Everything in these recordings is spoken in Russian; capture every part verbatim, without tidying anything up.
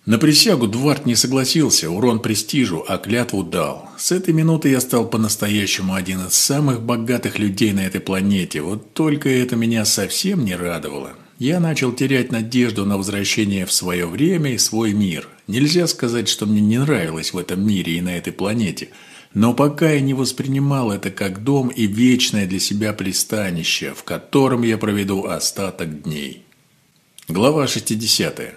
На присягу Двард не согласился, урон престижу, а клятву дал. С этой минуты я стал по-настоящему один из самых богатых людей на этой планете. Вот только это меня совсем не радовало. Я начал терять надежду на возвращение в свое время и свой мир. Нельзя сказать, что мне не нравилось в этом мире и на этой планете. Но пока я не воспринимал это как дом и вечное для себя пристанище, в котором я проведу остаток дней. Глава шестидесятая.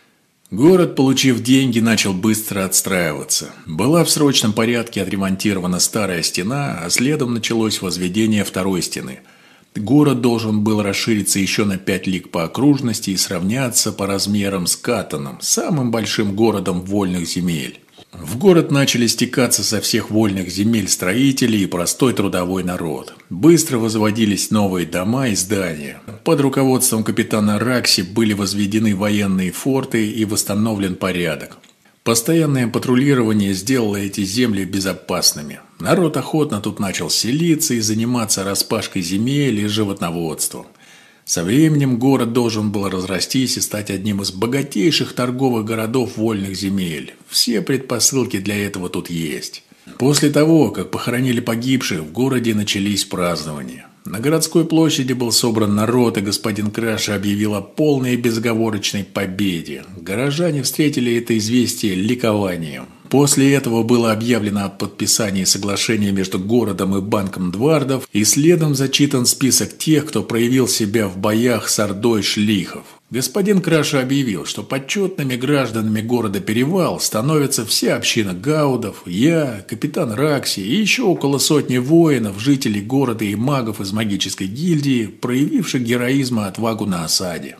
Город, получив деньги, начал быстро отстраиваться. Была в срочном порядке отремонтирована старая стена, а следом началось возведение второй стены. Город должен был расшириться еще на пять лиг по окружности и сравняться по размерам с Каттоном, самым большим городом вольных земель. В город начали стекаться со всех вольных земель строители и простой трудовой народ. Быстро возводились новые дома и здания. Под руководством капитана Ракси были возведены военные форты и восстановлен порядок. Постоянное патрулирование сделало эти земли безопасными. Народ охотно тут начал селиться и заниматься распашкой земель и животноводством. Со временем город должен был разрастись и стать одним из богатейших торговых городов вольных земель. Все предпосылки для этого тут есть. После того, как похоронили погибших, в городе начались празднования. На городской площади был собран народ, и господин Краша объявил о полной и безоговорочной победе. Горожане встретили это известие ликованием. После этого было объявлено о подписании соглашения между городом и банком Двардов, и следом зачитан список тех, кто проявил себя в боях с ордой шлихов. Господин Краша объявил, что почетными гражданами города Перевал становятся вся община гаудов, я, капитан Ракси и еще около сотни воинов, жителей города и магов из магической гильдии, проявивших героизм и отвагу на осаде.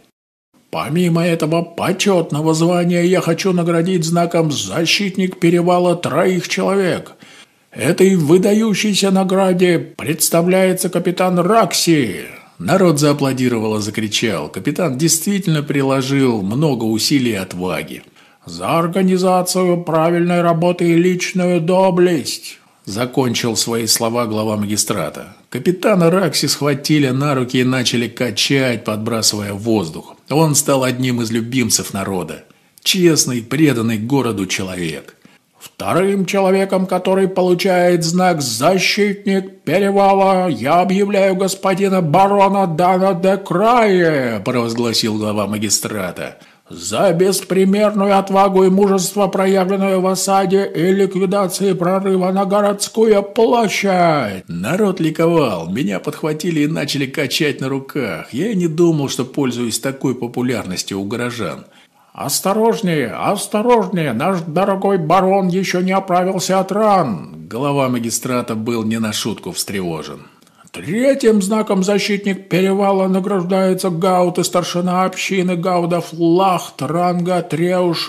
Помимо этого почетного звания я хочу наградить знаком «Защитник Перевала» троих человек. Этой выдающейся награде представляется капитан Ракси. Народ зааплодировал и закричал. Капитан действительно приложил много усилий и отваги. «За организацию правильной работы и личную доблесть!» Закончил свои слова глава магистрата. Капитана Ракси схватили на руки и начали качать, подбрасывая воздух. Он стал одним из любимцев народа. Честный, преданный городу человек. Вторым человеком, который получает знак «Защитник Перевала», я объявляю господина барона Дана де Крае, провозгласил глава магистрата. За беспримерную отвагу и мужество, проявленное в осаде и ликвидации прорыва на городскую площадь. Народ ликовал, меня подхватили и начали качать на руках. Я и не думал, что пользуюсь такой популярностью у горожан. «Осторожнее, осторожнее, наш дорогой барон еще не оправился от ран!» Глава магистрата был не на шутку встревожен. Третьим знаком «Защитник Перевала» награждается гаут и старшина общины гаудов Лахт ранга Треуш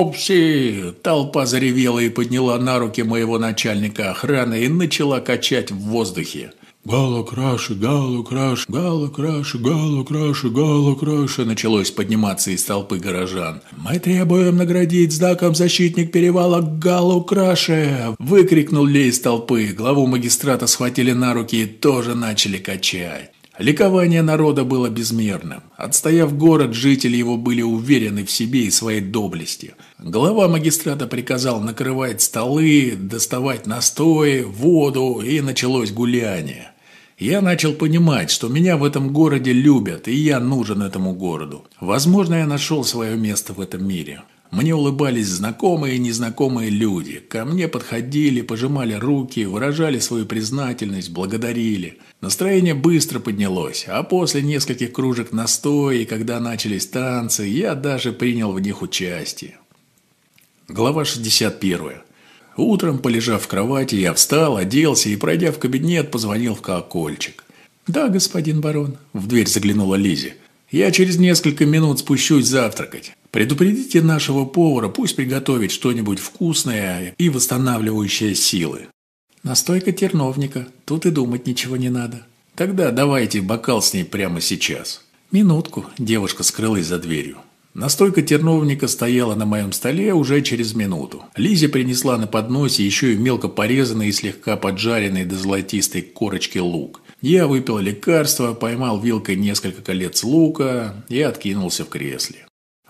Робси. Толпа заревела и подняла на руки моего начальника охраны и начала качать в воздухе. «Гало краши, гало краши, гало краши, гало краши, гало краши!» Началось подниматься из толпы горожан. «Мы требуем наградить знаком «Защитник Перевала» Галу Краше!» Выкрикнули из толпы. Главу магистрата схватили на руки и тоже начали качать. Ликование народа было безмерным. Отстояв город, жители его были уверены в себе и своей доблести. Глава магистрата приказал накрывать столы, доставать настои, воду, и началось гуляние. Я начал понимать, что меня в этом городе любят, и я нужен этому городу. Возможно, я нашел свое место в этом мире. Мне улыбались знакомые и незнакомые люди. Ко мне подходили, пожимали руки, выражали свою признательность, благодарили. Настроение быстро поднялось, а после нескольких кружек настоя, и когда начались танцы, я даже принял в них участие. Глава шестьдесят первая. Утром, полежав в кровати, я встал, оделся и, пройдя в кабинет, позвонил в колокольчик. «Да, господин барон», – в дверь заглянула Лизи. «Я через несколько минут спущусь завтракать. Предупредите нашего повара, пусть приготовит что-нибудь вкусное и восстанавливающее силы». «Настойка терновника, тут и думать ничего не надо». «Тогда давайте бокал с ней прямо сейчас». «Минутку», – девушка скрылась за дверью. Настойка терновника стояла на моем столе уже через минуту. Лиза принесла на подносе еще и мелко порезанный и слегка поджаренный до золотистой корочки лук. Я выпил лекарство, поймал вилкой несколько колец лука и откинулся в кресле.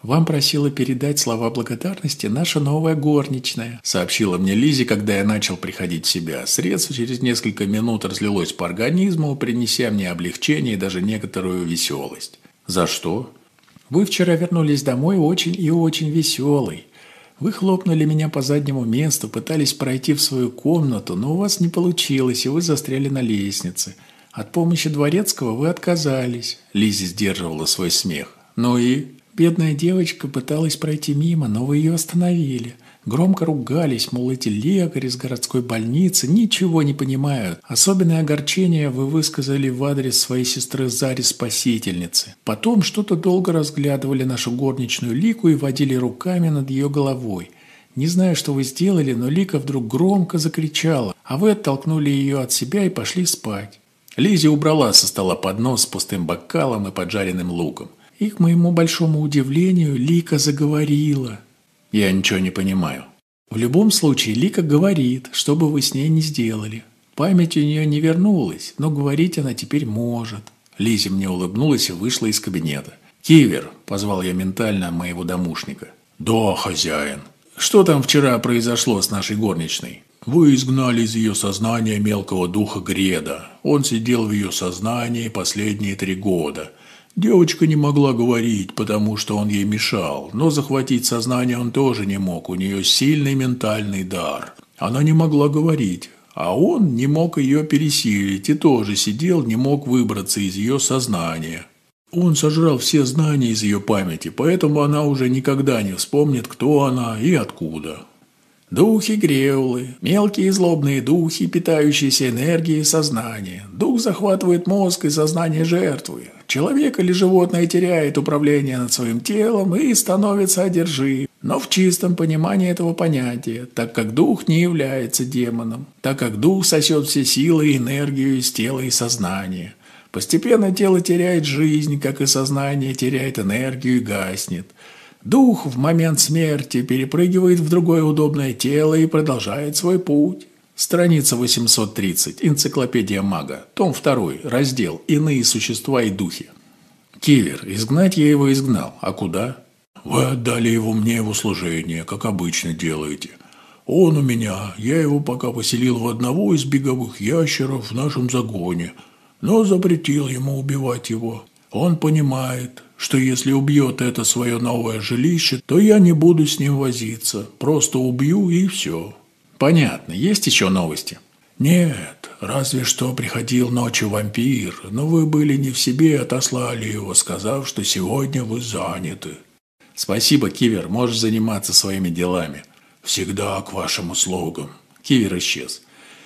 «Вам просила передать слова благодарности наша новая горничная», сообщила мне Лизи, когда я начал приходить в себя. Средство через несколько минут разлилось по организму, принеся мне облегчение и даже некоторую веселость. «За что?» «Вы вчера вернулись домой очень и очень веселый. Вы хлопнули меня по заднему месту, пытались пройти в свою комнату, но у вас не получилось, и вы застряли на лестнице. От помощи дворецкого вы отказались». Лизи сдерживала свой смех. «Ну и?» «Бедная девочка пыталась пройти мимо, но вы ее остановили. Громко ругались, мол, эти лекари из городской больницы ничего не понимают. Особенное огорчение вы высказали в адрес своей сестры Зари-спасительницы. Потом что-то долго разглядывали нашу горничную Лику и водили руками над ее головой. Не знаю, что вы сделали, но Лика вдруг громко закричала, а вы оттолкнули ее от себя и пошли спать». Лизи убрала со стола поднос с пустым бокалом и поджаренным луком. И, к моему большому удивлению, Лика заговорила. Я ничего не понимаю. В любом случае, Лика говорит, что бы вы с ней ни сделали. Память у нее не вернулась, но говорить она теперь может. Лизи мне улыбнулась и вышла из кабинета. «Кивер», – позвал я ментально моего домушника. «Да, хозяин». «Что там вчера произошло с нашей горничной?» «Вы изгнали из ее сознания мелкого духа Греда. Он сидел в ее сознании последние три года». Девочка не могла говорить, потому что он ей мешал, но захватить сознание он тоже не мог, у нее сильный ментальный дар. Она не могла говорить, а он не мог ее пересилить и тоже сидел, не мог выбраться из ее сознания. Он сожрал все знания из ее памяти, поэтому она уже никогда не вспомнит, кто она и откуда. Духи Греулы, мелкие злобные духи, питающиеся энергией сознания. Дух захватывает мозг и сознание жертвы. Человек или животное теряет управление над своим телом и становится одержим. Но в чистом понимании этого понятия, так как дух не является демоном, так как дух сосет все силы и энергию из тела и сознания. Постепенно тело теряет жизнь, как и сознание теряет энергию и гаснет. Дух в момент смерти перепрыгивает в другое удобное тело и продолжает свой путь. Страница восемьсот тридцать. Энциклопедия мага. Том второй. Раздел «Иные существа и духи». Кивер. Изгнать я его изгнал. А куда? Вы отдали его мне в услужение, как обычно делаете. Он у меня. Я его пока поселил в одного из беговых ящеров в нашем загоне, но запретил ему убивать его. Он понимает, что если убьет это свое новое жилище, то я не буду с ним возиться. Просто убью и все. Понятно. Есть еще новости? Нет. Разве что приходил ночью вампир, но вы были не в себе и отослали его, сказав, что сегодня вы заняты. Спасибо, Кивер. Можешь заниматься своими делами. Всегда к вашим услугам. Кивер исчез.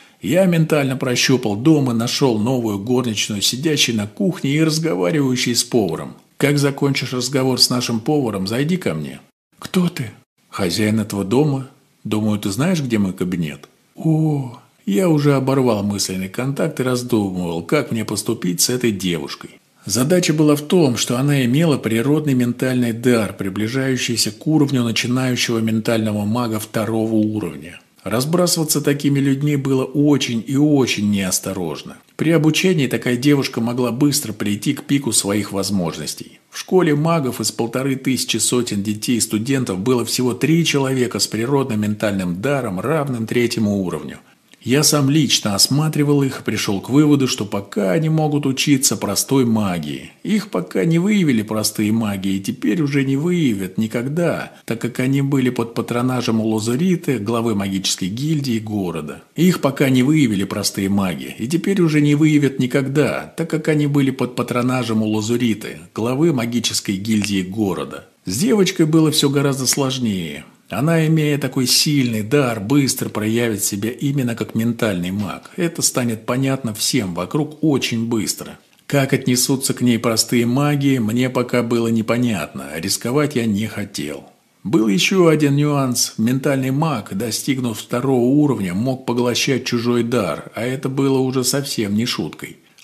Я ментально прощупал дом и нашел новую горничную, сидящей на кухне и разговаривающей с поваром. Как закончишь разговор с нашим поваром, зайди ко мне. Кто ты? Хозяин этого дома. Думаю, ты знаешь, где мой кабинет? О, я уже оборвал мысленный контакт и раздумывал, как мне поступить с этой девушкой. Задача была в том, что она имела природный ментальный дар, приближающийся к уровню начинающего ментального мага второго уровня. Разбрасываться такими людьми было очень и очень неосторожно. При обучении такая девушка могла быстро прийти к пику своих возможностей. В школе магов из полторы тысячи сотен детей и студентов было всего три человека с природным ментальным даром, равным третьему уровню. Я сам лично осматривал их и пришел к выводу, что пока они могут учиться простой магии. Их пока не выявили простые маги и теперь уже не выявят никогда, так как они были под патронажем у Лазуриты, главы магической гильдии города. Их пока не выявили простые маги и теперь уже не выявят никогда, так как они были под патронажем у Лазуриты, главы магической гильдии города. С девочкой было все гораздо сложнее. Она, имея такой сильный дар, быстро проявит себя именно как ментальный маг. Это станет понятно всем вокруг очень быстро. Как отнесутся к ней простые маги, мне пока было непонятно, рисковать я не хотел. Был еще один нюанс. Ментальный маг, достигнув второго уровня, мог поглощать чужой дар, а это было уже совсем не шуткой.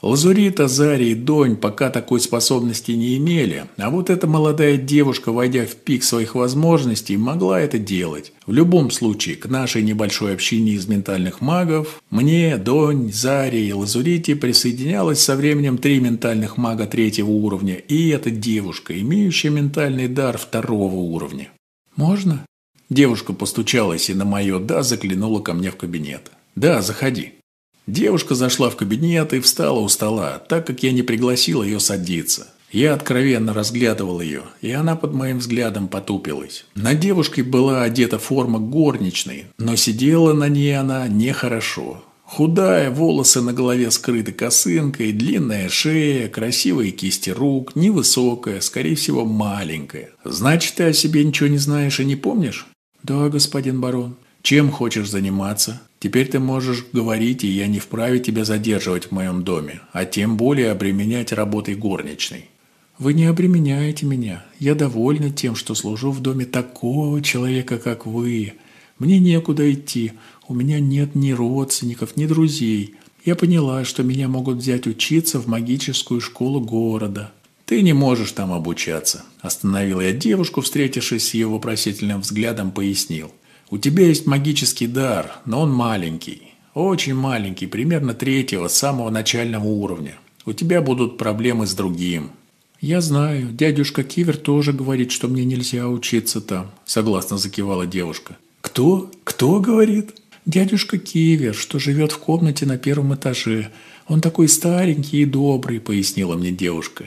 Лазурит, Азарий и Донь пока такой способности не имели, а вот эта молодая девушка, войдя в пик своих возможностей, могла это делать. В любом случае, к нашей небольшой общине из ментальных магов, мне, Донь, Заре и Лазурите присоединялось со временем три ментальных мага третьего уровня и эта девушка, имеющая ментальный дар второго уровня. «Можно?» Девушка постучалась и на мое «да» заглянула ко мне в кабинет. «Да, заходи». Девушка зашла в кабинет и встала у стола, так как я не пригласил ее садиться. Я откровенно разглядывал ее, и она под моим взглядом потупилась. На девушке была одета форма горничной, но сидела на ней она нехорошо. Худая, волосы на голове скрыты косынкой, длинная шея, красивые кисти рук, невысокая, скорее всего, маленькая. «Значит, ты о себе ничего не знаешь и не помнишь?» «Да, господин барон». «Чем хочешь заниматься? Теперь ты можешь говорить, и я не вправе тебя задерживать в моем доме, а тем более обременять работой горничной». «Вы не обременяете меня. Я довольна тем, что служу в доме такого человека, как вы. Мне некуда идти. У меня нет ни родственников, ни друзей. Я поняла, что меня могут взять учиться в магическую школу города». «Ты не можешь там обучаться», – остановил я девушку, встретившись с ее вопросительным взглядом, пояснил. «У тебя есть магический дар, но он маленький, очень маленький, примерно третьего, самого начального уровня. У тебя будут проблемы с другим». «Я знаю, дядюшка Кивер тоже говорит, что мне нельзя учиться там», – согласно закивала девушка. «Кто? Кто говорит?» «Дядюшка Кивер, что живет в комнате на первом этаже. Он такой старенький и добрый», – пояснила мне девушка.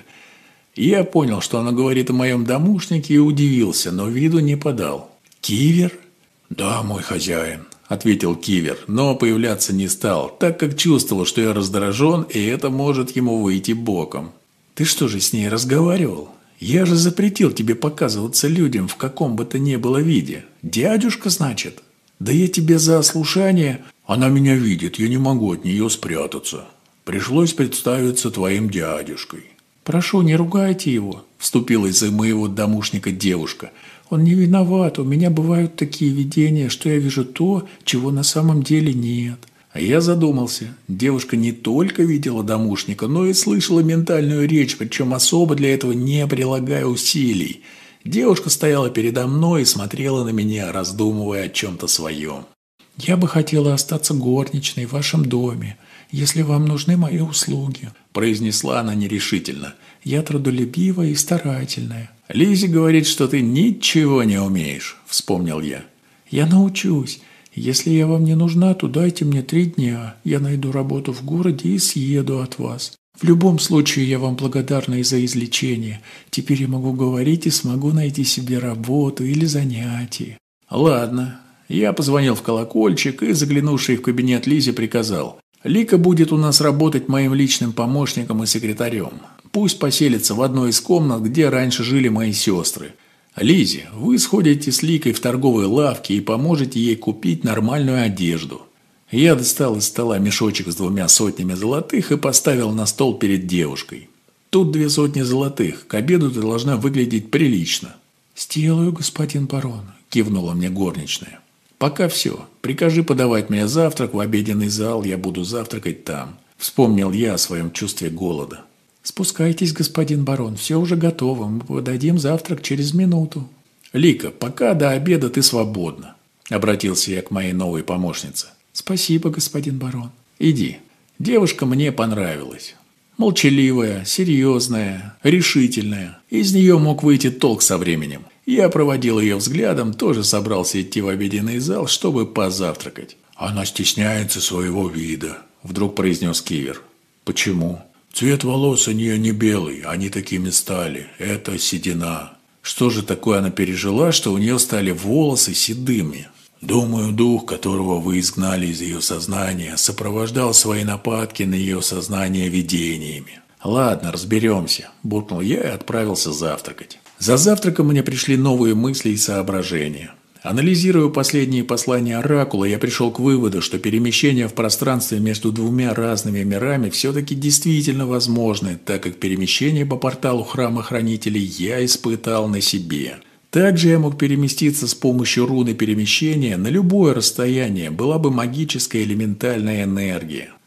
Я понял, что она говорит о моем домушнике, и удивился, но виду не подал. «Кивер?» «Да, мой хозяин», – ответил Кивер, но появляться не стал, так как чувствовал, что я раздражен, и это может ему выйти боком. «Ты что же с ней разговаривал? Я же запретил тебе показываться людям в каком бы то ни было виде. Дядюшка, значит? Да я тебе за ослушание...» «Она меня видит, я не могу от нее спрятаться. Пришлось представиться твоим дядюшкой». «Прошу, не ругайте его», – вступилась за моего домушника девушка. «Он не виноват, у меня бывают такие видения, что я вижу то, чего на самом деле нет». А я задумался. Девушка не только видела домушника, но и слышала ментальную речь, причем особо для этого не прилагая усилий. Девушка стояла передо мной и смотрела на меня, раздумывая о чем-то своем. «Я бы хотела остаться горничной в вашем доме, если вам нужны мои услуги», – произнесла она нерешительно. «Я трудолюбивая и старательная». «Лизи говорит, что ты ничего не умеешь», – вспомнил я. «Я научусь. Если я вам не нужна, то дайте мне три дня. Я найду работу в городе и съеду от вас. В любом случае я вам благодарна и за излечение. Теперь я могу говорить и смогу найти себе работу или занятие». «Ладно». Я позвонил в колокольчик и, заглянувший в кабинет Лизе, приказал. «Лика будет у нас работать моим личным помощником и секретарем. Пусть поселится в одной из комнат, где раньше жили мои сестры. Лизе, вы сходите с Ликой в торговой лавке и поможете ей купить нормальную одежду». Я достал из стола мешочек с двумя сотнями золотых и поставил на стол перед девушкой. «Тут две сотни золотых. К обеду ты должна выглядеть прилично». «Сделаю, господин барон», – кивнула мне горничная. «Пока все. Прикажи подавать мне завтрак в обеденный зал, я буду завтракать там». Вспомнил я о своем чувстве голода. «Спускайтесь, господин барон, все уже готово, мы подадим завтрак через минуту». «Лика, пока до обеда ты свободна», – обратился я к моей новой помощнице. «Спасибо, господин барон». «Иди». Девушка мне понравилась. Молчаливая, серьезная, решительная. Из нее мог выйти толк со временем. Я проводил ее взглядом, тоже собрался идти в обеденный зал, чтобы позавтракать. «Она стесняется своего вида», – вдруг произнес Кивер. «Почему?» «Цвет волос у нее не белый, они такими стали. Это седина». «Что же такое она пережила, что у нее стали волосы седыми?» «Думаю, дух, которого вы изгнали из ее сознания, сопровождал свои нападки на ее сознание видениями». «Ладно, разберемся», – буркнул я и отправился завтракать. За завтраком мне пришли новые мысли и соображения. Анализируя последние послания Оракула, я пришел к выводу, что перемещение в пространстве между двумя разными мирами все-таки действительно возможно, так как перемещение по порталу Храма Хранителей я испытал на себе. Также я мог переместиться с помощью руны перемещения на любое расстояние, была бы магическая элементальная энергия.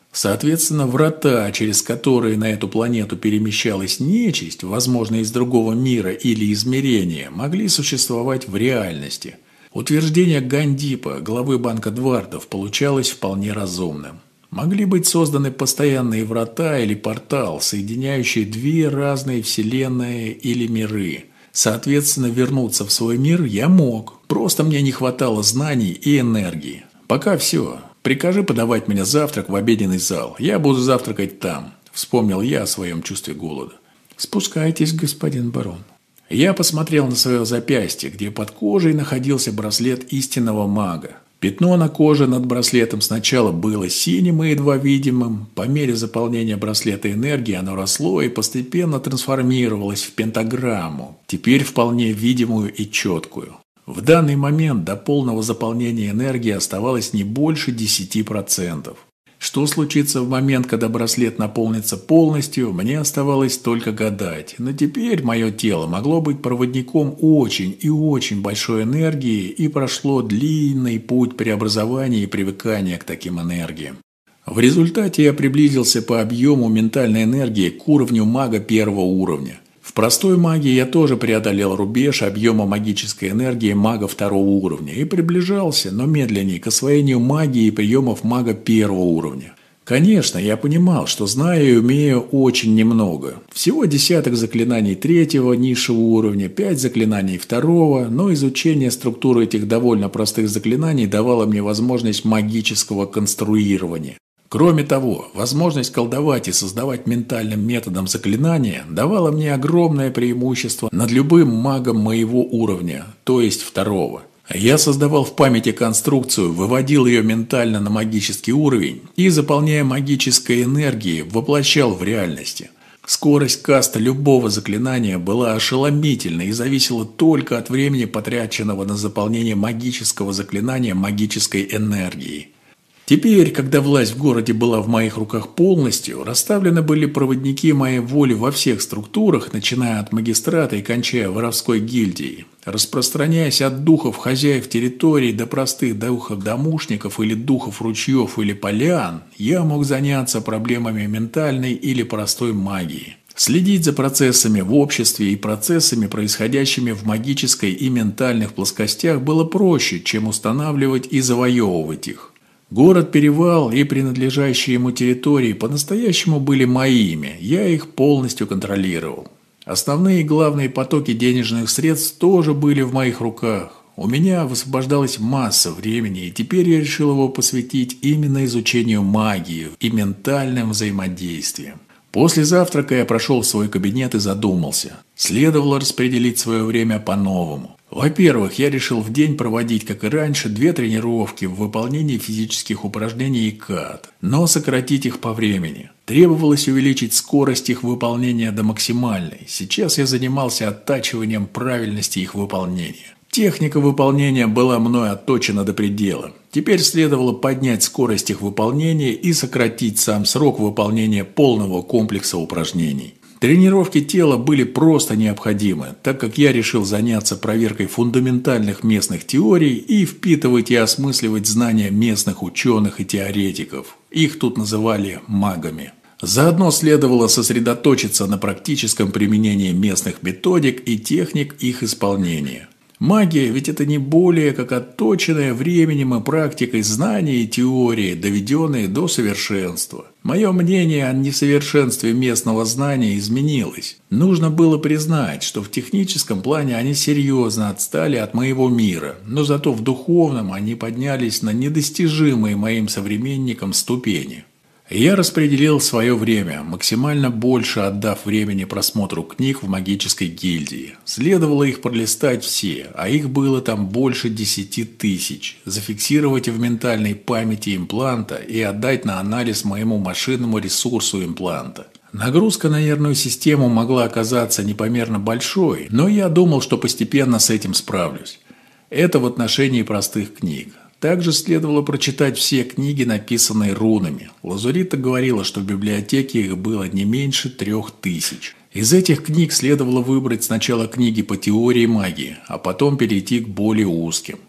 Соответственно, врата, через которые на эту планету перемещалась нечисть, возможно, из другого мира или измерения, могли существовать в реальности. Утверждение Гандипа, главы банка Двардов, получалось вполне разумным. Могли быть созданы постоянные врата или портал, соединяющие две разные вселенные или миры. Соответственно, вернуться в свой мир я мог, просто мне не хватало знаний и энергии. Пока все. Прикажи подавать мне завтрак в обеденный зал. Я буду завтракать там. Вспомнил я о своем чувстве голода. Спускайтесь, господин барон. Я посмотрел на свое запястье, где под кожей находился браслет истинного мага. Пятно на коже над браслетом сначала было синим и едва видимым. По мере заполнения браслета энергии оно росло и постепенно трансформировалось в пентаграмму, теперь вполне видимую и четкую. В данный момент до полного заполнения энергии оставалось не больше десяти процентов. Что случится в момент, когда браслет наполнится полностью, мне оставалось только гадать. Но теперь мое тело могло быть проводником очень и очень большой энергии и прошло длинный путь преобразования и привыкания к таким энергиям. В результате я приблизился по объему ментальной энергии к уровню мага первого уровня. В простой магии я тоже преодолел рубеж объема магической энергии мага второго уровня и приближался, но медленнее, к освоению магии и приемов мага первого уровня. Конечно, я понимал, что знаю и умею очень немного. Всего десяток заклинаний третьего, низшего уровня, пять заклинаний второго, но изучение структуры этих довольно простых заклинаний давало мне возможность магического конструирования. Кроме того, возможность колдовать и создавать ментальным методом заклинания давала мне огромное преимущество над любым магом моего уровня, то есть второго. Я создавал в памяти конструкцию, выводил ее ментально на магический уровень и, заполняя магической энергией, воплощал в реальности. Скорость каста любого заклинания была ошеломительной и зависела только от времени, потраченного на заполнение магического заклинания магической энергией. Теперь, когда власть в городе была в моих руках полностью, расставлены были проводники моей воли во всех структурах, начиная от магистрата и кончая воровской гильдией. Распространяясь от духов хозяев территорий до простых духов-домушников или духов ручьев или полян, я мог заняться проблемами ментальной или простой магии. Следить за процессами в обществе и процессами, происходящими в магической и ментальных плоскостях, было проще, чем устанавливать и завоевывать их. Город-перевал и принадлежащие ему территории по-настоящему были моими, я их полностью контролировал. Основные и главные потоки денежных средств тоже были в моих руках. У меня высвобождалась масса времени, и теперь я решил его посвятить именно изучению магии и ментальным взаимодействиям. После завтрака я прошел в свой кабинет и задумался. Следовало распределить свое время по-новому. Во-первых, я решил в день проводить, как и раньше, две тренировки в выполнении физических упражнений и кат, но сократить их по времени. Требовалось увеличить скорость их выполнения до максимальной. Сейчас я занимался оттачиванием правильности их выполнения. Техника выполнения была мной отточена до предела. Теперь следовало поднять скорость их выполнения и сократить сам срок выполнения полного комплекса упражнений. Тренировки тела были просто необходимы, так как я решил заняться проверкой фундаментальных местных теорий и впитывать и осмысливать знания местных ученых и теоретиков. Их тут называли магами. Заодно следовало сосредоточиться на практическом применении местных методик и техник их исполнения. Магия ведь это не более как отточенное временем и практикой знания и теории, доведенные до совершенства. Мое мнение о несовершенстве местного знания изменилось. Нужно было признать, что в техническом плане они серьезно отстали от моего мира, но зато в духовном они поднялись на недостижимые моим современникам ступени. Я распределил свое время, максимально больше отдав времени просмотру книг в магической гильдии. Следовало их пролистать все, а их было там больше десяти тысяч, зафиксировать в ментальной памяти импланта и отдать на анализ моему машинному ресурсу импланта. Нагрузка на нервную систему могла оказаться непомерно большой, но я думал, что постепенно с этим справлюсь. Это в отношении простых книг. Также следовало прочитать все книги, написанные рунами. Лазурита говорила, что в библиотеке их было не меньше трех тысяч. Из этих книг следовало выбрать сначала книги по теории магии, а потом перейти к более узким.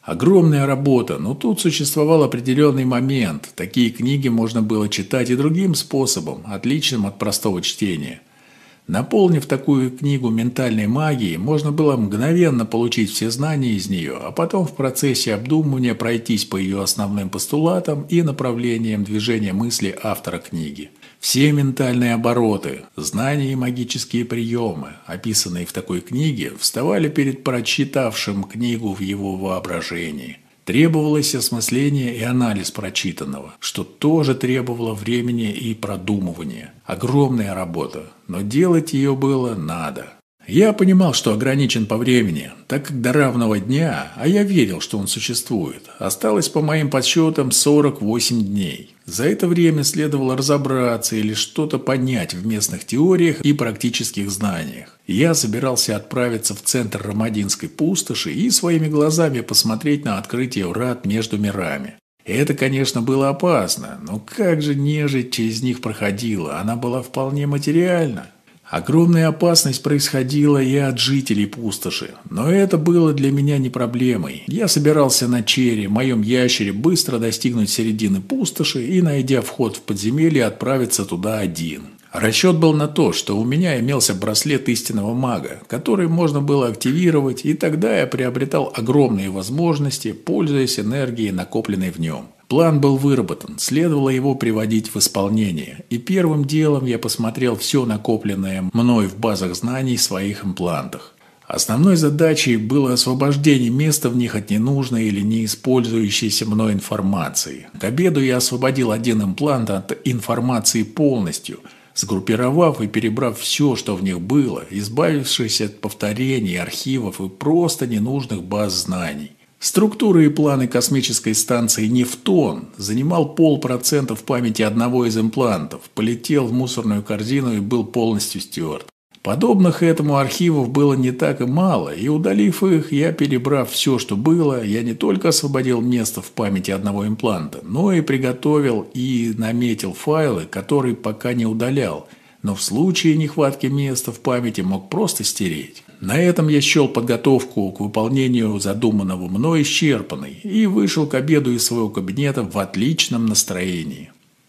Огромная работа, но тут существовал определенный момент. Такие книги можно было читать и другим способом, отличным от простого чтения. Наполнив такую книгу ментальной магией, можно было мгновенно получить все знания из нее, а потом в процессе обдумывания пройтись по ее основным постулатам и направлениям движения мысли автора книги. Все ментальные обороты, знания и магические приемы, описанные в такой книге, вставали перед прочитавшим книгу в его воображении. Требовалось осмысление и анализ прочитанного, что тоже требовало времени и продумывания. Огромная работа, но делать ее было надо. Я понимал, что ограничен по времени, так как до равного дня, а я верил, что он существует, осталось по моим подсчетам сорок восемь дней. За это время следовало разобраться или что-то понять в местных теориях и практических знаниях. Я собирался отправиться в центр Ромадинской пустоши и своими глазами посмотреть на открытие врат между мирами. Это, конечно, было опасно, но как же нежить через них проходила, она была вполне материальна. Огромная опасность происходила и от жителей пустоши, но это было для меня не проблемой. Я собирался на чере, моем ящере, быстро достигнуть середины пустоши и, найдя вход в подземелье, отправиться туда один. Расчет был на то, что у меня имелся браслет истинного мага, который можно было активировать, и тогда я приобретал огромные возможности, пользуясь энергией, накопленной в нем. План был выработан, следовало его приводить в исполнение, и первым делом я посмотрел все накопленное мной в базах знаний в своих имплантах. Основной задачей было освобождение места в них от ненужной или не использующейся мной информации. К обеду я освободил один имплант от информации полностью, сгруппировав и перебрав все, что в них было, избавившись от повторений, архивов и просто ненужных баз знаний. Структуры и планы космической станции «Нефтон» занимал полпроцента в памяти одного из имплантов, полетел в мусорную корзину и был полностью стерт. Подобных этому архивов было не так и мало, и удалив их, я, перебрав все, что было, я не только освободил место в памяти одного импланта, но и приготовил и наметил файлы, которые пока не удалял, но в случае нехватки места в памяти мог просто стереть. На этом я счел подготовку к выполнению задуманного мной исчерпанной и вышел к обеду из своего кабинета в отличном настроении.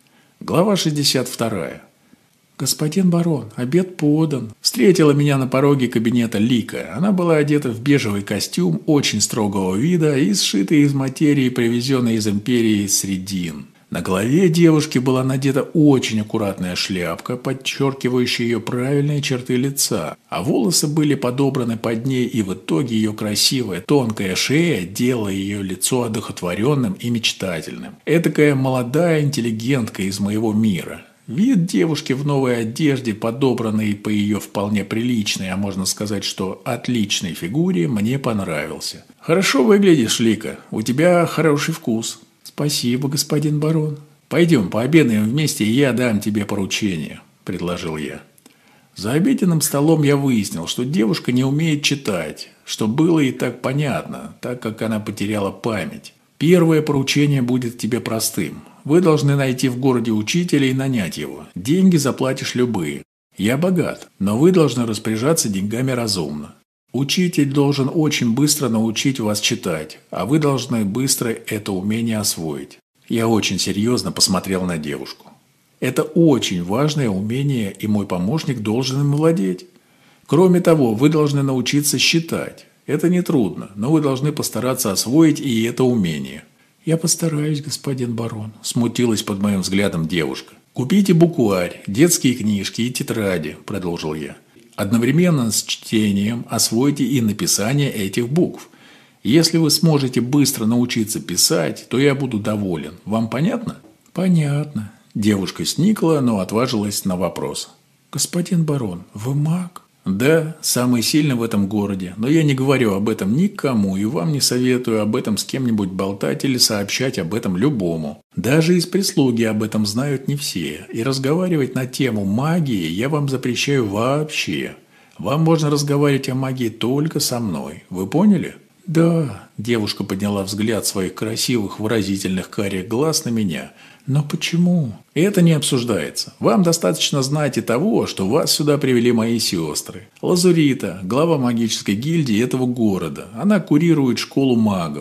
Глава шестьдесят вторая. «Господин барон, обед подан». Встретила меня на пороге кабинета Лика. Она была одета в бежевый костюм очень строгого вида и сшитый из материи, привезенной из империи Средин. На голове девушки была надета очень аккуратная шляпка, подчеркивающая ее правильные черты лица, а волосы были подобраны под ней, и в итоге ее красивая тонкая шея делала ее лицо одухотворенным и мечтательным. Этакая молодая интеллигентка из моего мира. Вид девушки в новой одежде, подобранной по ее вполне приличной, а можно сказать, что отличной фигуре, мне понравился. «Хорошо выглядишь, Лика, у тебя хороший вкус». «Спасибо, господин барон». «Пойдем, пообедаем вместе, и я дам тебе поручение», – предложил я. За обеденным столом я выяснил, что девушка не умеет читать, что было и так понятно, так как она потеряла память. «Первое поручение будет тебе простым. Вы должны найти в городе учителя и нанять его. Деньги заплатишь любые. Я богат, но вы должны распоряжаться деньгами разумно. Учитель должен очень быстро научить вас читать, а вы должны быстро это умение освоить». Я очень серьезно посмотрел на девушку. «Это очень важное умение, и мой помощник должен им владеть. Кроме того, вы должны научиться считать. Это нетрудно, но вы должны постараться освоить и это умение». «Я постараюсь, господин барон», – смутилась под моим взглядом девушка. «Купите букварь, детские книжки и тетради», – продолжил я. «Одновременно с чтением освойте и написание этих букв. Если вы сможете быстро научиться писать, то я буду доволен. Вам понятно?» «Понятно». Девушка сникла, но отважилась на вопрос. «Господин барон, вы маг?» «Да, самый сильный в этом городе, но я не говорю об этом никому и вам не советую об этом с кем-нибудь болтать или сообщать об этом любому. Даже из прислуги об этом знают не все, и разговаривать на тему магии я вам запрещаю вообще. Вам можно разговаривать о магии только со мной. Вы поняли?» «Да», – девушка подняла взгляд своих красивых выразительных карих глаз на меня. «Но почему?» «Это не обсуждается. Вам достаточно знать и того, что вас сюда привели мои сестры. Лазурита – глава магической гильдии этого города. Она курирует школу магов. В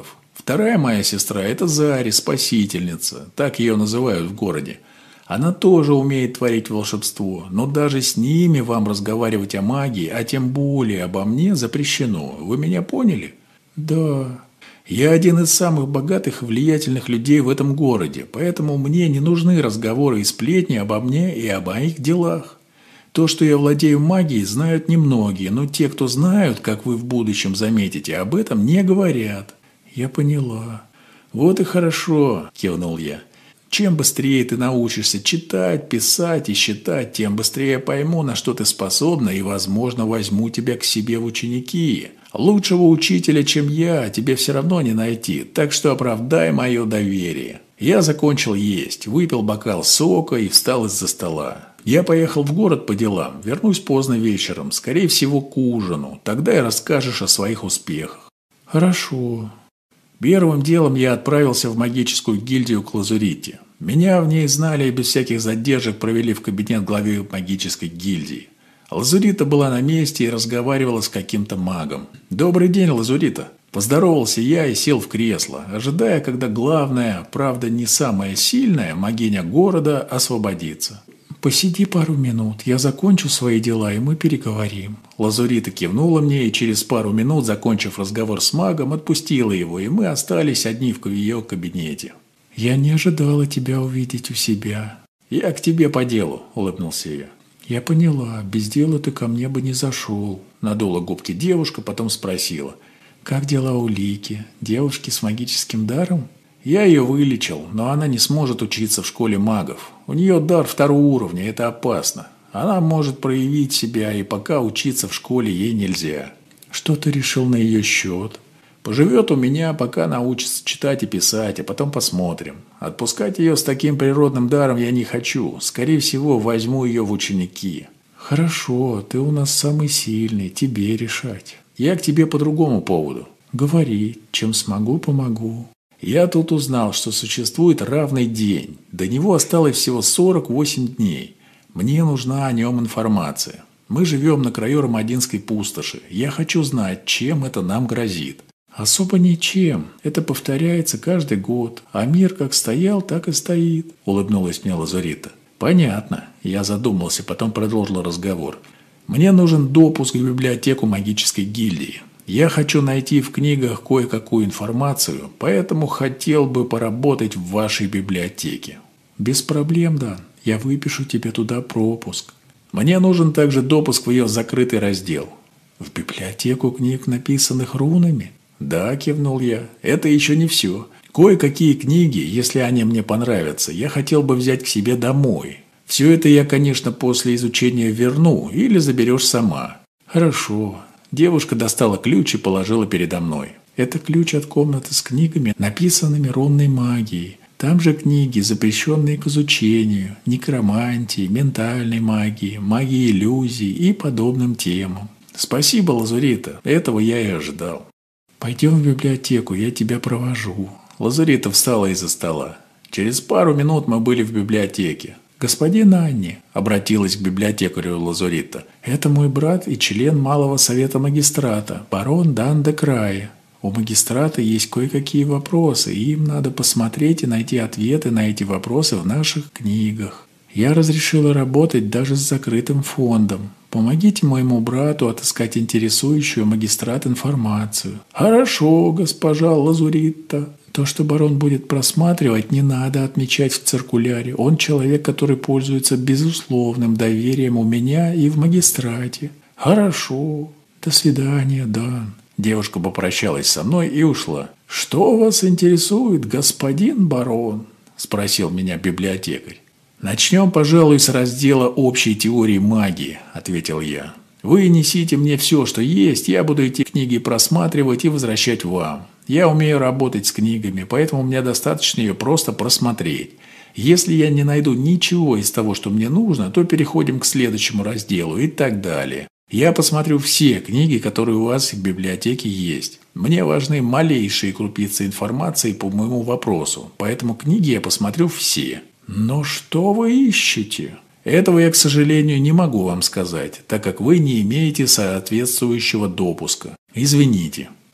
Вторая моя сестра – это Зари, спасительница, так ее называют в городе. Она тоже умеет творить волшебство, но даже с ними вам разговаривать о магии, а тем более обо мне запрещено. Вы меня поняли? Да. Я один из самых богатых и влиятельных людей в этом городе, поэтому мне не нужны разговоры и сплетни обо мне и об моих делах. То, что я владею магией, знают немногие, но те, кто знают, как вы в будущем заметите, об этом не говорят. Я поняла. Вот и хорошо, кивнул я. Чем быстрее ты научишься читать, писать и считать, тем быстрее я пойму, на что ты способна, и, возможно, возьму тебя к себе в ученики. Лучшего учителя, чем я, тебе все равно не найти, так что оправдай мое доверие. Я закончил есть, выпил бокал сока и встал из-за стола. Я поехал в город по делам, вернусь поздно вечером, скорее всего, к ужину. Тогда и расскажешь о своих успехах. Хорошо. Первым делом я отправился в магическую гильдию к Лазурите. Меня в ней знали и без всяких задержек провели в кабинет главы магической гильдии. Лазурита была на месте и разговаривала с каким-то магом. «Добрый день, Лазурита!» Поздоровался я и сел в кресло, ожидая, когда главная, правда не самая сильная, магиня города освободится. «Посиди пару минут, я закончу свои дела, и мы переговорим». Лазурита кивнула мне и через пару минут, закончив разговор с магом, отпустила его, и мы остались одни в ее кабинете. «Я не ожидала тебя увидеть у себя». «Я к тебе по делу», – улыбнулся я. «Я поняла, без дела ты ко мне бы не зашел», – надула губки девушка, потом спросила. «Как дела у Лики? Девушки с магическим даром?» «Я ее вылечил, но она не сможет учиться в школе магов. У нее дар второго уровня, это опасно. Она может проявить себя, и пока учиться в школе ей нельзя». «Что ты решил на ее счет?» «Поживет у меня, пока научится читать и писать, а потом посмотрим. Отпускать ее с таким природным даром я не хочу. Скорее всего, возьму ее в ученики». «Хорошо, ты у нас самый сильный, тебе решать». «Я к тебе по другому поводу». «Говори, чем смогу, помогу». «Я тут узнал, что существует равный день. До него осталось всего сорок восемь дней. Мне нужна о нем информация. Мы живем на краю Ромадинской пустоши. Я хочу знать, чем это нам грозит». «Особо ничем. Это повторяется каждый год. А мир как стоял, так и стоит», – улыбнулась мне Лазурита. «Понятно». Я задумался, потом продолжил разговор. «Мне нужен допуск в библиотеку магической гильдии. Я хочу найти в книгах кое-какую информацию, поэтому хотел бы поработать в вашей библиотеке». «Без проблем, Дан. Я выпишу тебе туда пропуск». «Мне нужен также допуск в ее закрытый раздел». «В библиотеку книг, написанных рунами?» «Да», – кивнул я, – «это еще не все. Кое-какие книги, если они мне понравятся, я хотел бы взять к себе домой. Все это я, конечно, после изучения верну или заберешь сама». «Хорошо». Девушка достала ключ и положила передо мной. «Это ключ от комнаты с книгами, написанными рунной магией. Там же книги, запрещенные к изучению, некромантии, ментальной магии, магии иллюзий и подобным темам». «Спасибо, Лазурита, этого я и ожидал». «Пойдем в библиотеку, я тебя провожу». Лазурита встала из-за стола. Через пару минут мы были в библиотеке. «Господин Анни», – обратилась к библиотекарю Лазурита, – «это мой брат и член Малого совета магистрата, барон Дан де Крае. У магистрата есть кое-какие вопросы, и им надо посмотреть и найти ответы на эти вопросы в наших книгах. Я разрешила работать даже с закрытым фондом. Помогите моему брату отыскать интересующую магистрат информацию». «Хорошо, госпожа Лазурита. То, что барон будет просматривать, не надо отмечать в циркуляре. Он человек, который пользуется безусловным доверием у меня и в магистрате». «Хорошо. До свидания, Дан». Девушка попрощалась со мной и ушла. «Что вас интересует, господин барон?» – спросил меня библиотекарь. «Начнем, пожалуй, с раздела общей теории магии», – ответил я. «Вы несите мне все, что есть, я буду эти книги просматривать и возвращать вам. Я умею работать с книгами, поэтому мне достаточно ее просто просмотреть. Если я не найду ничего из того, что мне нужно, то переходим к следующему разделу и так далее. Я посмотрю все книги, которые у вас в библиотеке есть. Мне важны малейшие крупицы информации по моему вопросу, поэтому книги я посмотрю все». «Но что вы ищете?» «Этого я, к сожалению, не могу вам сказать, так как вы не имеете соответствующего допуска. Извините».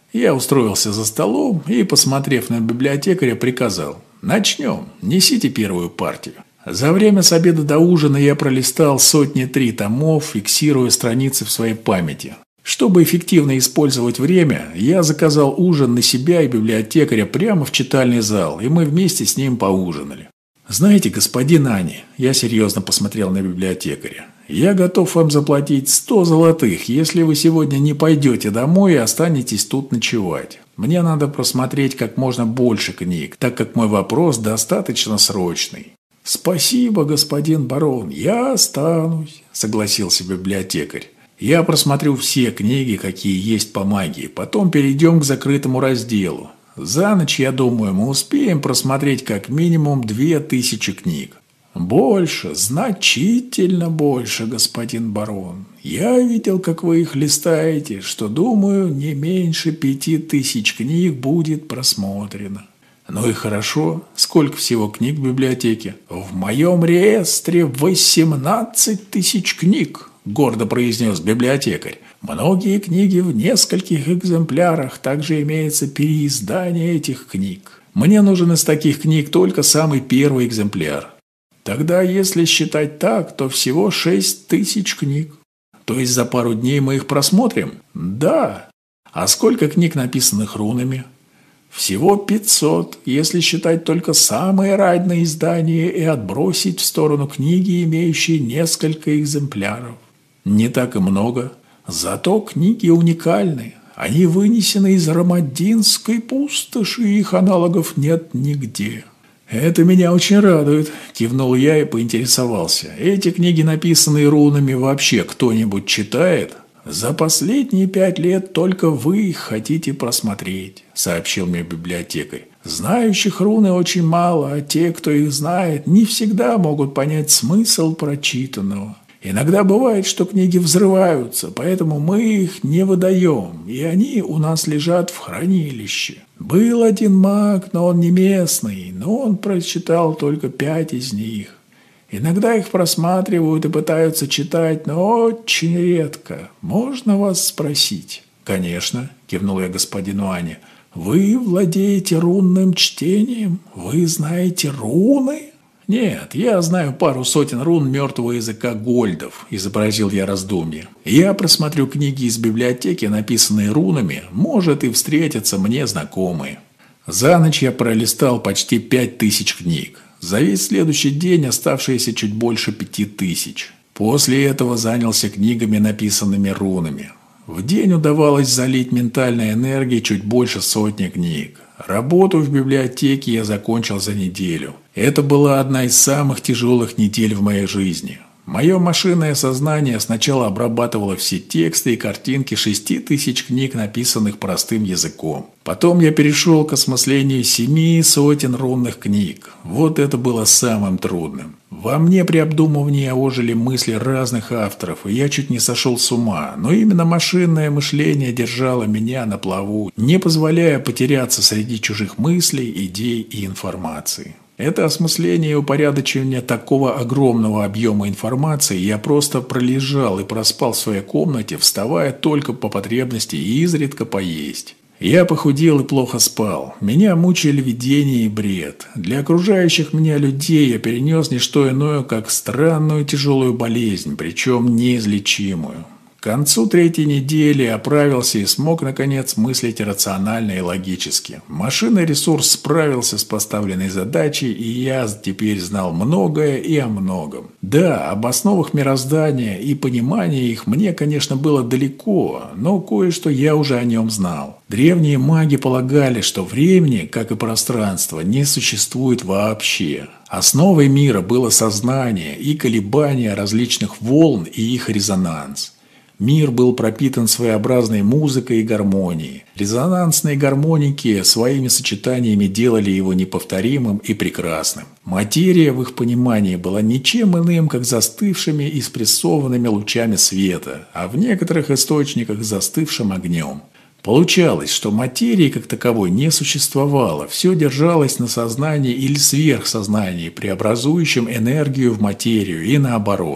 Я устроился за столом и, посмотрев на библиотекаря, приказал: «Начнем, несите первую партию». За время с обеда до ужина я пролистал сотни три томов, фиксируя страницы в своей памяти. Чтобы эффективно использовать время, я заказал ужин на себя и библиотекаря прямо в читальный зал, и мы вместе с ним поужинали. «Знаете, господин Ани», – я серьезно посмотрел на библиотекаря, – «я готов вам заплатить сто золотых, если вы сегодня не пойдете домой и останетесь тут ночевать. Мне надо просмотреть как можно больше книг, так как мой вопрос достаточно срочный». «Спасибо, господин барон, я останусь», – согласился библиотекарь. «Я просмотрю все книги, какие есть по магии, потом перейдем к закрытому разделу. За ночь, я думаю, мы успеем просмотреть как минимум две тысячи книг». «Больше, значительно больше, господин барон. Я видел, как вы их листаете, что, думаю, не меньше пяти тысяч книг будет просмотрено». «Ну и хорошо. Сколько всего книг в библиотеке?» «В моем реестре восемнадцать тысяч книг», – гордо произнес библиотекарь. «Многие книги в нескольких экземплярах, также имеется переиздание этих книг. Мне нужен из таких книг только самый первый экземпляр». «Тогда, если считать так, то всего шесть тысяч книг». «То есть за пару дней мы их просмотрим?» «Да». «А сколько книг, написанных рунами?» «Всего пятьсот, если считать только самые ранние издания и отбросить в сторону книги, имеющие несколько экземпляров». «Не так и много. Зато книги уникальны. Они вынесены из Ромадинской пустоши, и их аналогов нет нигде». «Это меня очень радует», – кивнул я и поинтересовался. «Эти книги, написанные рунами, вообще кто-нибудь читает?» «За последние пять лет только вы их хотите просмотреть», – сообщил мне библиотекарь. «Знающих руны очень мало, а те, кто их знает, не всегда могут понять смысл прочитанного. Иногда бывает, что книги взрываются, поэтому мы их не выдаем, и они у нас лежат в хранилище. Был один маг, но он не местный, но он прочитал только пять из них. Иногда их просматривают и пытаются читать, но очень редко. Можно вас спросить?» «Конечно», – кивнул я господину Ане. «Вы владеете рунным чтением? Вы знаете руны?» «Нет, я знаю пару сотен рун мертвого языка гольдов», – изобразил я раздумье. «Я просмотрю книги из библиотеки, написанные рунами, может и встретятся мне знакомые». За ночь я пролистал почти пять тысяч книг. За весь следующий день оставшиеся чуть больше пяти тысяч. После этого занялся книгами, написанными рунами. В день удавалось залить ментальной энергией чуть больше сотни книг. Работу в библиотеке я закончил за неделю. Это была одна из самых тяжелых недель в моей жизни. Мое машинное сознание сначала обрабатывало все тексты и картинки шести тысяч книг, написанных простым языком. Потом я перешел к осмыслению семи сотен рунных книг. Вот это было самым трудным. Во мне при обдумывании ожили мысли разных авторов, и я чуть не сошел с ума. Но именно машинное мышление держало меня на плаву, не позволяя потеряться среди чужих мыслей, идей и информации. Это осмысление и упорядочивание такого огромного объема информации я просто пролежал и проспал в своей комнате, вставая только по потребности и изредка поесть. Я похудел и плохо спал. Меня мучили видения и бред. Для окружающих меня людей я перенес не что иное, как странную тяжелую болезнь, причем неизлечимую. К концу третьей недели оправился и смог, наконец, мыслить рационально и логически. Машинный ресурс справился с поставленной задачей, и я теперь знал многое и о многом. Да, об основах мироздания и понимании их мне, конечно, было далеко, но кое-что я уже о нем знал. Древние маги полагали, что времени, как и пространства, не существует вообще. Основой мира было сознание и колебания различных волн и их резонанс. Мир был пропитан своеобразной музыкой и гармонией. Резонансные гармоники своими сочетаниями делали его неповторимым и прекрасным. Материя в их понимании была ничем иным, как застывшими и спрессованными лучами света, а в некоторых источниках застывшим огнем. Получалось, что материи как таковой не существовало, все держалось на сознании или сверхсознании, преобразующем энергию в материю и наоборот.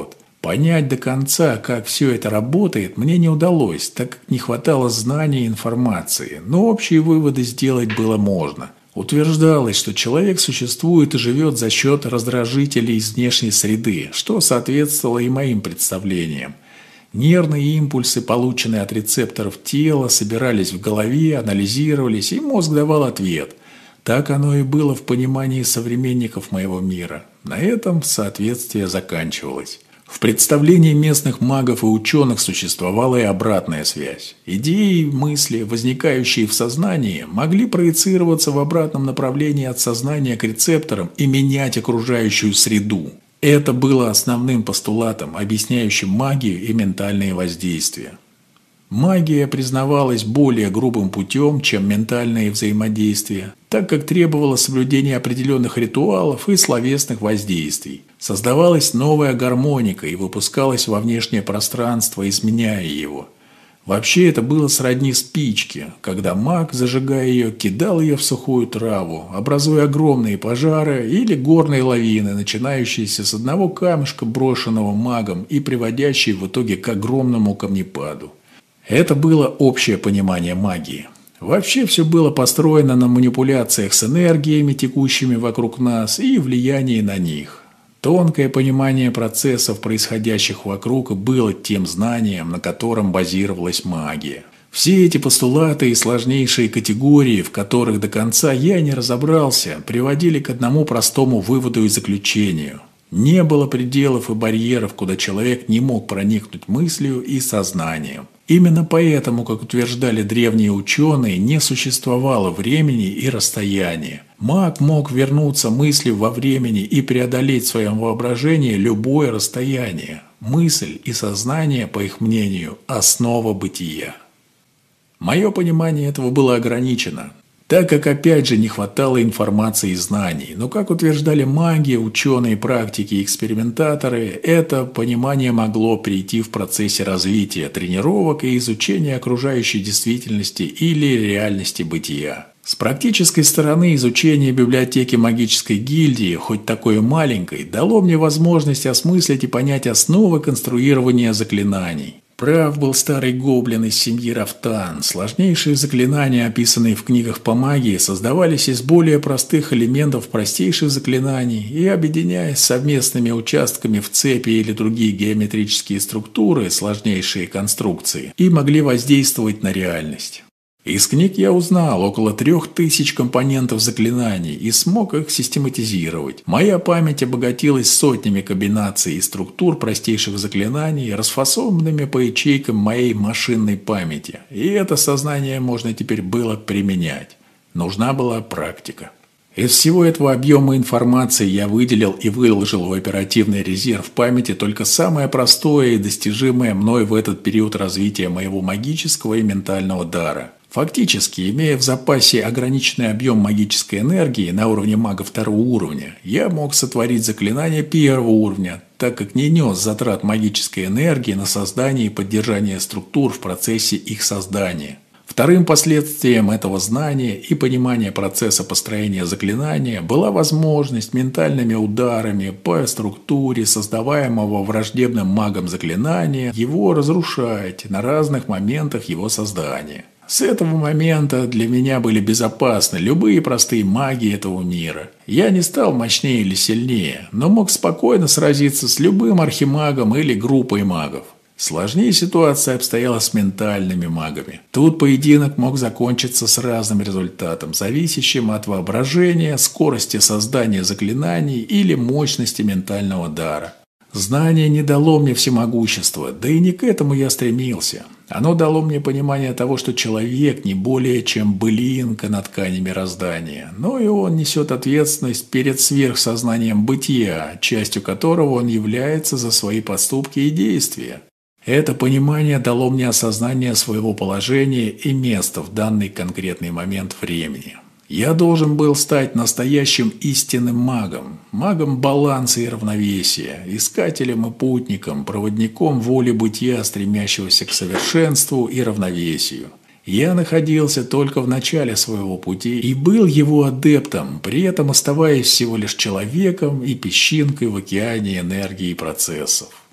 Понять до конца, как все это работает, мне не удалось, так как не хватало знаний и информации, но общие выводы сделать было можно. Утверждалось, что человек существует и живет за счет раздражителей из внешней среды, что соответствовало и моим представлениям. Нервные импульсы, полученные от рецепторов тела, собирались в голове, анализировались, и мозг давал ответ. Так оно и было в понимании современников моего мира. На этом соответствие заканчивалось. В представлении местных магов и ученых существовала и обратная связь. Идеи и мысли, возникающие в сознании, могли проецироваться в обратном направлении от сознания к рецепторам и менять окружающую среду. Это было основным постулатом, объясняющим магию и ментальные воздействия. Магия признавалась более грубым путем, чем ментальные взаимодействия, так как требовала соблюдения определенных ритуалов и словесных воздействий. Создавалась новая гармоника и выпускалась во внешнее пространство, изменяя его. Вообще это было сродни спичке, когда маг, зажигая ее, кидал ее в сухую траву, образуя огромные пожары или горные лавины, начинающиеся с одного камешка, брошенного магом и приводящие в итоге к огромному камнепаду. Это было общее понимание магии. Вообще все было построено на манипуляциях с энергиями, текущими вокруг нас, и влиянии на них. Тонкое понимание процессов, происходящих вокруг, было тем знанием, на котором базировалась магия. Все эти постулаты и сложнейшие категории, в которых до конца я не разобрался, приводили к одному простому выводу и заключению. Не было пределов и барьеров, куда человек не мог проникнуть мыслью и сознанием. Именно поэтому, как утверждали древние ученые, не существовало времени и расстояния. Маг мог вернуться мыслью во времени и преодолеть в своем воображении любое расстояние. Мысль и сознание, по их мнению, основа бытия. Мое понимание этого было ограничено, так как опять же не хватало информации и знаний. Но, как утверждали маги, ученые, практики и экспериментаторы, это понимание могло прийти в процессе развития, тренировок и изучения окружающей действительности или реальности бытия. С практической стороны изучение библиотеки магической гильдии, хоть такой и маленькой, дало мне возможность осмыслить и понять основы конструирования заклинаний. Прав был старый гоблин из семьи Рафтан. Сложнейшие заклинания, описанные в книгах по магии, создавались из более простых элементов простейших заклинаний и, объединяясь совместными участками в цепи или другие геометрические структуры, сложнейшие конструкции, и могли воздействовать на реальность. Из книг я узнал около трех тысяч компонентов заклинаний и смог их систематизировать. Моя память обогатилась сотнями комбинаций и структур простейших заклинаний, расфасованными по ячейкам моей машинной памяти. И это сознание можно теперь было применять. Нужна была практика. Из всего этого объема информации я выделил и выложил в оперативный резерв памяти только самое простое и достижимое мной в этот период развития моего магического и ментального дара. Фактически, имея в запасе ограниченный объем магической энергии на уровне мага второго уровня, я мог сотворить заклинания первого уровня, так как не нес затрат магической энергии на создание и поддержание структур в процессе их создания. Вторым последствием этого знания и понимания процесса построения заклинания была возможность ментальными ударами по структуре создаваемого враждебным магом заклинания его разрушать на разных моментах его создания. С этого момента для меня были безопасны любые простые маги этого мира. Я не стал мощнее или сильнее, но мог спокойно сразиться с любым архимагом или группой магов. Сложнее ситуация обстояла с ментальными магами. Тут поединок мог закончиться с разным результатом, зависящим от воображения, скорости создания заклинаний или мощности ментального дара. Знание не дало мне всемогущества, да и не к этому я стремился. Оно дало мне понимание того, что человек не более чем былинка на ткани мироздания, но и он несет ответственность перед сверхсознанием бытия, частью которого он является за свои поступки и действия. Это понимание дало мне осознание своего положения и места в данный конкретный момент времени. Я должен был стать настоящим истинным магом, магом баланса и равновесия, искателем и путником, проводником воли бытия, стремящегося к совершенству и равновесию. Я находился только в начале своего пути и был его адептом, при этом оставаясь всего лишь человеком и песчинкой в океане энергии и процессов.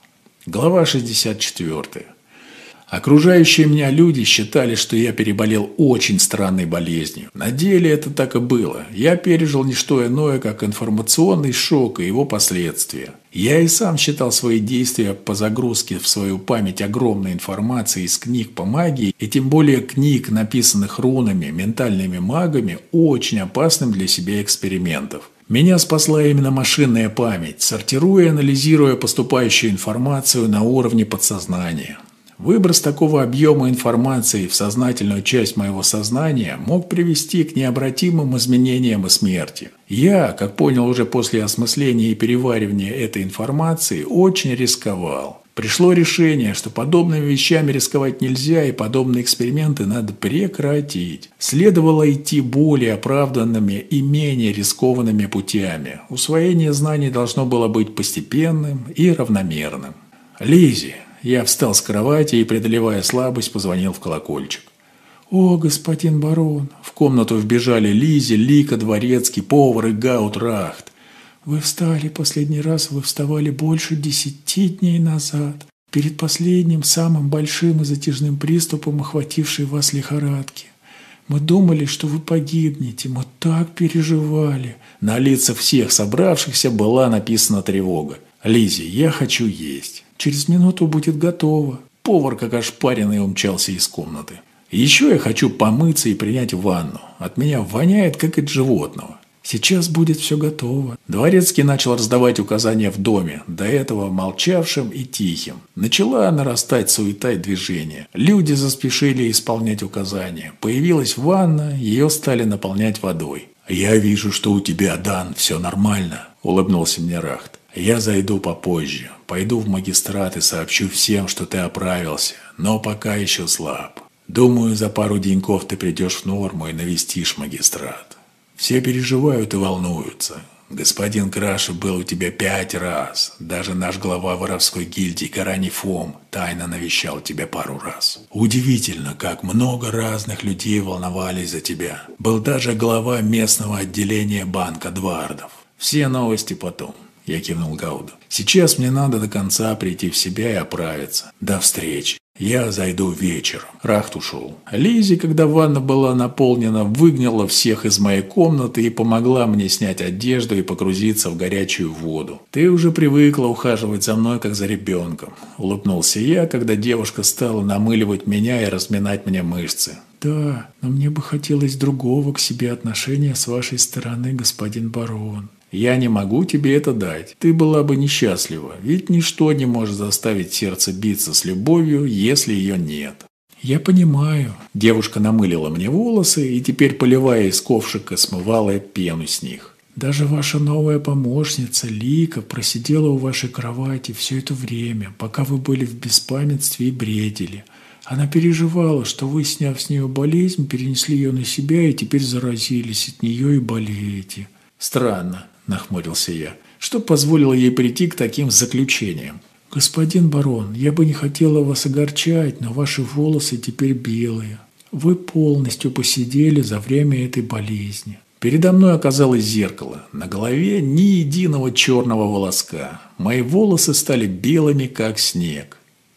Глава шестьдесят четыре. Окружающие меня люди считали, что я переболел очень странной болезнью. На деле это так и было. Я пережил не что иное, как информационный шок и его последствия. Я и сам считал свои действия по загрузке в свою память огромной информации из книг по магии, и тем более книг, написанных рунами, ментальными магами, очень опасным для себя экспериментов. Меня спасла именно машинная память, сортируя и анализируя поступающую информацию на уровне подсознания. Выброс такого объема информации в сознательную часть моего сознания мог привести к необратимым изменениям и смерти. Я, как понял уже после осмысления и переваривания этой информации, очень рисковал. Пришло решение, что подобными вещами рисковать нельзя и подобные эксперименты надо прекратить. Следовало идти более оправданными и менее рискованными путями. Усвоение знаний должно было быть постепенным и равномерным. Лиззи. Я встал с кровати и, преодолевая слабость, позвонил в колокольчик. «О, господин барон!» В комнату вбежали Лиззи, Лика, Дворецкий, повар и Гаутрахт. «Вы встали последний раз, вы вставали больше десяти дней назад, перед последним, самым большим и затяжным приступом, охватившей вас лихорадки. Мы думали, что вы погибнете, мы так переживали». На лицах всех собравшихся была написана тревога. «Лиззи, я хочу есть». «Через минуту будет готово». Повар, как ошпаренный, умчался из комнаты. «Еще я хочу помыться и принять ванну. От меня воняет, как от животного». «Сейчас будет все готово». Дворецкий начал раздавать указания в доме, до этого молчавшим и тихим. Начала нарастать суета и движение. Люди заспешили исполнять указания. Появилась ванна, ее стали наполнять водой. «Я вижу, что у тебя, Дан, все нормально», – улыбнулся мне Рахт. «Я зайду попозже. Пойду в магистрат и сообщу всем, что ты оправился, но пока еще слаб. Думаю, за пару деньков ты придешь в норму и навестишь магистрат. Все переживают и волнуются. Господин Краша был у тебя пять раз. Даже наш глава воровской гильдии Каранифом тайно навещал тебя пару раз. Удивительно, как много разных людей волновались за тебя. Был даже глава местного отделения банка Двардов. Все новости потом». Я кивнул Гауду. «Сейчас мне надо до конца прийти в себя и оправиться. До встречи. Я зайду вечером». Рахт ушел. Лиззи, когда ванна была наполнена, выгнала всех из моей комнаты и помогла мне снять одежду и погрузиться в горячую воду. «Ты уже привыкла ухаживать за мной, как за ребенком», – улыбнулся я, когда девушка стала намыливать меня и разминать мне мышцы. «Да, но мне бы хотелось другого к себе отношения с вашей стороны, господин барон». «Я не могу тебе это дать. Ты была бы несчастлива, ведь ничто не может заставить сердце биться с любовью, если ее нет». «Я понимаю». Девушка намылила мне волосы и теперь, поливая из ковшика, смывала пену с них. «Даже ваша новая помощница Лика просидела у вашей кровати все это время, пока вы были в беспамятстве и бредили. Она переживала, что вы, сняв с нее болезнь, перенесли ее на себя и теперь заразились от нее и болеете». «Странно», – нахмурился я, – «что позволило ей прийти к таким заключениям?» «Господин барон, я бы не хотела вас огорчать, но ваши волосы теперь белые. Вы полностью посидели за время этой болезни». Передо мной оказалось зеркало. На голове ни единого черного волоска. Мои волосы стали белыми, как снег.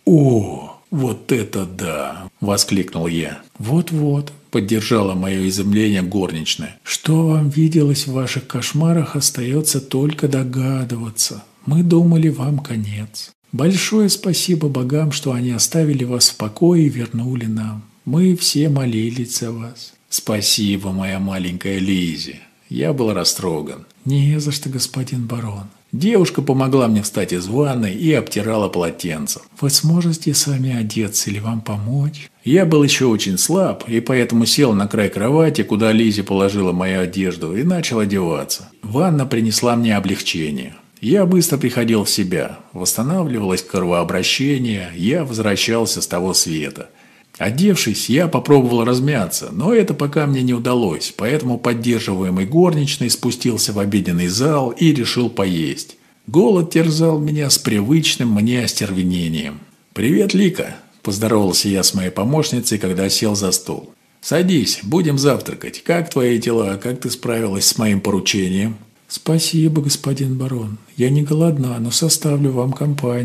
«О, вот это да!» – воскликнул я. «Вот-вот», – поддержала мое изумление горничная. «Что вам виделось в ваших кошмарах, остается только догадываться. Мы думали, вам конец. Большое спасибо богам, что они оставили вас в покое и вернули нам. Мы все молились за вас». «Спасибо, моя маленькая Лиззи». Я был растроган. «Не за что, господин барон». Девушка помогла мне встать из ванной и обтирала полотенцем. «Вы сможете сами одеться или вам помочь?» Я был еще очень слаб, и поэтому сел на край кровати, куда Лиззи положила мою одежду, и начал одеваться. Ванна принесла мне облегчение. Я быстро приходил в себя. Восстанавливалось кровообращение, я возвращался с того света. Одевшись, я попробовал размяться, но это пока мне не удалось, поэтому поддерживаемый горничной спустился в обеденный зал и решил поесть. Голод терзал меня с привычным мне остервенением. «Привет, Лика!» – поздоровался я с моей помощницей, когда сел за стол. «Садись, будем завтракать. Как твои дела? Как ты справилась с моим поручением?» «Спасибо, господин барон. Я не голодна, но составлю вам компанию».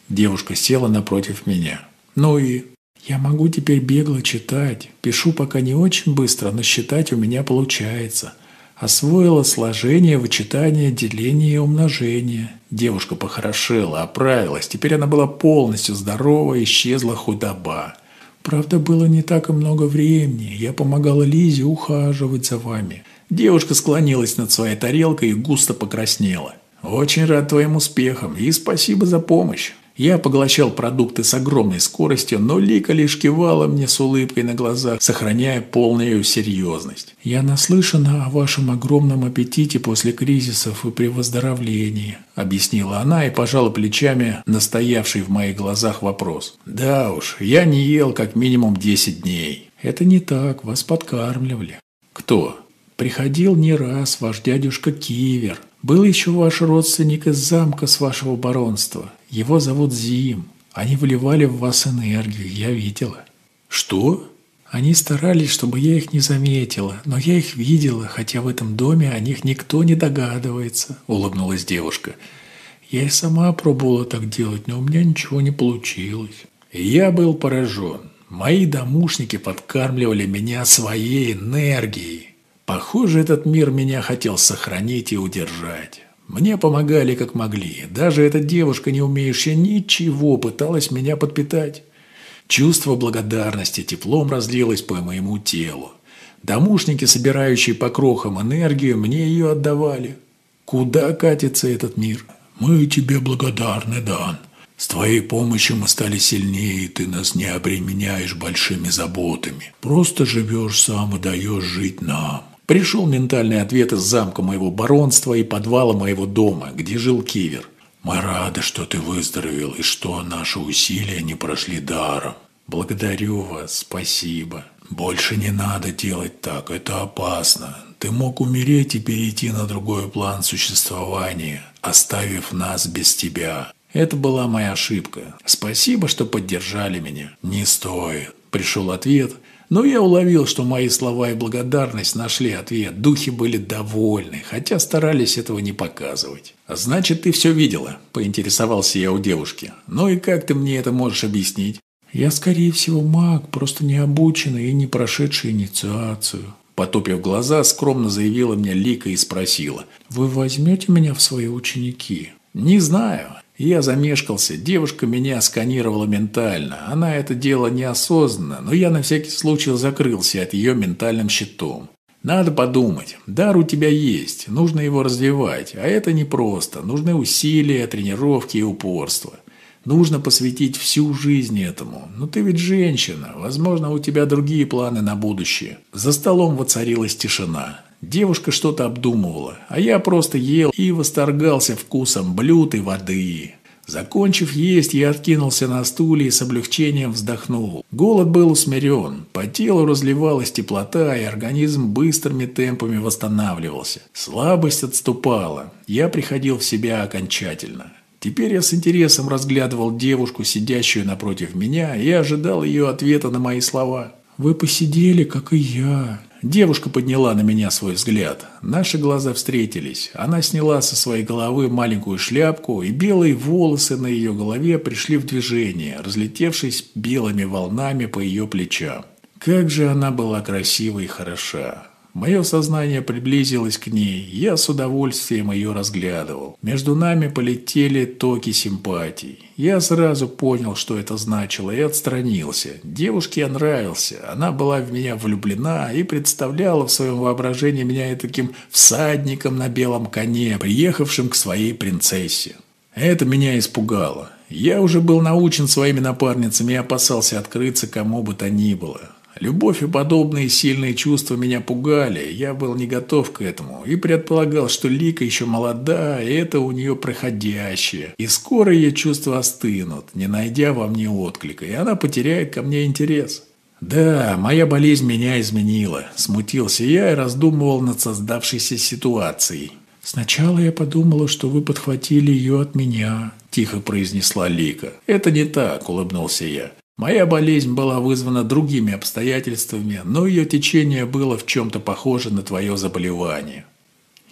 Девушка села напротив меня. «Ну и?» «Я могу теперь бегло читать. Пишу пока не очень быстро, но считать у меня получается. Освоила сложение, вычитание, деление и умножение». Девушка похорошела, оправилась. Теперь она была полностью здорова, исчезла худоба. «Правда, было не так и много времени. Я помогала Лизе ухаживать за вами». Девушка склонилась над своей тарелкой и густо покраснела. «Очень рад твоим успехам и спасибо за помощь». Я поглощал продукты с огромной скоростью, но Лика лишь кивала мне с улыбкой на глазах, сохраняя полную серьезность. «Я наслышана о вашем огромном аппетите после кризисов и при выздоровлении», — объяснила она и пожала плечами на стоявший в моих глазах вопрос. «Да уж, я не ел как минимум десять дней». «Это не так, вас подкармливали». «Кто?» «Приходил не раз ваш дядюшка Кивер. Был еще ваш родственник из замка с вашего баронства. Его зовут Зим. Они вливали в вас энергию, я видела». «Что?» «Они старались, чтобы я их не заметила, но я их видела, хотя в этом доме о них никто не догадывается», — улыбнулась девушка. «Я и сама пробовала так делать, но у меня ничего не получилось». Я был поражен. Мои домушники подкармливали меня своей энергией. Похоже, этот мир меня хотел сохранить и удержать. Мне помогали как могли. Даже эта девушка, не умеющая ничего, пыталась меня подпитать. Чувство благодарности теплом разлилось по моему телу. Домушники, собирающие по крохам энергию, мне ее отдавали. Куда катится этот мир? «Мы тебе благодарны, Дан. С твоей помощью мы стали сильнее, и ты нас не обременяешь большими заботами. Просто живешь сам и даешь жить нам». Пришел ментальный ответ из замка моего баронства и подвала моего дома, где жил Кивер. «Мы рады, что ты выздоровел и что наши усилия не прошли даром». «Благодарю вас, спасибо». «Больше не надо делать так, это опасно. Ты мог умереть и перейти на другой план существования, оставив нас без тебя». Это была моя ошибка. Спасибо, что поддержали меня. «Не стоит». Пришел ответ. Но я уловил, что мои слова и благодарность нашли ответ. Духи были довольны, хотя старались этого не показывать. «Значит, ты все видела?» – поинтересовался я у девушки. «Ну и как ты мне это можешь объяснить?» «Я, скорее всего, маг, просто не обученный и не прошедший инициацию». Потупив глаза, скромно заявила мне Лика и спросила. «Вы возьмете меня в свои ученики?» «Не знаю». Я замешкался, девушка меня сканировала ментально. Она это делала неосознанно, но я на всякий случай закрылся от ее ментальным щитом. Надо подумать. Дар у тебя есть, нужно его развивать, а это непросто. Нужны усилия, тренировки и упорство. Нужно посвятить всю жизнь этому. Но ты ведь женщина, возможно, у тебя другие планы на будущее. За столом воцарилась тишина. Девушка что-то обдумывала, а я просто ел и восторгался вкусом блюд и воды. Закончив есть, я откинулся на стуле и с облегчением вздохнул. Голод был усмирен, по телу разливалась теплота, и организм быстрыми темпами восстанавливался. Слабость отступала, я приходил в себя окончательно. Теперь я с интересом разглядывал девушку, сидящую напротив меня, и ожидал ее ответа на мои слова. «Вы посидели, как и я». Девушка подняла на меня свой взгляд. Наши глаза встретились. Она сняла со своей головы маленькую шляпку, и белые волосы на ее голове пришли в движение, разлетевшись белыми волнами по ее плечам. Как же она была красива и хороша. Мое сознание приблизилось к ней, я с удовольствием ее разглядывал. Между нами полетели токи симпатий. Я сразу понял, что это значило, и отстранился. Девушке я нравился, она была в меня влюблена и представляла в своем воображении меня таким всадником на белом коне, приехавшим к своей принцессе. Это меня испугало. Я уже был научен своими напарницами и опасался открыться кому бы то ни было. Любовь и подобные сильные чувства меня пугали, я был не готов к этому и предполагал, что Лика еще молода, и это у нее проходящее, и скоро ее чувства остынут, не найдя во мне отклика, и она потеряет ко мне интерес. Да, моя болезнь меня изменила, смутился я и раздумывал над создавшейся ситуацией. «Сначала я подумала, что вы подхватили ее от меня», – тихо произнесла Лика. «Это не так», – улыбнулся я. Моя болезнь была вызвана другими обстоятельствами, но ее течение было в чем-то похоже на твое заболевание.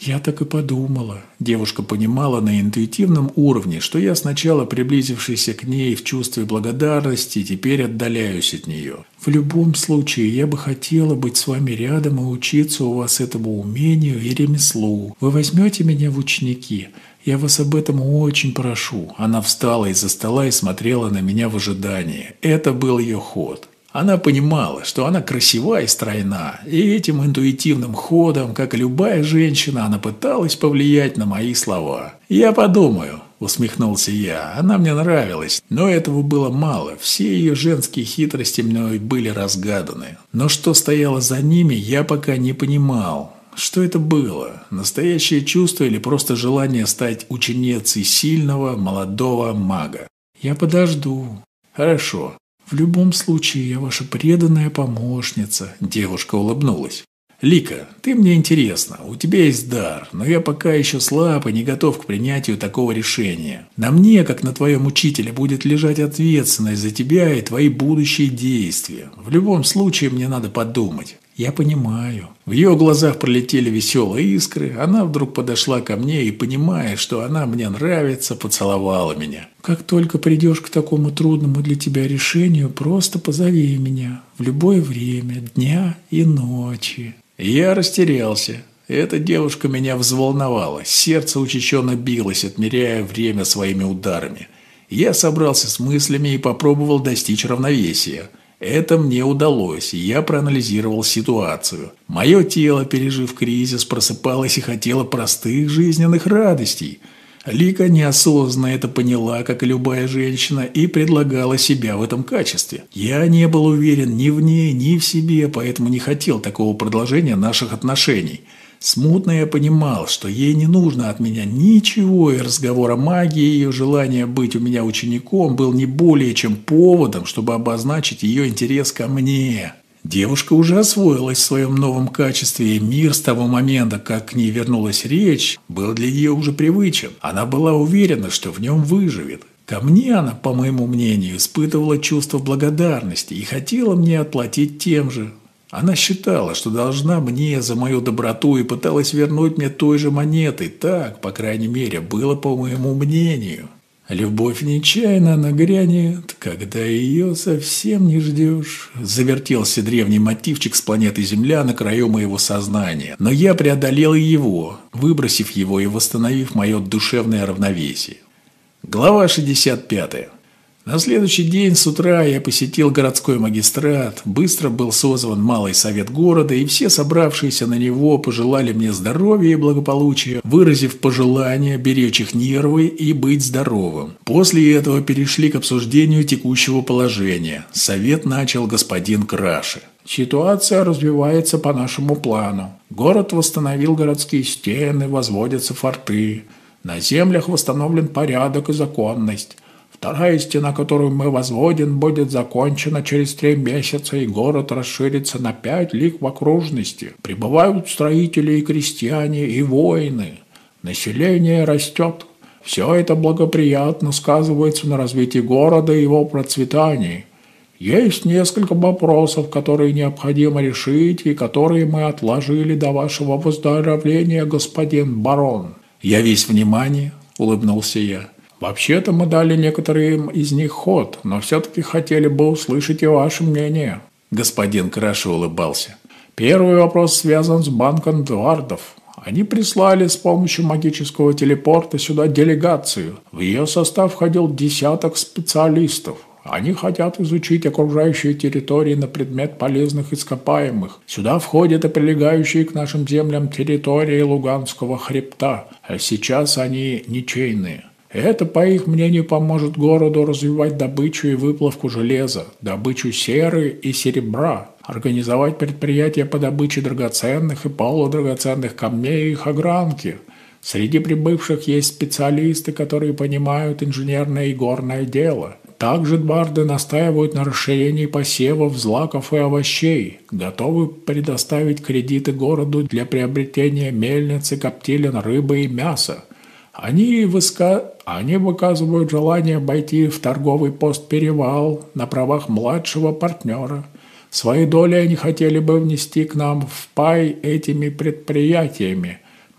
Я так и подумала. Девушка понимала на интуитивном уровне, что я сначала приблизившийся к ней в чувстве благодарности, теперь отдаляюсь от нее. В любом случае, я бы хотела быть с вами рядом и учиться у вас этому умению и ремеслу. Вы возьмете меня в ученики? Я вас об этом очень прошу. Она встала из-за стола и смотрела на меня в ожидании. Это был ее ход. Она понимала, что она красива и стройна, и этим интуитивным ходом, как и любая женщина, она пыталась повлиять на мои слова. «Я подумаю», – усмехнулся я, – «она мне нравилась, но этого было мало, все ее женские хитрости мной были разгаданы. Но что стояло за ними, я пока не понимал». Что это было? Настоящее чувство или просто желание стать ученицей сильного, молодого мага? Я подожду. Хорошо. В любом случае, я ваша преданная помощница. Девушка улыбнулась. Лика, ты мне интересна, у тебя есть дар, но я пока еще слаб и не готов к принятию такого решения. На мне, как на твоем учителе, будет лежать ответственность за тебя и твои будущие действия. В любом случае, мне надо подумать. Я понимаю. В ее глазах пролетели веселые искры. Она вдруг подошла ко мне и, понимая, что она мне нравится, поцеловала меня. Как только придешь к такому трудному для тебя решению, просто позови меня. В любое время, дня и ночи. Я растерялся. Эта девушка меня взволновала. Сердце учащенно билось, отмеряя время своими ударами. Я собрался с мыслями и попробовал достичь равновесия. Это мне удалось, и я проанализировал ситуацию. Мое тело, пережив кризис, просыпалось и хотело простых жизненных радостей. Лика неосознанно это поняла, как и любая женщина, и предлагала себя в этом качестве. Я не был уверен ни в ней, ни в себе, поэтому не хотел такого продолжения наших отношений. Смутно я понимал, что ей не нужно от меня ничего, и разговор о магии и ее желание быть у меня учеником был не более чем поводом, чтобы обозначить ее интерес ко мне. Девушка уже освоилась в своем новом качестве, и мир с того момента, как к ней вернулась речь, был для нее уже привычен. Она была уверена, что в нем выживет. Ко мне она, по моему мнению, испытывала чувство благодарности и хотела мне отплатить тем же. Она считала, что должна мне за мою доброту и пыталась вернуть мне той же монетой. Так, по крайней мере, было по моему мнению. «Любовь нечаянно нагрянет, когда ее совсем не ждешь». Завертелся древний мотивчик с планеты Земля на краю моего сознания. Но я преодолел его, выбросив его и восстановив мое душевное равновесие. Глава шестьдесят пятая. На следующий день с утра я посетил городской магистрат, быстро был созван малый совет города, и все собравшиеся на него пожелали мне здоровья и благополучия, выразив пожелание беречь их нервы и быть здоровым. После этого перешли к обсуждению текущего положения. Совет начал господин Краши. Ситуация развивается по нашему плану. Город восстановил городские стены, возводятся форты. На землях восстановлен порядок и законность. Вторая стена, которую мы возводим, будет закончена через три месяца, и город расширится на пять лиг в окружности. Прибывают строители и крестьяне, и воины. Население растет. Все это благоприятно сказывается на развитии города и его процветании. Есть несколько вопросов, которые необходимо решить, и которые мы отложили до вашего выздоровления, господин барон. Я весь внимание, улыбнулся я. Вообще-то мы дали некоторым из них ход, но все-таки хотели бы услышать и ваше мнение. Господин Краши улыбался. Первый вопрос связан с банком Двардов. Они прислали с помощью магического телепорта сюда делегацию. В ее состав входил десяток специалистов. Они хотят изучить окружающие территории на предмет полезных ископаемых. Сюда входят и прилегающие к нашим землям территории Луганского хребта. А сейчас они ничейные. Это, по их мнению, поможет городу развивать добычу и выплавку железа, добычу серы и серебра, организовать предприятия по добыче драгоценных и полудрагоценных камней и их огранки. Среди прибывших есть специалисты, которые понимают инженерное и горное дело. Также дварды настаивают на расширении посевов, злаков и овощей, готовы предоставить кредиты городу для приобретения мельницы, коптилен, рыбы и мяса. Они, выска... Они выказывают желание обойти в торговый пост «Перевал» на правах младшего партнера. Свои доли они хотели бы внести к нам в пай этими предприятиями.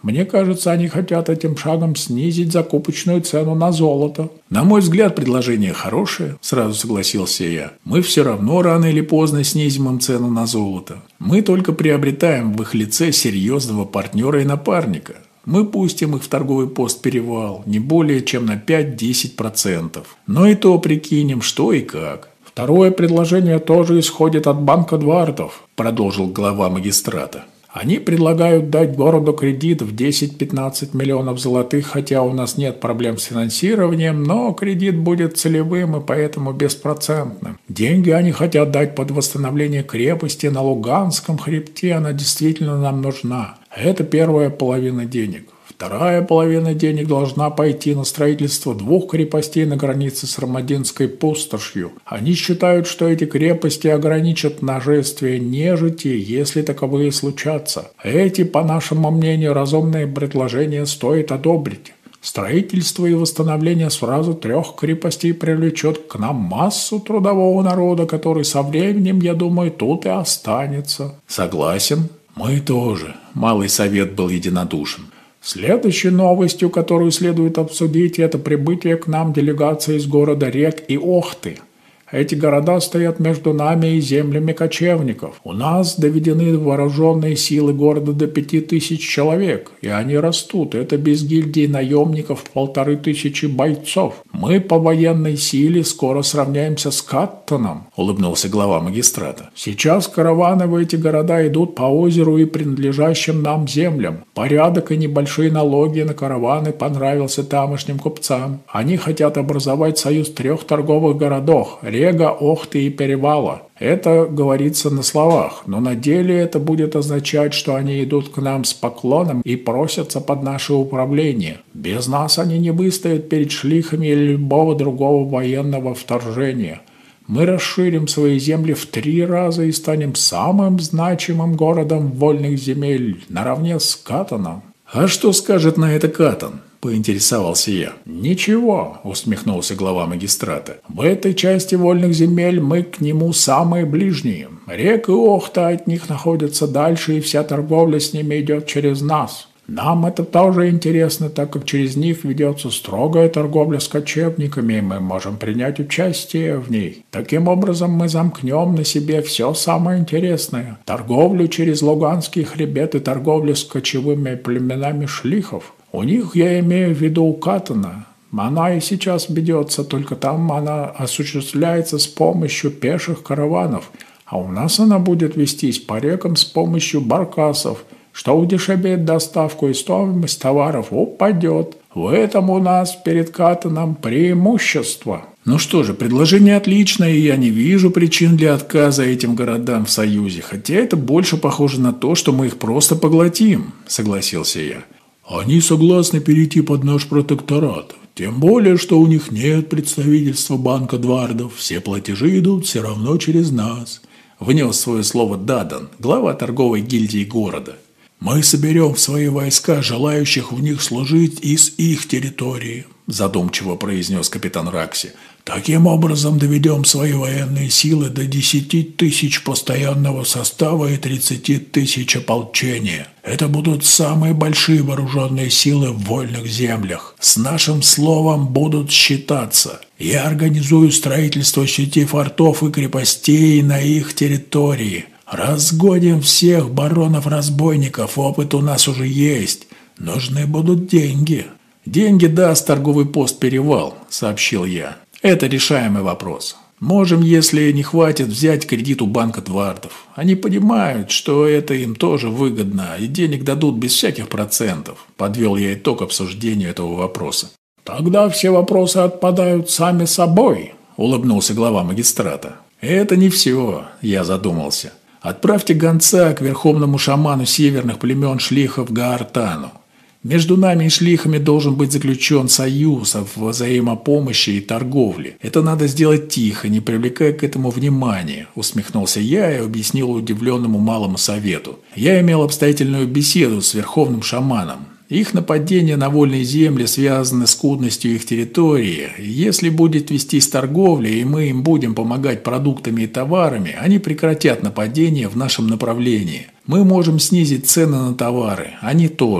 Мне кажется, они хотят этим шагом снизить закупочную цену на золото. На мой взгляд, предложение хорошее, сразу согласился я. Мы все равно рано или поздно снизим им цену на золото. Мы только приобретаем в их лице серьезного партнера и напарника. Мы пустим их в торговый пост «Перевал» не более чем на пять-десять процентов. Но и то прикинем, что и как. Второе предложение тоже исходит от банка Двардов, продолжил глава магистрата. Они предлагают дать городу кредит в десять-пятнадцать миллионов золотых, хотя у нас нет проблем с финансированием, но кредит будет целевым и поэтому беспроцентным. Деньги они хотят дать под восстановление крепости на Луганском хребте, она действительно нам нужна. Это первая половина денег. Вторая половина денег должна пойти на строительство двух крепостей на границе с Ромадинской пустошью. Они считают, что эти крепости ограничат нашествие нежити, если таковые случатся. Эти, по нашему мнению, разумные предложения стоит одобрить. Строительство и восстановление сразу трех крепостей привлечет к нам массу трудового народа, который со временем, я думаю, тут и останется. Согласен. Мы тоже. Малый совет был единодушен. Следующей новостью, которую следует обсудить, это прибытие к нам делегации из города Рек и Охты. Эти города стоят между нами и землями кочевников. У нас доведены вооруженные силы города до пяти тысяч человек, и они растут. Это без гильдии наемников полторы тысячи бойцов. Мы по военной силе скоро сравняемся с Каттоном, улыбнулся глава магистрата. Сейчас караваны в эти города идут по озеру и принадлежащим нам землям. Порядок и небольшие налоги на караваны понравился тамошним купцам. Они хотят образовать союз трех торговых городов – Рега, Охты и Перевала. Это говорится на словах, но на деле это будет означать, что они идут к нам с поклоном и просятся под наше управление. Без нас они не выстоят перед шлихами или любого другого военного вторжения. Мы расширим свои земли в три раза и станем самым значимым городом вольных земель, наравне с Каттоном. А что скажет на это Каттон? Поинтересовался я. «Ничего», — усмехнулся глава магистрата. «В этой части вольных земель мы к нему самые ближние. Рек и Охта от них находятся дальше, и вся торговля с ними идет через нас. Нам это тоже интересно, так как через них ведется строгая торговля с кочевниками, и мы можем принять участие в ней. Таким образом мы замкнем на себе все самое интересное. Торговлю через Луганский хребет и торговлю с кочевыми племенами шлихов. У них, я имею в виду у Каттона. Она и сейчас ведется, только там она осуществляется с помощью пеших караванов, а у нас она будет вестись по рекам с помощью баркасов, что удешевит доставку, и стоимость товаров упадет. В этом у нас перед Каттоном преимущество». Ну что же, предложение отличное, и я не вижу причин для отказа этим городам в союзе, хотя это больше похоже на то, что мы их просто поглотим, согласился я. Они согласны перейти под наш протекторат. Тем более, что у них нет представительства банка Двардов. Все платежи идут все равно через нас. Внес свое слово Дадан, глава торговой гильдии города. Мы соберем в свои войска желающих в них служить из их территории, задумчиво произнес капитан Ракси. Таким образом доведем свои военные силы до десяти тысяч постоянного состава и тридцати тысяч ополчения. Это будут самые большие вооруженные силы в вольных землях. С нашим словом будут считаться. Я организую строительство сети фортов и крепостей на их территории. Разгоним всех баронов-разбойников, опыт у нас уже есть. Нужны будут деньги. Деньги даст торговый пост «Перевал», сообщил я. Это решаемый вопрос. Можем, если не хватит, взять кредит у банка Двардов. Они понимают, что это им тоже выгодно, и денег дадут без всяких процентов. Подвел я итог обсуждению этого вопроса. Тогда все вопросы отпадают сами собой, улыбнулся глава магистрата. Это не все, я задумался. Отправьте гонца к верховному шаману северных племен шлихов Гаартану. Между нами и шлихами должен быть заключен союз о взаимопомощи и торговле. Это надо сделать тихо, не привлекая к этому внимания, усмехнулся я и объяснил удивленному малому совету. Я имел обстоятельную беседу с верховным шаманом. Их нападения на вольные земли связаны с скудностью их территории. Если будет вестись торговля, и мы им будем помогать продуктами и товарами, они прекратят нападения в нашем направлении. Мы можем снизить цены на товары, они тоже.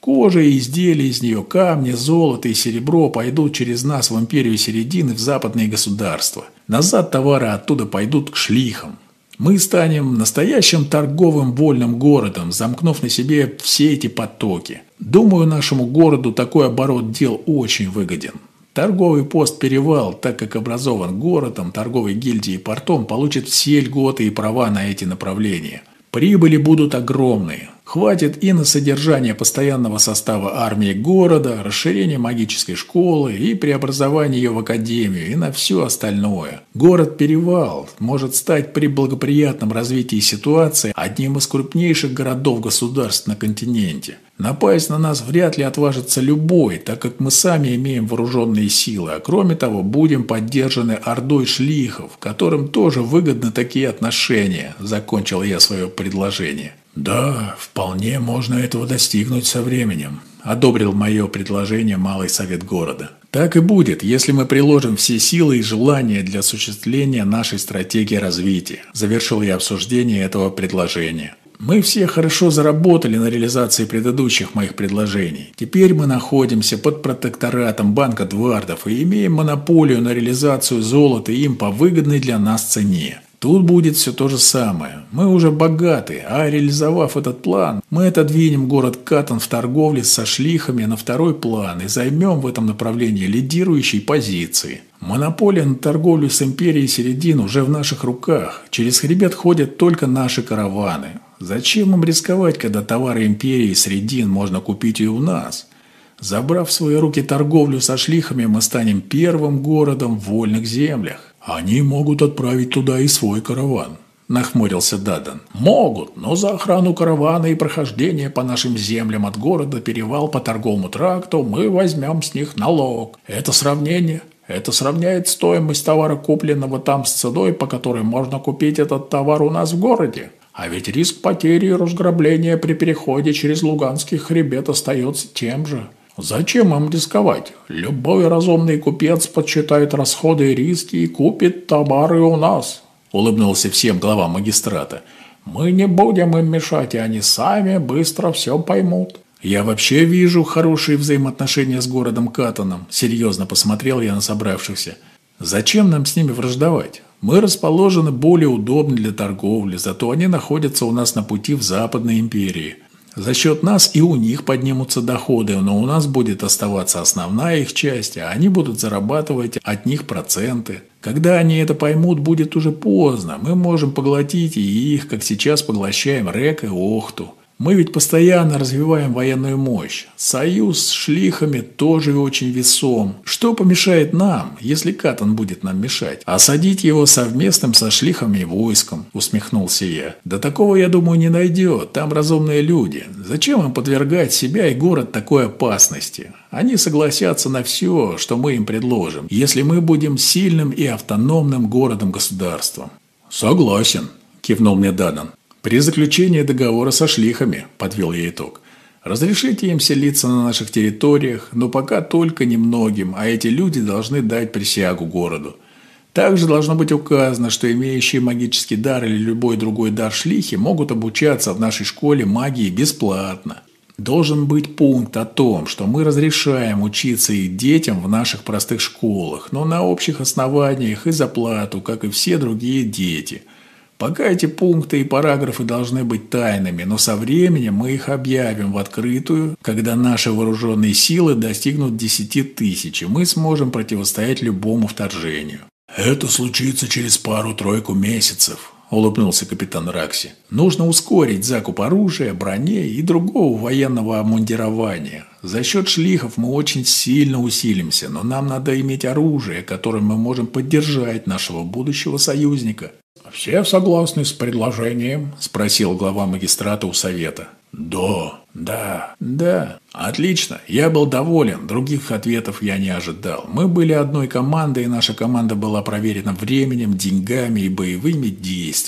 Кожа и изделия из нее, камни, золото и серебро пойдут через нас в империю середины в западные государства. Назад товары оттуда пойдут к шлихам. Мы станем настоящим торговым вольным городом, замкнув на себе все эти потоки. Думаю, нашему городу такой оборот дел очень выгоден. Торговый пост «Перевал», так как образован городом, торговой гильдией и портом, получит все льготы и права на эти направления. Прибыли будут огромные. Хватит и на содержание постоянного состава армии города, расширение магической школы и преобразование ее в академию, и на все остальное. Город-Перевал может стать при благоприятном развитии ситуации одним из крупнейших городов-государств на континенте. Напасть на нас вряд ли отважится любой, так как мы сами имеем вооруженные силы, а кроме того будем поддержаны ордой шлихов, которым тоже выгодны такие отношения, закончил я свое предложение. «Да, вполне можно этого достигнуть со временем», – одобрил мое предложение Малый совет города. «Так и будет, если мы приложим все силы и желания для осуществления нашей стратегии развития», – завершил я обсуждение этого предложения. «Мы все хорошо заработали на реализации предыдущих моих предложений. Теперь мы находимся под протекторатом Банка Двардов и имеем монополию на реализацию золота им по выгодной для нас цене. Тут будет все то же самое. Мы уже богаты, а реализовав этот план, мы отодвинем город Каттон в торговле со шлихами на второй план и займем в этом направлении лидирующие позиции. Монополия на торговлю с империей середин уже в наших руках. Через хребет ходят только наши караваны. Зачем им рисковать, когда товары империи середин можно купить и у нас? Забрав в свои руки торговлю со шлихами, мы станем первым городом в вольных землях. «Они могут отправить туда и свой караван», – нахмурился Дадан. «Могут, но за охрану каравана и прохождение по нашим землям от города Перевал по торговому тракту мы возьмем с них налог. Это сравнение. Это сравняет стоимость товара, купленного там, с ценой, по которой можно купить этот товар у нас в городе. А ведь риск потери и разграбления при переходе через Луганский хребет остается тем же. Зачем им рисковать? Любой разумный купец подсчитает расходы и риски и купит товары у нас», – улыбнулся всем глава магистрата. «Мы не будем им мешать, и они сами быстро все поймут». «Я вообще вижу хорошие взаимоотношения с городом Каттоном», – серьезно посмотрел я на собравшихся. «Зачем нам с ними враждовать? Мы расположены более удобно для торговли, зато они находятся у нас на пути в Западной империи. За счет нас и у них поднимутся доходы, но у нас будет оставаться основная их часть, а они будут зарабатывать от них проценты. Когда они это поймут, будет уже поздно. Мы можем поглотить и их, как сейчас поглощаем Рек и Охту. Мы ведь постоянно развиваем военную мощь. Союз с шлихами тоже очень весом. Что помешает нам, если Каттон будет нам мешать? Осадить его совместным со шлихами и войском, усмехнулся я. Да такого, я думаю, не найдет. Там разумные люди. Зачем им подвергать себя и город такой опасности? Они согласятся на все, что мы им предложим, если мы будем сильным и автономным городом-государством. Согласен, кивнул мне Дадан. «При заключении договора со шлихами», – подвел я итог. «Разрешите им селиться на наших территориях, но пока только немногим, а эти люди должны дать присягу городу. Также должно быть указано, что имеющие магический дар или любой другой дар шлихи могут обучаться в нашей школе магии бесплатно. Должен быть пункт о том, что мы разрешаем учиться и детям в наших простых школах, но на общих основаниях и за плату, как и все другие дети». Пока эти пункты и параграфы должны быть тайными, но со временем мы их объявим в открытую, когда наши вооруженные силы достигнут десяти тысяч, и мы сможем противостоять любому вторжению. «Это случится через пару-тройку месяцев», – улыбнулся капитан Ракси. «Нужно ускорить закуп оружия, брони и другого военного обмундирования. За счет шлихов мы очень сильно усилимся, но нам надо иметь оружие, которым мы можем поддержать нашего будущего союзника». «Все согласны с предложением?» – спросил глава магистрата у совета. «Да, да, да. Отлично. Я был доволен. Других ответов я не ожидал. Мы были одной командой, и наша команда была проверена временем, деньгами и боевыми действиями.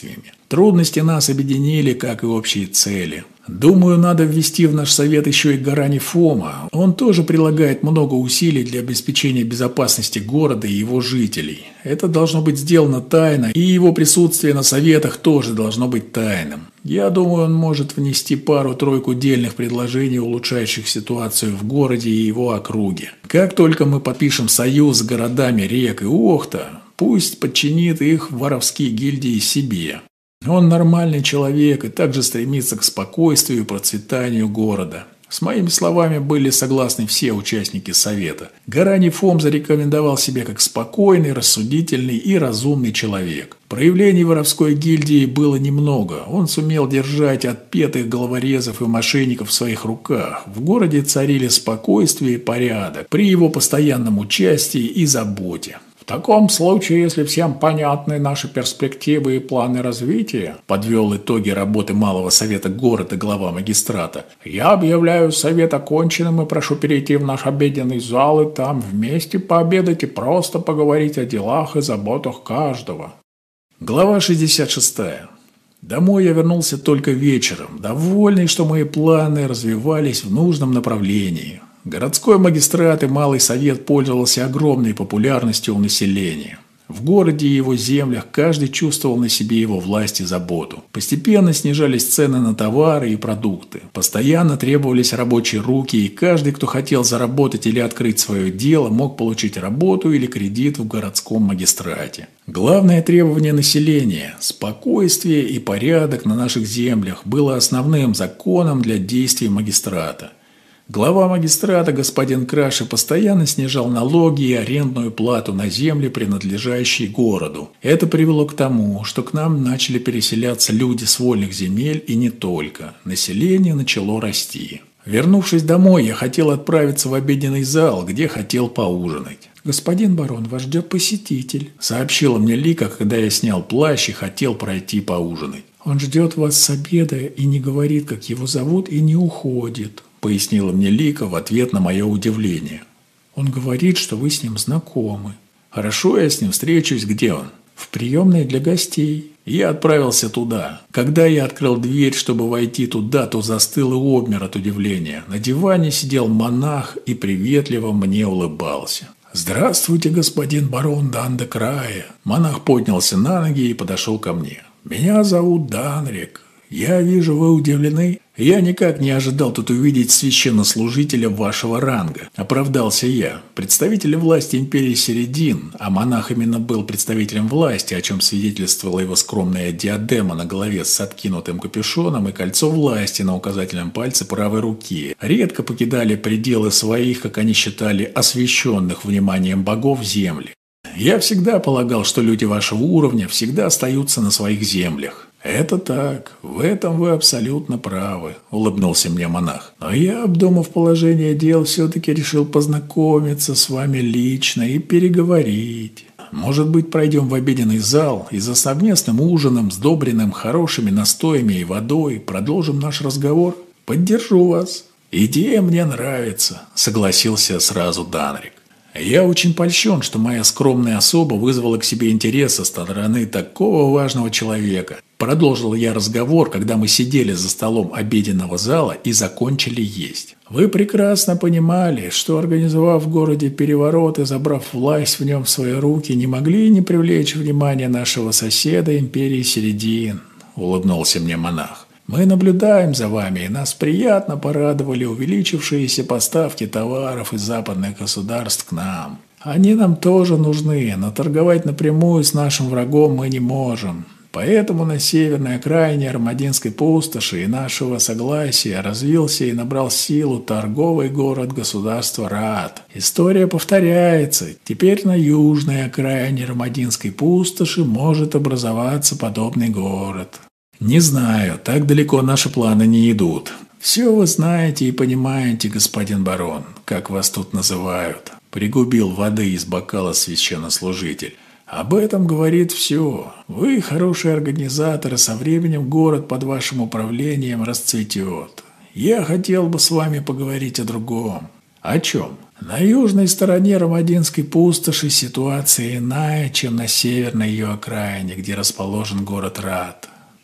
Трудности нас объединили, как и общие цели. Думаю, надо ввести в наш совет еще и Гарани Фома. Он тоже прилагает много усилий для обеспечения безопасности города и его жителей. Это должно быть сделано тайно, и его присутствие на советах тоже должно быть тайным. Я думаю, он может внести пару-тройку дельных предложений, улучшающих ситуацию в городе и его округе. Как только мы подпишем союз с городами Рек и Охта, пусть подчинит их воровские гильдии себе. Он нормальный человек и также стремится к спокойствию и процветанию города. С моими словами были согласны все участники совета. Гарани Фом зарекомендовал себя как спокойный, рассудительный и разумный человек. Проявлений воровской гильдии было немного. Он сумел держать отпетых головорезов и мошенников в своих руках. В городе царили спокойствие и порядок при его постоянном участии и заботе. В таком случае, если всем понятны наши перспективы и планы развития, подвел итоги работы Малого совета города глава магистрата, я объявляю совет оконченным и прошу перейти в наш обеденный зал и там вместе пообедать и просто поговорить о делах и заботах каждого. Глава шестьдесят шестая. Домой я вернулся только вечером, довольный, что мои планы развивались в нужном направлении. Городской магистрат и Малый совет пользовался огромной популярностью у населения. В городе и его землях каждый чувствовал на себе его власть и заботу. Постепенно снижались цены на товары и продукты. Постоянно требовались рабочие руки, и каждый, кто хотел заработать или открыть свое дело, мог получить работу или кредит в городском магистрате. Главное требование населения – спокойствие и порядок на наших землях – было основным законом для действий магистрата. Глава магистрата господин Краши постоянно снижал налоги и арендную плату на земли, принадлежащие городу. Это привело к тому, что к нам начали переселяться люди с вольных земель и не только. Население начало расти. Вернувшись домой, я хотел отправиться в обеденный зал, где хотел поужинать. «Господин барон, вас ждет посетитель», — сообщила мне Лика, когда я снял плащ и хотел пройти поужинать. «Он ждет вас с обеда и не говорит, как его зовут, и не уходит», — пояснила мне Лика в ответ на мое удивление. «Он говорит, что вы с ним знакомы». «Хорошо, я с ним встречусь. Где он?» «В приемной для гостей». Я отправился туда. Когда я открыл дверь, чтобы войти туда, то застыл и обмер от удивления. На диване сидел монах и приветливо мне улыбался. «Здравствуйте, господин барон Дан-де-Края». Монах поднялся на ноги и подошел ко мне. «Меня зовут Данрик. Я вижу, вы удивлены. Я никак не ожидал тут увидеть священнослужителя вашего ранга», – оправдался я. Представитель власти империи Середин, а монах именно был представителем власти, о чем свидетельствовала его скромная диадема на голове с откинутым капюшоном и кольцо власти на указательном пальце правой руки, редко покидали пределы своих, как они считали, освященных вниманием богов земли. Я всегда полагал, что люди вашего уровня всегда остаются на своих землях. «Это так, в этом вы абсолютно правы», – улыбнулся мне монах. «Но я, обдумав положение дел, все-таки решил познакомиться с вами лично и переговорить. Может быть, пройдем в обеденный зал и за совместным ужином, сдобренным хорошими настоями и водой, продолжим наш разговор? Поддержу вас». «Идея мне нравится», – согласился сразу Данрик. Я очень польщен, что моя скромная особа вызвала к себе интерес со стороны такого важного человека. Продолжил я разговор, когда мы сидели за столом обеденного зала и закончили есть. Вы прекрасно понимали, что, организовав в городе переворот и забрав власть в нем в свои руки, не могли не привлечь внимание нашего соседа империи Середин, улыбнулся мне монах. Мы наблюдаем за вами, и нас приятно порадовали увеличившиеся поставки товаров из западных государств к нам. Они нам тоже нужны, но торговать напрямую с нашим врагом мы не можем. Поэтому на северной окраине Армадинской пустоши и нашего согласия развился и набрал силу торговый город государства Рат. История повторяется. Теперь на южной окраине Армадинской пустоши может образоваться подобный город. «Не знаю, так далеко наши планы не идут. Все вы знаете и понимаете, господин барон, как вас тут называют», – пригубил воды из бокала священнослужитель. «Об этом говорит все. Вы хороший организатор, и со временем город под вашим управлением расцветет. Я хотел бы с вами поговорить о другом». «О чем?» «На южной стороне Рамадинской пустоши ситуация иная, чем на северной ее окраине, где расположен город Рат.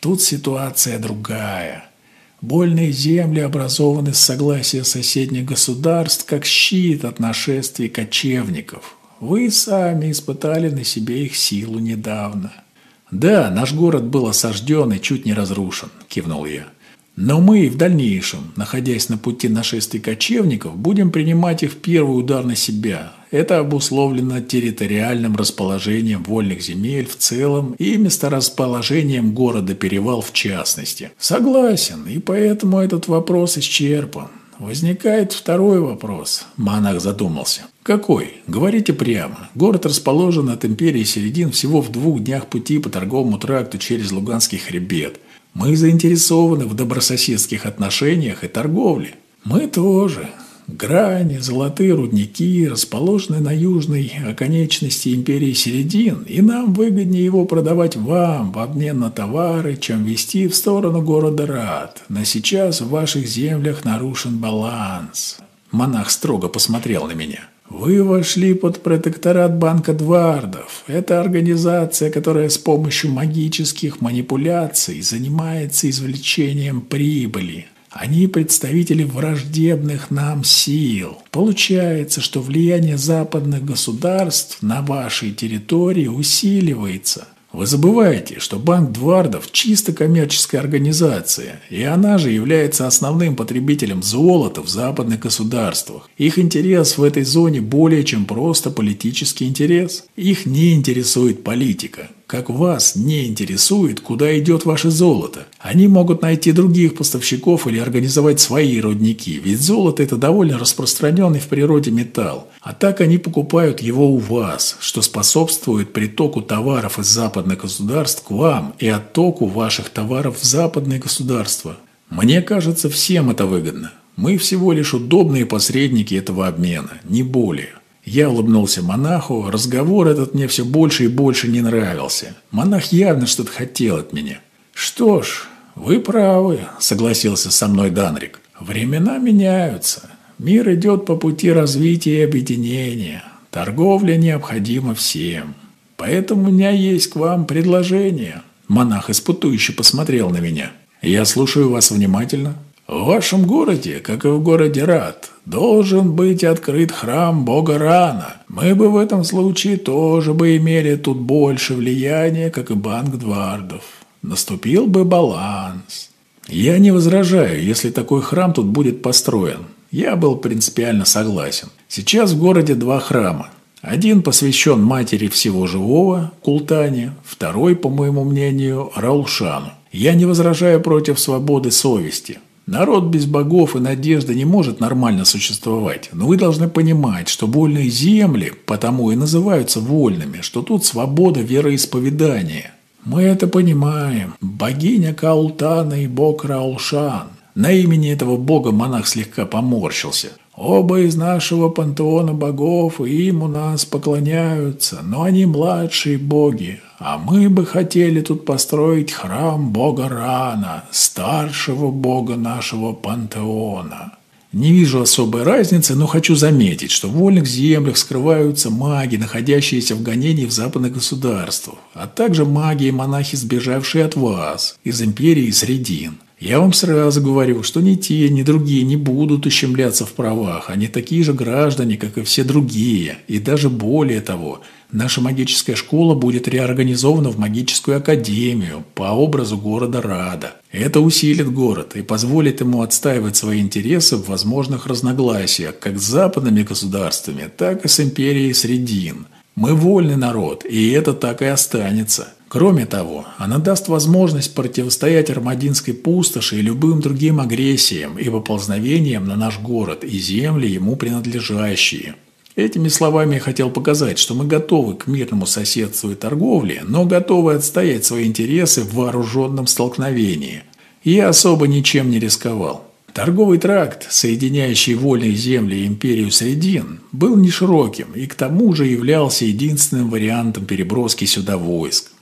Тут ситуация другая. Вольные земли образованы с согласия соседних государств как щит от нашествий кочевников. Вы сами испытали на себе их силу недавно. «Да, наш город был осажден и чуть не разрушен», – кивнул я. «Но мы и в дальнейшем, находясь на пути нашествий кочевников, будем принимать их в первый удар на себя. Это обусловлено территориальным расположением вольных земель в целом и месторасположением города Перевал в частности». «Согласен, и поэтому этот вопрос исчерпан. Возникает второй вопрос», – монах задумался. «Какой? Говорите прямо. Город расположен от империи Середин всего в двух днях пути по торговому тракту через Луганский хребет. Мы заинтересованы в добрососедских отношениях и торговле». «Мы тоже. Грани, золотые рудники расположены на южной оконечности империи Середин, и нам выгоднее его продавать вам в обмен на товары, чем везти в сторону города Рад. Но сейчас в ваших землях нарушен баланс». Монах строго посмотрел на меня. «Вы вошли под протекторат Банка Двардов. Это организация, которая с помощью магических манипуляций занимается извлечением прибыли. Они представители враждебных нам сил. Получается, что влияние западных государств на вашей территории усиливается. Вы забываете, что Банк Двардов – чисто коммерческая организация, и она же является основным потребителем золота в западных государствах. Их интерес в этой зоне более чем просто политический интерес. Их не интересует политика. Как вас не интересует, куда идет ваше золото. Они могут найти других поставщиков или организовать свои рудники, ведь золото – это довольно распространенный в природе металл. А так они покупают его у вас, что способствует притоку товаров из западных государств к вам и оттоку ваших товаров в западные государства. Мне кажется, всем это выгодно. Мы всего лишь удобные посредники этого обмена, не более». Я улыбнулся монаху, разговор этот мне все больше и больше не нравился. Монах явно что-то хотел от меня. «Что ж, вы правы», – согласился со мной Данрик. «Времена меняются. Мир идет по пути развития и объединения. Торговля необходима всем. Поэтому у меня есть к вам предложение». Монах испытующе посмотрел на меня. «Я слушаю вас внимательно». «В вашем городе, как и в городе Рад, должен быть открыт храм бога Рана. Мы бы в этом случае тоже бы имели тут больше влияния, как и Банк Двардов. Наступил бы баланс». «Я не возражаю, если такой храм тут будет построен. Я был принципиально согласен. Сейчас в городе два храма. Один посвящен Матери Всего Живого, Култане, второй, по моему мнению, Раулшану. Я не возражаю против свободы совести. Народ без богов и надежды не может нормально существовать, но вы должны понимать, что вольные земли потому и называются вольными, что тут свобода вероисповедания». «Мы это понимаем. Богиня Каултана и бог Раулшан». На имени этого бога монах слегка поморщился. «Оба из нашего пантеона богов, и им у нас поклоняются, но они младшие боги, а мы бы хотели тут построить храм бога Рана, старшего бога нашего пантеона». Не вижу особой разницы, но хочу заметить, что в вольных землях скрываются маги, находящиеся в гонении в западных государствах, а также маги и монахи, сбежавшие от вас, из империи Средин. Я вам сразу говорю, что ни те, ни другие не будут ущемляться в правах. Они такие же граждане, как и все другие. И даже более того, наша магическая школа будет реорганизована в магическую академию по образу города Рада. Это усилит город и позволит ему отстаивать свои интересы в возможных разногласиях как с западными государствами, так и с империей Средин. Мы вольный народ, и это так и останется. Кроме того, она даст возможность противостоять Армадинской пустоши и любым другим агрессиям и поползновениям на наш город и земли ему принадлежащие. Этими словами я хотел показать, что мы готовы к мирному соседству и торговле, но готовы отстоять свои интересы в вооруженном столкновении. И я особо ничем не рисковал. Торговый тракт, соединяющий вольные земли и империю Средин, был не широким и к тому же являлся единственным вариантом переброски сюда войск.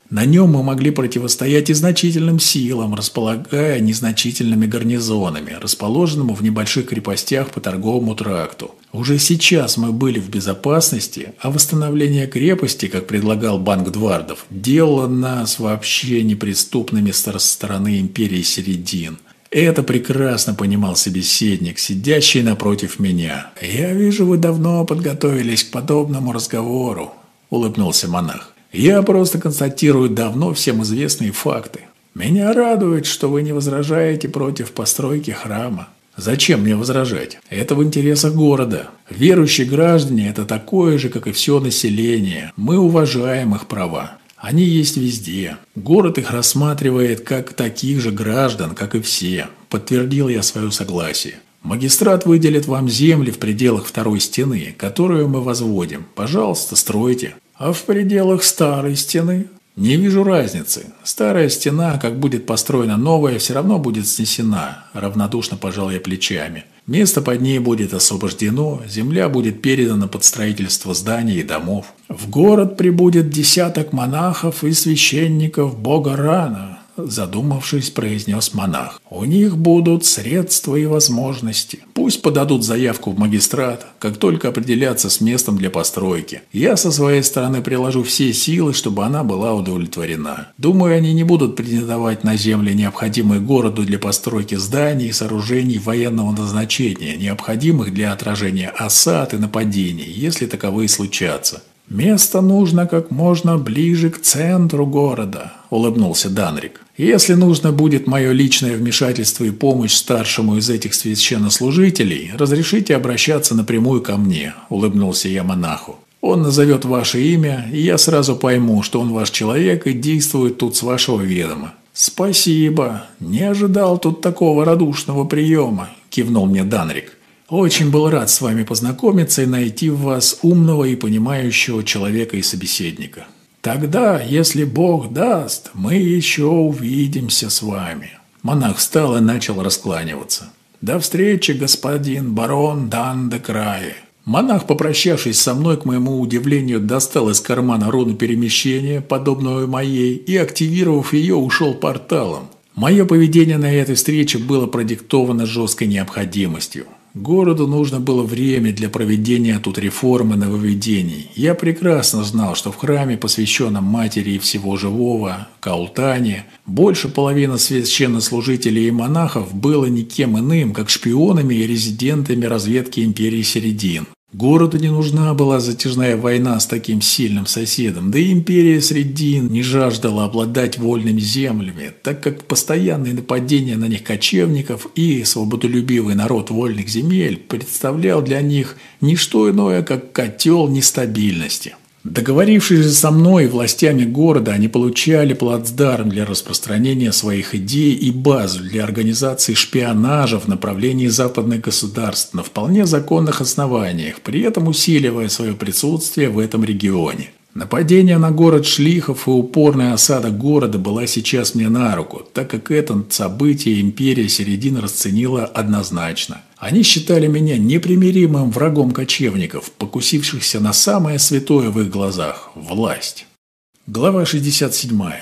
На нем мы могли противостоять и значительным силам, располагая незначительными гарнизонами, расположенными в небольших крепостях по торговому тракту. Уже сейчас мы были в безопасности, а восстановление крепости, как предлагал Банк Двардов, делало нас вообще неприступными со стороны империи Середин. Это прекрасно понимал собеседник, сидящий напротив меня. «Я вижу, вы давно подготовились к подобному разговору», – улыбнулся монах. «Я просто констатирую давно всем известные факты. Меня радует, что вы не возражаете против постройки храма». «Зачем мне возражать? Это в интересах города. Верующие граждане – это такое же, как и все население. Мы уважаем их права. Они есть везде. Город их рассматривает как таких же граждан, как и все». Подтвердил я свое согласие. «Магистрат выделит вам земли в пределах второй стены, которую мы возводим. Пожалуйста, стройте». «А в пределах старой стены?» «Не вижу разницы. Старая стена, как будет построена новая, все равно будет снесена», – равнодушно пожал я плечами. «Место под ней будет освобождено, земля будет передана под строительство зданий и домов. В город прибудет десяток монахов и священников бога Рана», – задумавшись, произнес монах. «У них будут средства и возможности. Пусть подадут заявку в магистрат, как только определятся с местом для постройки. Я со своей стороны приложу все силы, чтобы она была удовлетворена. Думаю, они не будут претендовать на земли, необходимые городу для постройки зданий и сооружений военного назначения, необходимых для отражения осад и нападений, если таковые случатся». «Место нужно как можно ближе к центру города», – улыбнулся Данрик. «Если нужно будет мое личное вмешательство и помощь старшему из этих священнослужителей, разрешите обращаться напрямую ко мне», – улыбнулся я монаху. «Он назовет ваше имя, и я сразу пойму, что он ваш человек и действует тут с вашего ведома». «Спасибо. Не ожидал тут такого радушного приема», – кивнул мне Данрик. «Очень был рад с вами познакомиться и найти в вас умного и понимающего человека и собеседника. Тогда, если Бог даст, мы еще увидимся с вами». Монах встал и начал раскланиваться. «До встречи, господин барон Дан де Крае». Монах, попрощавшись со мной, к моему удивлению, достал из кармана руну перемещения, подобную моей, и, активировав ее, ушел порталом. Мое поведение на этой встрече было продиктовано жесткой необходимостью. Городу нужно было время для проведения тут реформ и нововведений. Я прекрасно знал, что в храме, посвященном Матери и всего живого, Каултане, больше половины священнослужителей и монахов было никем иным, как шпионами и резидентами разведки империи Середин. Городу не нужна была затяжная война с таким сильным соседом, да и империя Середин не жаждала обладать вольными землями, так как постоянные нападения на них кочевников и свободолюбивый народ вольных земель представлял для них не что иное, как котел нестабильности. Договорившись же со мной и властями города, они получали плацдарм для распространения своих идей и базу для организации шпионажа в направлении западных государств на вполне законных основаниях, при этом усиливая свое присутствие в этом регионе. Нападение на город Шлихов и упорная осада города была сейчас мне на руку, так как это событие империя Середин расценила однозначно. Они считали меня непримиримым врагом кочевников, покусившихся на самое святое в их глазах – власть. Глава шестьдесят седьмая.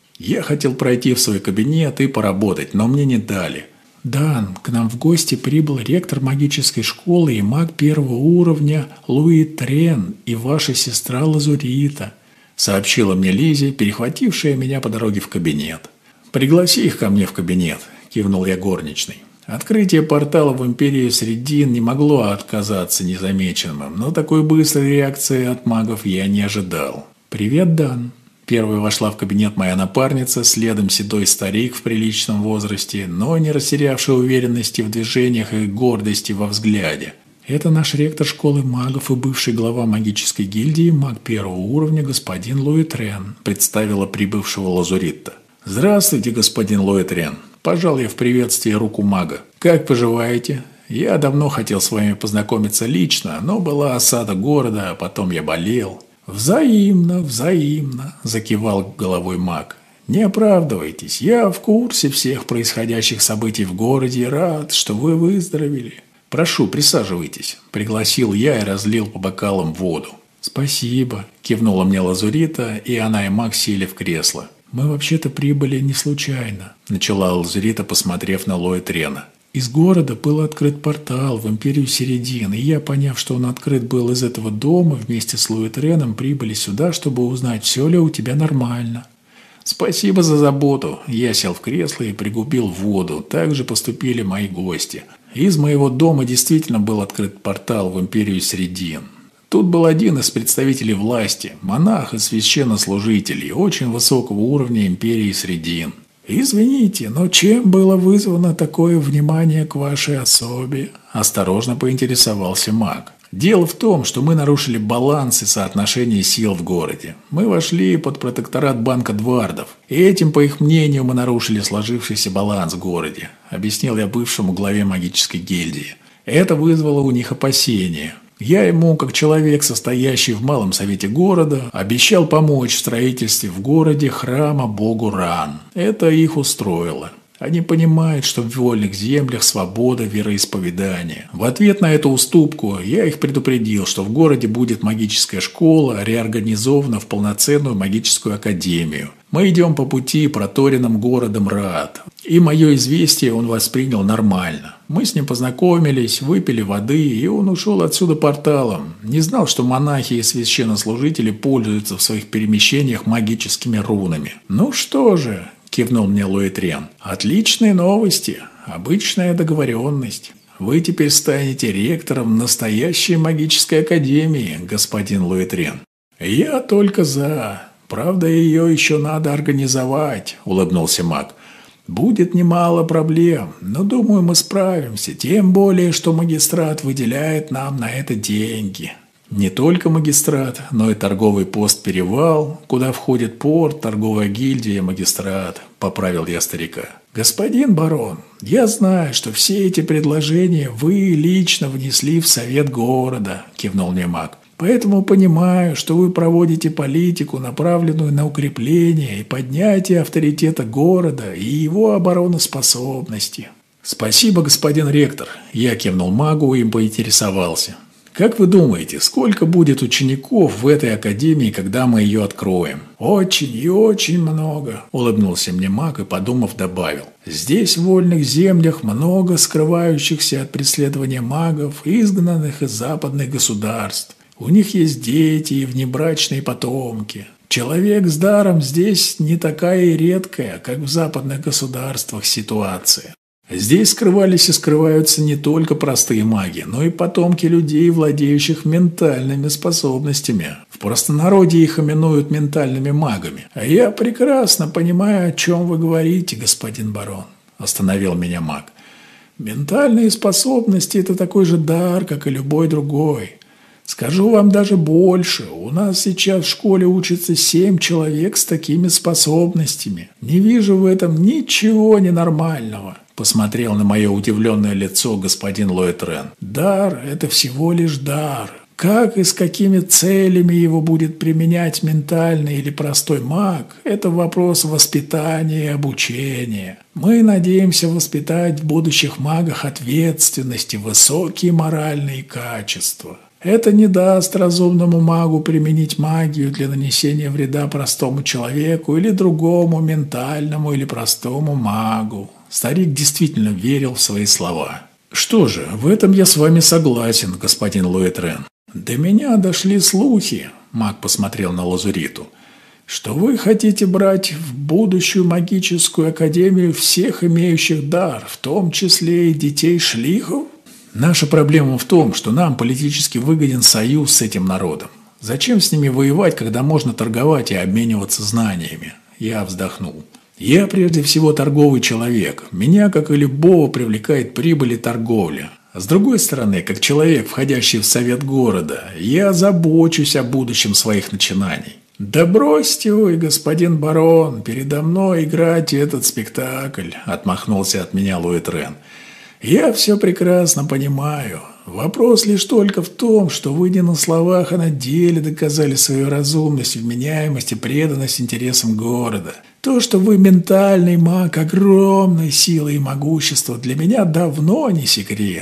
Я хотел пройти в свой кабинет и поработать, но мне не дали. «Дан, к нам в гости прибыл ректор магической школы и маг первого уровня Луи Трен и ваша сестра Лазурита», – сообщила мне Лиззи, перехватившая меня по дороге в кабинет. «Пригласи их ко мне в кабинет», – кивнул я горничной. Открытие портала в империю Середин не могло отказаться незамеченным, но такой быстрой реакции от магов я не ожидал. «Привет, Дан». Первой вошла в кабинет моя напарница, следом седой старик в приличном возрасте, но не растерявший уверенности в движениях и гордости во взгляде. «Это наш ректор школы магов и бывший глава магической гильдии, маг первого уровня, господин Луи Трен», представила прибывшего Лазуритта. «Здравствуйте, господин Луи Трен», – пожал я в приветствии руку мага. «Как поживаете? Я давно хотел с вами познакомиться лично, но была осада города, а потом я болел». «Взаимно, взаимно», – закивал головой маг. «Не оправдывайтесь, я в курсе всех происходящих событий в городе и рад, что вы выздоровели». «Прошу, присаживайтесь», – пригласил я и разлил по бокалам воду. «Спасибо», – кивнула мне Лазурита, и она и Мак сели в кресло. «Мы вообще-то прибыли не случайно», – начала Лазурита, посмотрев на Лоэтрена. «Из города был открыт портал в Империю Середин, и я, поняв, что он открыт был из этого дома, вместе с Лоэтреном прибыли сюда, чтобы узнать, все ли у тебя нормально». «Спасибо за заботу». Я сел в кресло и пригубил воду. Так же поступили мои гости. Из моего дома действительно был открыт портал в Империю Середин. Тут был один из представителей власти, монах и священнослужителей, очень высокого уровня Империи Средин. «Извините, но чем было вызвано такое внимание к вашей особе?» – осторожно поинтересовался маг. «Дело в том, что мы нарушили баланс и соотношение сил в городе. Мы вошли под протекторат банка Двардов, и этим, по их мнению, мы нарушили сложившийся баланс в городе», – объяснил я бывшему главе магической гильдии. Это вызвало у них опасения. Я ему, как человек, состоящий в малом совете города, обещал помочь в строительстве в городе храма богу Ран. Это их устроило. Они понимают, что в вольных землях свобода вероисповедания. В ответ на эту уступку я их предупредил, что в городе будет магическая школа, реорганизована в полноценную магическую академию. Мы идем по пути, проторенным городом Рад. И мое известие он воспринял нормально. Мы с ним познакомились, выпили воды, и он ушел отсюда порталом. Не знал, что монахи и священнослужители пользуются в своих перемещениях магическими рунами. «Ну что же», – кивнул мне Лоэтрен, – «отличные новости, обычная договоренность. Вы теперь станете ректором настоящей магической академии, господин Лоэтрен». «Я только за. Правда, ее еще надо организовать», – улыбнулся маг. «Будет немало проблем, но, думаю, мы справимся, тем более, что магистрат выделяет нам на это деньги». «Не только магистрат, но и торговый пост «Перевал», куда входит порт, торговая гильдия и магистрат», – поправил я старика. «Господин барон, я знаю, что все эти предложения вы лично внесли в совет города», – кивнул мне маг. «Поэтому понимаю, что вы проводите политику, направленную на укрепление и поднятие авторитета города и его обороноспособности». «Спасибо, господин ректор», – я кивнул магу и поинтересовался. «Как вы думаете, сколько будет учеников в этой академии, когда мы ее откроем?» «Очень и очень много», – улыбнулся мне маг и, подумав, добавил. «Здесь в вольных землях много скрывающихся от преследования магов, изгнанных из западных государств. У них есть дети и внебрачные потомки. Человек с даром здесь не такая и редкая, как в западных государствах ситуация. Здесь скрывались и скрываются не только простые маги, но и потомки людей, владеющих ментальными способностями. В простонародье их именуют ментальными магами. А я прекрасно понимаю, о чем вы говорите, господин барон», – остановил меня маг. «Ментальные способности – это такой же дар, как и любой другой. Скажу вам даже больше. У нас сейчас в школе учатся семь человек с такими способностями. Не вижу в этом ничего ненормального», – посмотрел на мое удивленное лицо господин Лоэтрен. «Дар – это всего лишь дар. Как и с какими целями его будет применять ментальный или простой маг – это вопрос воспитания и обучения. Мы надеемся воспитать в будущих магах ответственность и высокие моральные качества. Это не даст разумному магу применить магию для нанесения вреда простому человеку или другому ментальному или простому магу». Старик действительно верил в свои слова. «Что же, в этом я с вами согласен, господин Лоэтрен. До меня дошли слухи», – маг посмотрел на Лазуриту, – «что вы хотите брать в будущую магическую академию всех имеющих дар, в том числе и детей шлихов?» «Наша проблема в том, что нам политически выгоден союз с этим народом. Зачем с ними воевать, когда можно торговать и обмениваться знаниями?» Я вздохнул. «Я прежде всего торговый человек. Меня, как и любого, привлекает прибыль и торговля. С другой стороны, как человек, входящий в совет города, я забочусь о будущем своих начинаний». «Да бросьте вы, господин барон, передо мной играть этот спектакль», – отмахнулся от меня Лоэтрен. «Я все прекрасно понимаю. Вопрос лишь только в том, что вы не на словах, а на деле доказали свою разумность, вменяемость и преданность интересам города. То, что вы ментальный маг огромной силы и могущества, для меня давно не секрет.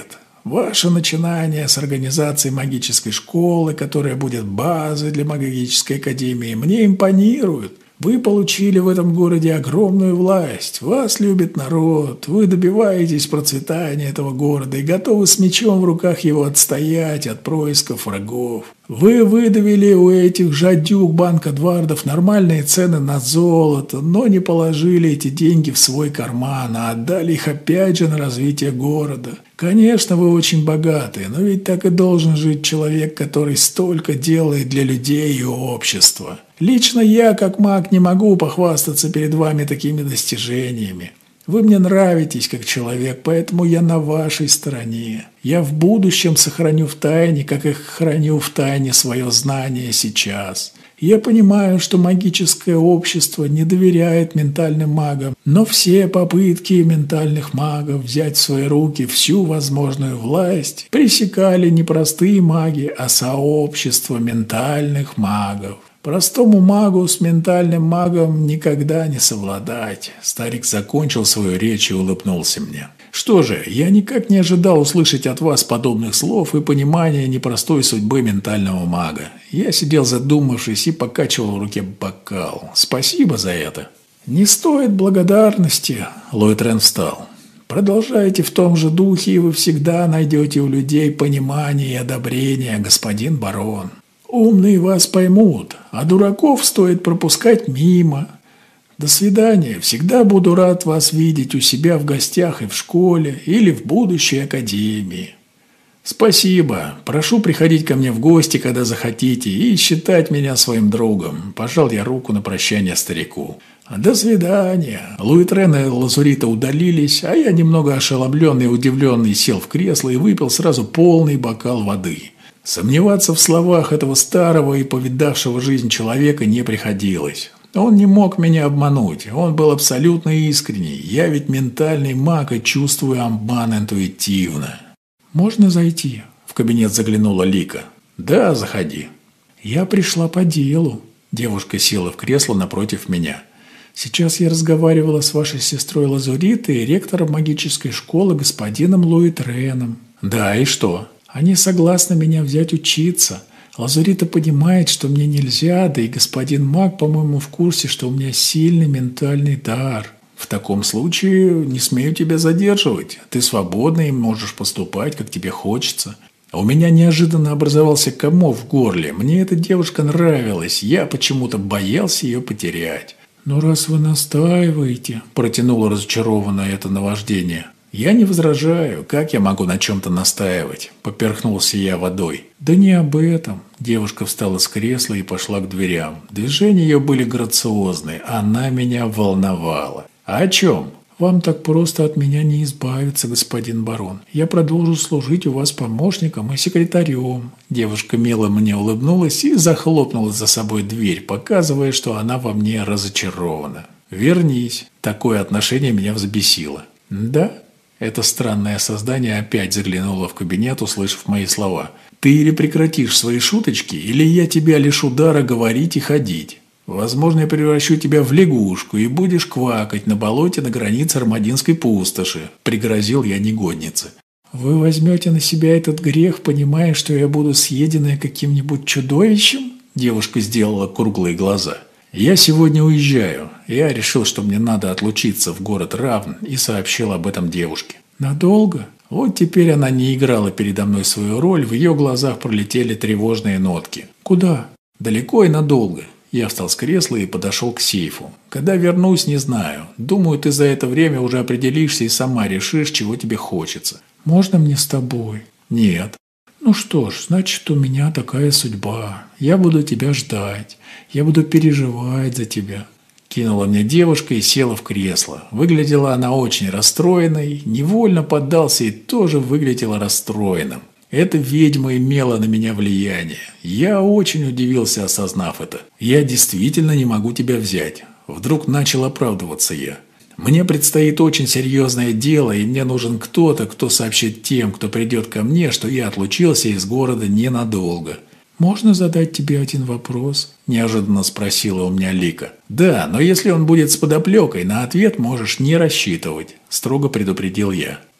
Ваше начинание с организацией магической школы, которая будет базой для магической академии, мне импонирует. Вы получили в этом городе огромную власть, вас любит народ, вы добиваетесь процветания этого города и готовы с мечом в руках его отстоять от происков врагов. Вы выдавили у этих жадюк банка двардов нормальные цены на золото, но не положили эти деньги в свой карман, а отдали их опять же на развитие города. Конечно, вы очень богаты, но ведь так и должен жить человек, который столько делает для людей и общества. Лично я, как маг, не могу похвастаться перед вами такими достижениями. Вы мне нравитесь как человек, поэтому я на вашей стороне. Я в будущем сохраню в тайне, как и храню в тайне свое знание сейчас. Я понимаю, что магическое общество не доверяет ментальным магам, но все попытки ментальных магов взять в свои руки всю возможную власть пресекали не простые маги, а сообщество ментальных магов. Простому магу с ментальным магом никогда не совладать. Старик закончил свою речь и улыбнулся мне. Что же, я никак не ожидал услышать от вас подобных слов и понимания непростой судьбы ментального мага. Я сидел задумавшись и покачивал в руке бокал. Спасибо за это. Не стоит благодарности. Ллойд Рен встал. Продолжайте в том же духе, и вы всегда найдете у людей понимание и одобрение, господин барон. Умные вас поймут, а дураков стоит пропускать мимо. До свидания. Всегда буду рад вас видеть у себя в гостях и в школе или в будущей академии. Спасибо. Прошу приходить ко мне в гости, когда захотите, и считать меня своим другом. Пожал я руку на прощание старику. До свидания. Ллойд Рен и Лазурита удалились, а я, немного ошеломленный и удивленный, сел в кресло и выпил сразу полный бокал воды. Сомневаться в словах этого старого и повидавшего жизнь человека не приходилось. Он не мог меня обмануть, он был абсолютно искренний. Я ведь ментальный маг и чувствую обман интуитивно. «Можно зайти?» – в кабинет заглянула Лика. «Да, заходи». «Я пришла по делу». Девушка села в кресло напротив меня. «Сейчас я разговаривала с вашей сестрой Лазуритой и ректором магической школы господином Ллойд Реном». «Да, и что?» «Они согласны меня взять учиться. Лазурита понимает, что мне нельзя, да и господин маг, по-моему, в курсе, что у меня сильный ментальный дар. В таком случае не смею тебя задерживать. Ты свободна и можешь поступать, как тебе хочется». У меня неожиданно образовался комок в горле. Мне эта девушка нравилась, я почему-то боялся ее потерять. «Но раз вы настаиваете», – протянуло разочарованное это наваждение. «Я не возражаю. Как я могу на чем-то настаивать?» – поперхнулся я водой. «Да не об этом». Девушка встала с кресла и пошла к дверям. Движения ее были грациозны. Она меня волновала. «А о чем?» «Вам так просто от меня не избавиться, господин барон. Я продолжу служить у вас помощником и секретарем». Девушка мило мне улыбнулась и захлопнула за собой дверь, показывая, что она во мне разочарована. «Вернись». Такое отношение меня взбесило. «Да?» Это странное создание опять заглянуло в кабинет, услышав мои слова. «Ты или прекратишь свои шуточки, или я тебя лишу дара говорить и ходить. Возможно, я превращу тебя в лягушку и будешь квакать на болоте на границе Армадинской пустоши», – пригрозил я негоднице. «Вы возьмете на себя этот грех, понимая, что я буду съеденная каким-нибудь чудовищем?» Девушка сделала круглые глаза. «Я сегодня уезжаю. Я решил, что мне надо отлучиться в город Равн, и сообщил об этом девушке». «Надолго?» Вот теперь она не играла передо мной свою роль, в ее глазах пролетели тревожные нотки. «Куда?» «Далеко и надолго». Я встал с кресла и подошел к сейфу. «Когда вернусь, не знаю. Думаю, ты за это время уже определишься и сама решишь, чего тебе хочется». «Можно мне с тобой?» «Нет». «Ну что ж, значит, у меня такая судьба. Я буду тебя ждать. Я буду переживать за тебя». Кинула мне девушка и села в кресло. Выглядела она очень расстроенной, невольно поддался и тоже выглядела расстроенным. Эта ведьма имела на меня влияние. Я очень удивился, осознав это. «Я действительно не могу тебя взять». Вдруг начал оправдываться я. «Мне предстоит очень серьезное дело, и мне нужен кто-то, кто сообщит тем, кто придет ко мне, что я отлучился из города ненадолго». «Можно задать тебе один вопрос?» – неожиданно спросила у меня Лика. «Да, но если он будет с подоплекой, на ответ можешь не рассчитывать», – строго предупредил я.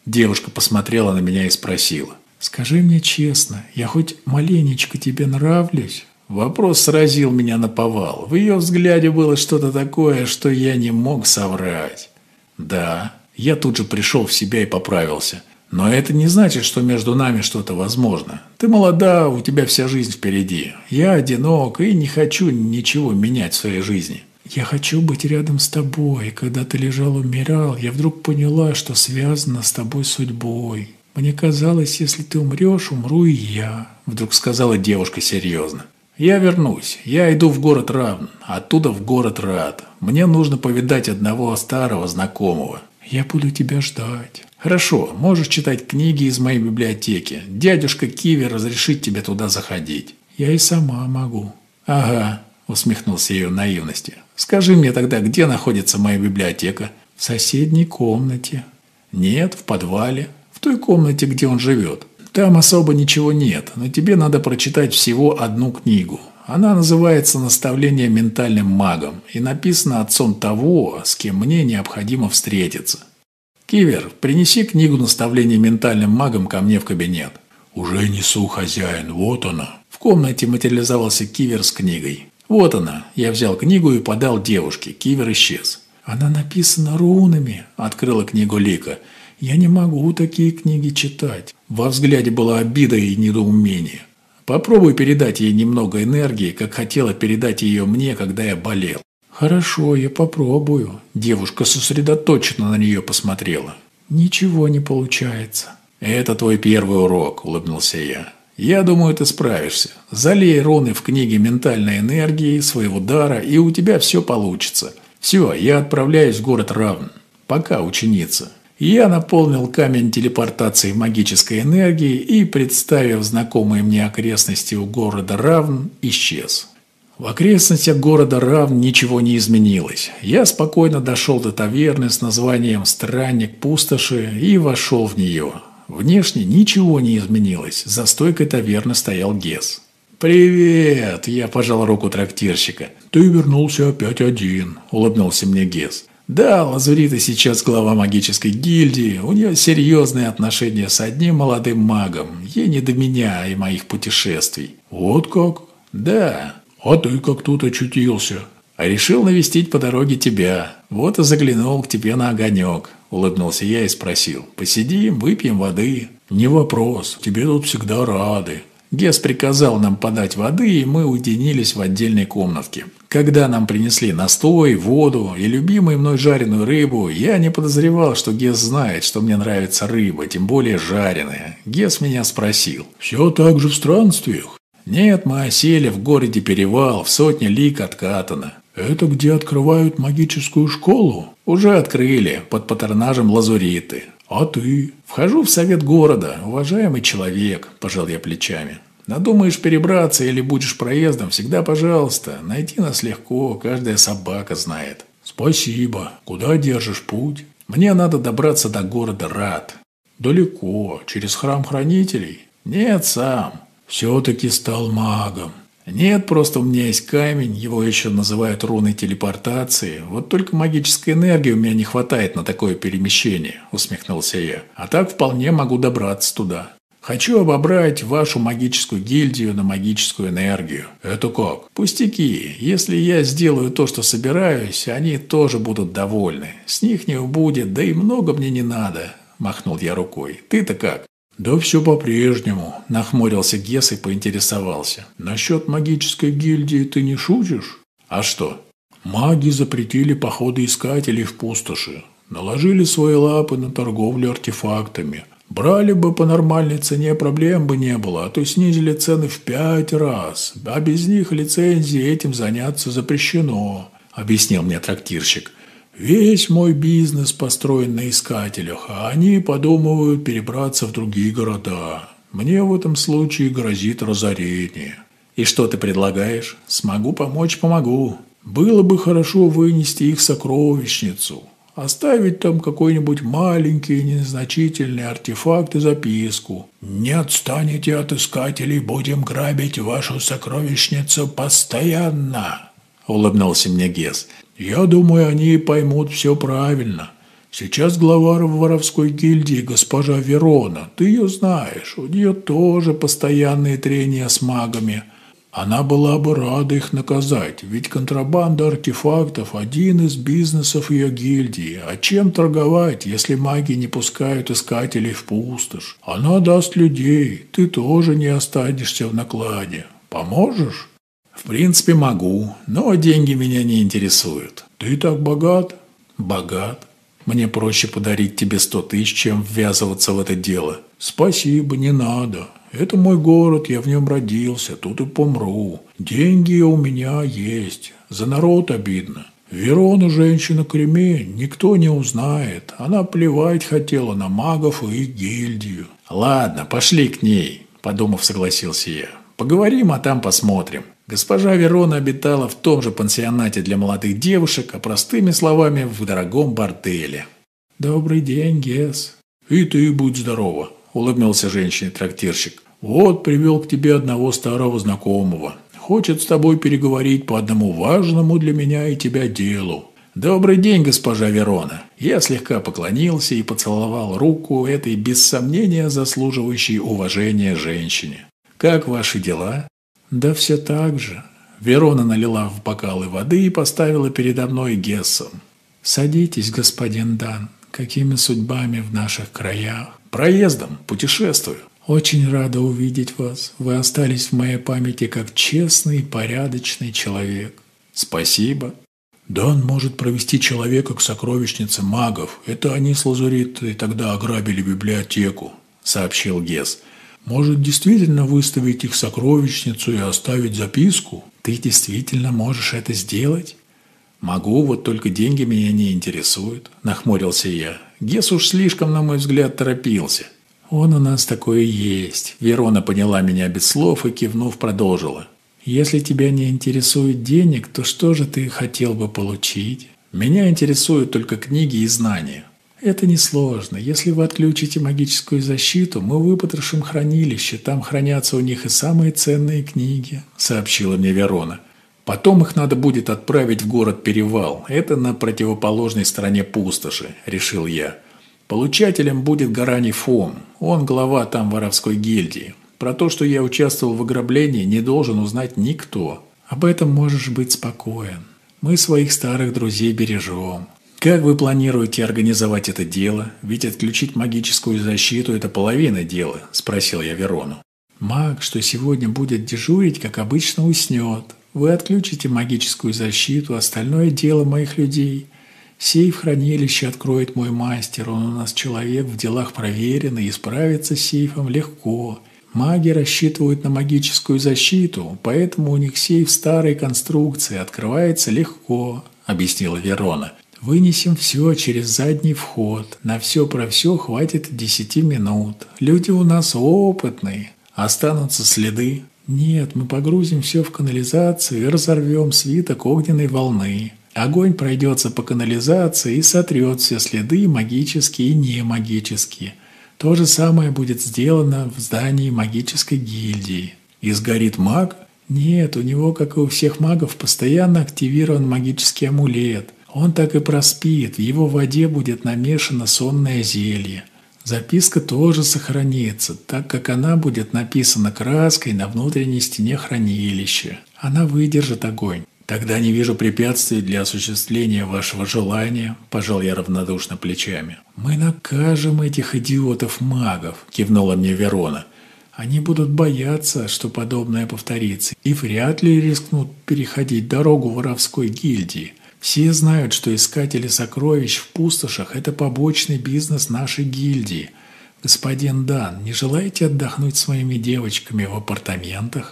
Девушка посмотрела на меня и спросила. «Скажи мне честно, я хоть маленечко тебе нравлюсь?» Вопрос сразил меня наповал. В ее взгляде было что-то такое, что я не мог соврать. Да, я тут же пришел в себя и поправился. Но это не значит, что между нами что-то возможно. Ты молода, у тебя вся жизнь впереди. Я одинок и не хочу ничего менять в своей жизни. Я хочу быть рядом с тобой. Когда ты лежал, умирал, я вдруг поняла, что связана с тобой судьбой. Мне казалось, если ты умрешь, умру и я. Вдруг сказала девушка серьезно. Я вернусь. Я иду в город Равн, оттуда в город Рад. Мне нужно повидать одного старого знакомого. Я буду тебя ждать. Хорошо, можешь читать книги из моей библиотеки. Дядюшка Киви разрешит тебе туда заходить. Я и сама могу. Ага, усмехнулся ее наивности. Скажи мне тогда, где находится моя библиотека? В соседней комнате. Нет, в подвале. В той комнате, где он живет. Там особо ничего нет, но тебе надо прочитать всего одну книгу. Она называется «Наставление ментальным магам» и написана отцом того, с кем мне необходимо встретиться. Кивер, принеси книгу «Наставление ментальным магам» ко мне в кабинет. Уже несу, хозяин, вот она. В комнате материализовался Кивер с книгой. Вот она. Я взял книгу и подал девушке. Кивер исчез. Она написана рунами, открыла книгу Лика. Я не могу такие книги читать. Во взгляде была обида и недоумение. Попробуй передать ей немного энергии, как хотела передать ее мне, когда я болел. Хорошо, я попробую. Девушка сосредоточенно на нее посмотрела. Ничего не получается. Это твой первый урок, улыбнулся я. Я думаю, ты справишься. Залей руны в книге ментальной энергии, своего дара, и у тебя все получится. Все, я отправляюсь в город Равн. Пока, ученица. Я наполнил камень телепортации магической энергией и, представив знакомые мне окрестности у города Равн, исчез. В окрестностях города Равн ничего не изменилось. Я спокойно дошел до таверны с названием «Странник пустоши» и вошел в нее. Внешне ничего не изменилось. За стойкой таверны стоял Гес. «Привет!» – я пожал руку трактирщика. «Ты вернулся опять один», – улыбнулся мне Гес. Да, Лазурита сейчас глава магической гильдии, у нее серьезные отношения с одним молодым магом, ей не до меня и моих путешествий. Вот как? Да. А ты как тут очутился? А решил навестить по дороге тебя, вот и заглянул к тебе на огонек, улыбнулся я и спросил. Посидим, выпьем воды. Не вопрос, тебе тут всегда рады. Гес приказал нам подать воды, и мы уединились в отдельной комнатке. Когда нам принесли настой, воду и любимую мной жареную рыбу, я не подозревал, что Гес знает, что мне нравится рыба, тем более жареная. Гес меня спросил. «Все так же в странствиях?» «Нет, мы осели в городе Перевал, в сотне лиг от Катана». «Это где открывают магическую школу?» «Уже открыли, под патронажем Лазуриты». «А ты?» «Вхожу в совет города, уважаемый человек», – пожал я плечами. «Надумаешь перебраться или будешь проездом, всегда пожалуйста. Найти нас легко, каждая собака знает». «Спасибо. Куда держишь путь?» «Мне надо добраться до города Рад». «Далеко. Через храм хранителей?» «Нет, сам». «Все-таки стал магом». «Нет, просто у меня есть камень, его еще называют руной телепортации. Вот только магической энергии у меня не хватает на такое перемещение», – усмехнулся я. «А так вполне могу добраться туда. Хочу обобрать вашу магическую гильдию на магическую энергию». «Это как?» «Пустяки. Если я сделаю то, что собираюсь, они тоже будут довольны. С них не убудет, да и много мне не надо», – махнул я рукой. «Ты-то как?» «Да все по-прежнему», – нахмурился Гес и поинтересовался. «Насчет магической гильдии ты не шутишь?» «А что?» «Маги запретили походы искателей в пустоши. Наложили свои лапы на торговлю артефактами. Брали бы по нормальной цене, проблем бы не было, а то снизили цены в пять раз. А без них лицензии этим заняться запрещено», – объяснил мне трактирщик. «Весь мой бизнес построен на искателях, а они подумывают перебраться в другие города. Мне в этом случае грозит разорение». «И что ты предлагаешь?» «Смогу помочь, помогу». «Было бы хорошо вынести их в сокровищницу, оставить там какой-нибудь маленький незначительный артефакт и записку. Не отстанете от искателей, будем грабить вашу сокровищницу постоянно», – улыбнулся мне Гес. «Я думаю, они поймут все правильно. Сейчас глава воровской гильдии госпожа Верона. Ты ее знаешь, у нее тоже постоянные трения с магами. Она была бы рада их наказать, ведь контрабанда артефактов – один из бизнесов ее гильдии. А чем торговать, если маги не пускают искателей в пустошь? Она даст людей, ты тоже не останешься в накладе. Поможешь? В принципе, могу, но деньги меня не интересуют. Ты так богат? Богат. Мне проще подарить тебе сто тысяч, чем ввязываться в это дело. Спасибо, не надо. Это мой город, я в нем родился, тут и помру. Деньги у меня есть. За народ обидно. Верона женщина-кремень, никто не узнает. Она плевать хотела на магов и их гильдию. Ладно, пошли к ней, подумав, согласился я. Поговорим, а там посмотрим. Госпожа Верона обитала в том же пансионате для молодых девушек, а простыми словами, в дорогом борделе. «Добрый день, Гес». «И ты будь здорова», – улыбнулся женщине-трактирщик. «Вот привел к тебе одного старого знакомого. Хочет с тобой переговорить по одному важному для меня и тебя делу». «Добрый день, госпожа Верона». Я слегка поклонился и поцеловал руку этой, без сомнения, заслуживающей уважения женщине. «Как ваши дела?» «Да все так же». Верона налила в бокалы воды и поставила передо мной Гессом. «Садитесь, господин Дан. Какими судьбами в наших краях?» «Проездом, путешествую». «Очень рада увидеть вас. Вы остались в моей памяти как честный, порядочный человек». «Спасибо». «Дан может провести человека к сокровищнице магов. Это они с Лазуритой тогда ограбили библиотеку», — сообщил Гесс. «Может, действительно выставить их сокровищницу и оставить записку?» «Ты действительно можешь это сделать?» «Могу, вот только деньги меня не интересуют», – нахмурился я. Гесс уж слишком, на мой взгляд, торопился. «Он у нас такой и есть». Верона поняла меня без слов и, кивнув, продолжила. «Если тебя не интересует денег, то что же ты хотел бы получить?» «Меня интересуют только книги и знания». «Это несложно. Если вы отключите магическую защиту, мы выпотрошим хранилище. Там хранятся у них и самые ценные книги», – сообщила мне Верона. «Потом их надо будет отправить в город Перевал. Это на противоположной стороне пустоши», – решил я. «Получателем будет Гарани Фом. Он глава там воровской гильдии. Про то, что я участвовал в ограблении, не должен узнать никто». «Об этом можешь быть спокоен. Мы своих старых друзей бережем». «Как вы планируете организовать это дело? Ведь отключить магическую защиту – это половина дела», – спросил я Верону. «Маг, что сегодня будет дежурить, как обычно, уснет. Вы отключите магическую защиту, остальное дело моих людей. Сейф хранилища откроет мой мастер, он у нас человек в делах проверенный и справится с сейфом легко. Маги рассчитывают на магическую защиту, поэтому у них сейф старой конструкции открывается легко», – объяснила Верона. «Вынесем все через задний вход. На все про все хватит десяти минут. Люди у нас опытные. Останутся следы». «Нет, мы погрузим все в канализацию и разорвем свиток огненной волны. Огонь пройдется по канализации и сотрет все следы, магические и немагические. То же самое будет сделано в здании магической гильдии». «И сгорит маг?» «Нет, у него, как и у всех магов, постоянно активирован магический амулет. Он так и проспит, в его воде будет намешано сонное зелье. Записка тоже сохранится, так как она будет написана краской на внутренней стене хранилища. Она выдержит огонь». «Тогда не вижу препятствий для осуществления вашего желания», – пожал я равнодушно плечами. «Мы накажем этих идиотов-магов», – кивнула мне Верона. «Они будут бояться, что подобное повторится, и вряд ли рискнут переходить дорогу воровской гильдии. Все знают, что искатели сокровищ в пустошах – это побочный бизнес нашей гильдии. Господин Дан, не желаете отдохнуть с моими девочками в апартаментах?»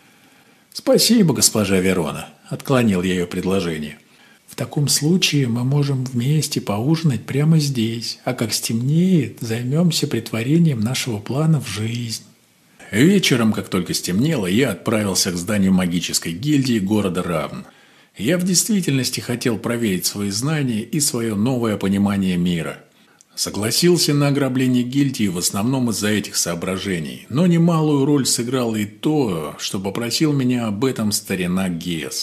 «Спасибо, госпожа Верона», – отклонил я ее предложение. «В таком случае мы можем вместе поужинать прямо здесь, а как стемнеет, займемся претворением нашего плана в жизнь». Вечером, как только стемнело, я отправился к зданию магической гильдии города Равн. Я в действительности хотел проверить свои знания и свое новое понимание мира. Согласился на ограбление гильдии в основном из-за этих соображений, но немалую роль сыграло и то, что попросил меня об этом старина Гесс.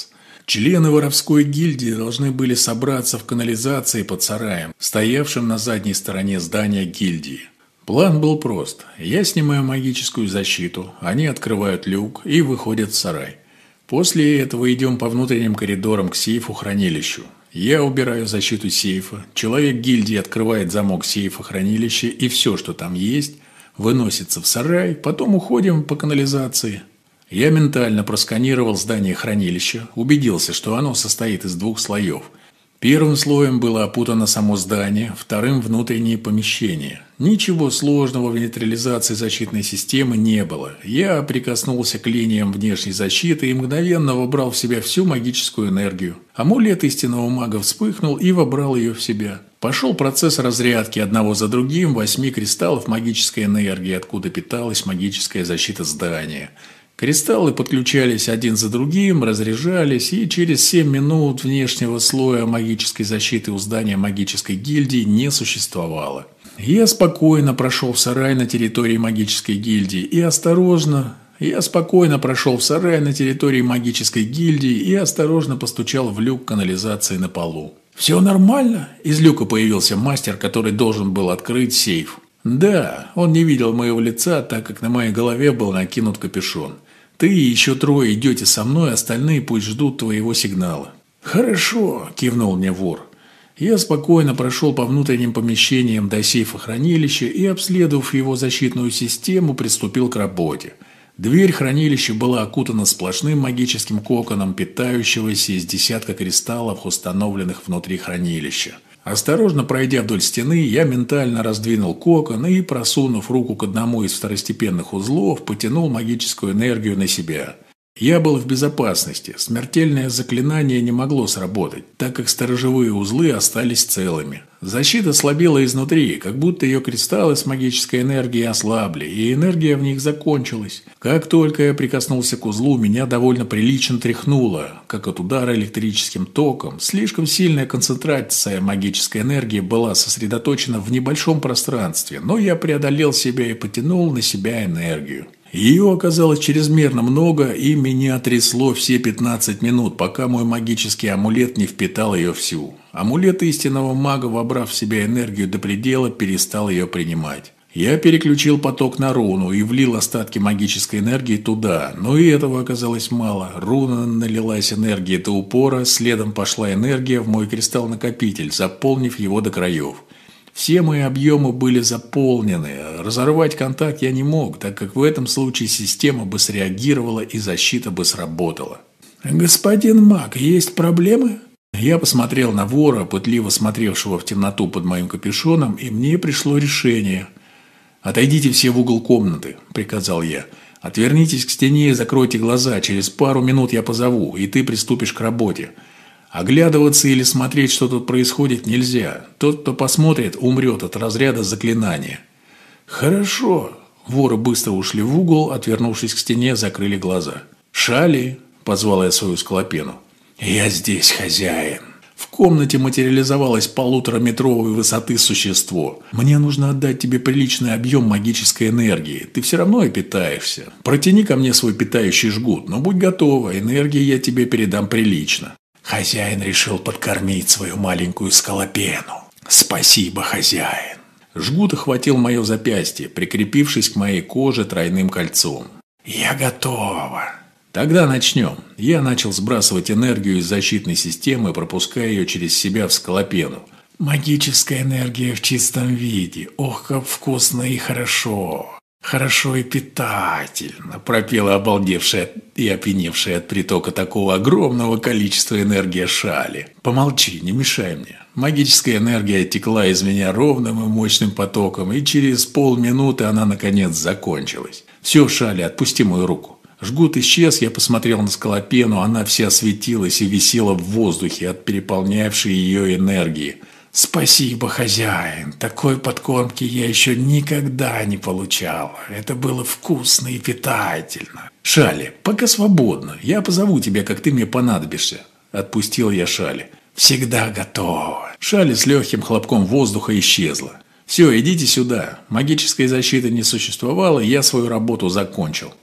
Члены воровской гильдии должны были собраться в канализации под сараем, стоявшим на задней стороне здания гильдии. План был прост. Я снимаю магическую защиту, они открывают люк и выходят в сарай. После этого идем по внутренним коридорам к сейфу-хранилищу. Я убираю защиту сейфа, человек гильдии открывает замок сейфа-хранилища, и все, что там есть, выносится в сарай, потом уходим по канализации. Я ментально просканировал здание хранилища, убедился, что оно состоит из двух слоев. Первым слоем было опутано само здание, вторым – внутренние помещения. Ничего сложного в нейтрализации защитной системы не было. Я прикоснулся к линиям внешней защиты и мгновенно вобрал в себя всю магическую энергию. Амулет истинного мага вспыхнул и вобрал ее в себя. Пошел процесс разрядки одного за другим восьми кристаллов магической энергии, откуда питалась магическая защита здания. Кристаллы подключались один за другим, разряжались, и через семь минут внешнего слоя магической защиты у здания магической гильдии не существовало. Я спокойно прошел в сарай на территории магической гильдии и осторожно... Я спокойно прошел в сарай на территории магической гильдии и осторожно постучал в люк канализации на полу. «Все нормально?» Из люка появился мастер, который должен был открыть сейф. Да, он не видел моего лица, так как на моей голове был накинут капюшон. Ты и еще трое идете со мной, остальные пусть ждут твоего сигнала. «Хорошо», – кивнул мне вор. Я спокойно прошел по внутренним помещениям до сейфа хранилища и, обследовав его защитную систему, приступил к работе. Дверь хранилища была окутана сплошным магическим коконом, питающегося из десятка кристаллов, установленных внутри хранилища. Осторожно пройдя вдоль стены, я ментально раздвинул кокон и, просунув руку к одному из второстепенных узлов, потянул магическую энергию на себя. Я был в безопасности, смертельное заклинание не могло сработать, так как сторожевые узлы остались целыми. Защита слабела изнутри, как будто ее кристаллы с магической энергией ослабли, и энергия в них закончилась. Как только я прикоснулся к узлу, меня довольно прилично тряхнуло, как от удара электрическим током. Слишком сильная концентрация магической энергии была сосредоточена в небольшом пространстве, но я преодолел себя и потянул на себя энергию. Ее оказалось чрезмерно много, и меня трясло все пятнадцать минут, пока мой магический амулет не впитал ее всю. Амулет истинного мага, вобрав в себя энергию до предела, перестал ее принимать. Я переключил поток на руну и влил остатки магической энергии туда, но и этого оказалось мало. Руна налилась энергией до упора, следом пошла энергия в мой кристалл-накопитель, заполнив его до краев. Все мои объемы были заполнены. Разорвать контакт я не мог, так как в этом случае система бы среагировала и защита бы сработала. «Господин маг, есть проблемы?» Я посмотрел на вора, пытливо смотревшего в темноту под моим капюшоном, и мне пришло решение. «Отойдите все в угол комнаты», – приказал я. «Отвернитесь к стене и закройте глаза. Через пару минут я позову, и ты приступишь к работе. Оглядываться или смотреть, что тут происходит, нельзя. Тот, кто посмотрит, умрет от разряда заклинания». «Хорошо». Воры быстро ушли в угол, отвернувшись к стене, закрыли глаза. «Шали», – позвал я свою скалопену. «Я здесь, хозяин». В комнате материализовалось полутораметровой высоты существо. «Мне нужно отдать тебе приличный объем магической энергии. Ты все равно и питаешься. Протяни ко мне свой питающий жгут, но будь готова, энергии я тебе передам прилично». Хозяин решил подкормить свою маленькую скалопену. «Спасибо, хозяин». Жгут охватил мое запястье, прикрепившись к моей коже тройным кольцом. «Я готова». «Тогда начнем». Я начал сбрасывать энергию из защитной системы, пропуская ее через себя в скалопену. «Магическая энергия в чистом виде. Ох, как вкусно и хорошо. Хорошо и питательно», – пропела обалдевшая и опьяневшая от притока такого огромного количества энергии Шали. «Помолчи, не мешай мне». Магическая энергия текла из меня ровным и мощным потоком, и через полминуты она, наконец, закончилась. «Все, Шали, отпусти мою руку». Жгут исчез, я посмотрел на скалопену, она вся светилась и висела в воздухе от переполнявшей ее энергии. «Спасибо, хозяин, такой подкормки я еще никогда не получал. Это было вкусно и питательно». «Шали, пока свободно, я позову тебя, как ты мне понадобишься». Отпустил я Шали. «Всегда готово». Шали с легким хлопком воздуха исчезла. «Все, идите сюда. Магической защиты не существовало, я свою работу закончил».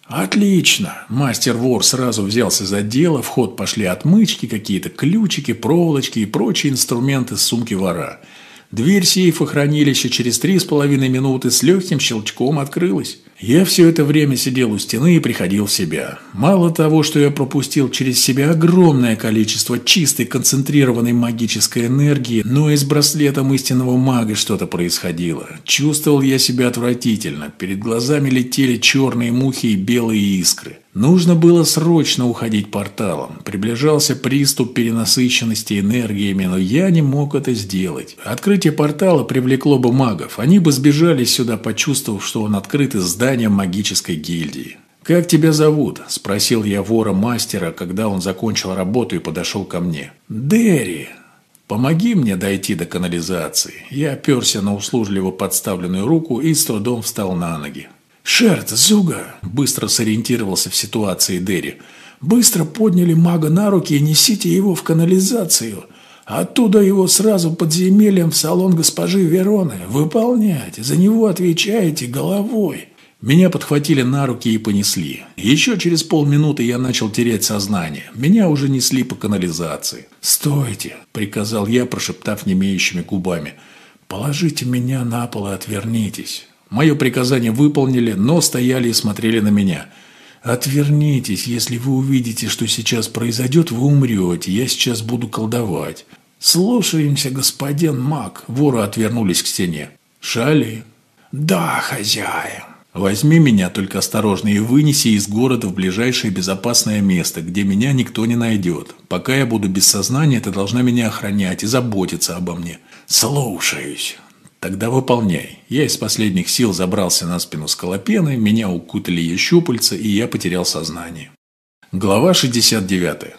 Отлично. Мастер-вор сразу взялся за дело, в ход пошли отмычки, какие-то ключики, проволочки и прочие инструменты с сумки вора. Дверь сейфа хранилища через три с половиной минуты с легким щелчком открылась. Я все это время сидел у стены и приходил в себя. Мало того, что я пропустил через себя огромное количество чистой концентрированной магической энергии, но и с браслетом истинного мага что-то происходило. Чувствовал я себя отвратительно. Перед глазами летели черные мухи и белые искры. Нужно было срочно уходить порталом. Приближался приступ перенасыщенности энергиями, но я не мог это сделать. Открытие портала привлекло бы магов. Они бы сбежали сюда, почувствовав, что он открыт из здания магической гильдии. «Как тебя зовут?» – спросил я вора-мастера, когда он закончил работу и подошел ко мне. «Дерри, помоги мне дойти до канализации». Я оперся на услужливо подставленную руку и с трудом встал на ноги. «Шерт, Зуга!» – быстро сориентировался в ситуации Дерри. «Быстро подняли мага на руки и несите его в канализацию. Оттуда его сразу подземельем в салон госпожи Вероны. Выполнять. За него отвечаете головой». Меня подхватили на руки и понесли. Еще через полминуты я начал терять сознание. Меня уже несли по канализации. «Стойте!» – приказал я, прошептав немеющими губами. «Положите меня на пол и отвернитесь». Мое приказание выполнили, но стояли и смотрели на меня. «Отвернитесь, если вы увидите, что сейчас произойдет, вы умрете. Я сейчас буду колдовать». «Слушаемся, господин маг». Воры отвернулись к стене. «Шали?» «Да, хозяин». «Возьми меня, только осторожно, и вынеси из города в ближайшее безопасное место, где меня никто не найдет. Пока я буду без сознания, ты должна меня охранять и заботиться обо мне». «Слушаюсь». «Тогда выполняй». Я из последних сил забрался на спину скалопены, меня укутали ее щупальца, и я потерял сознание. Глава шестьдесят девять.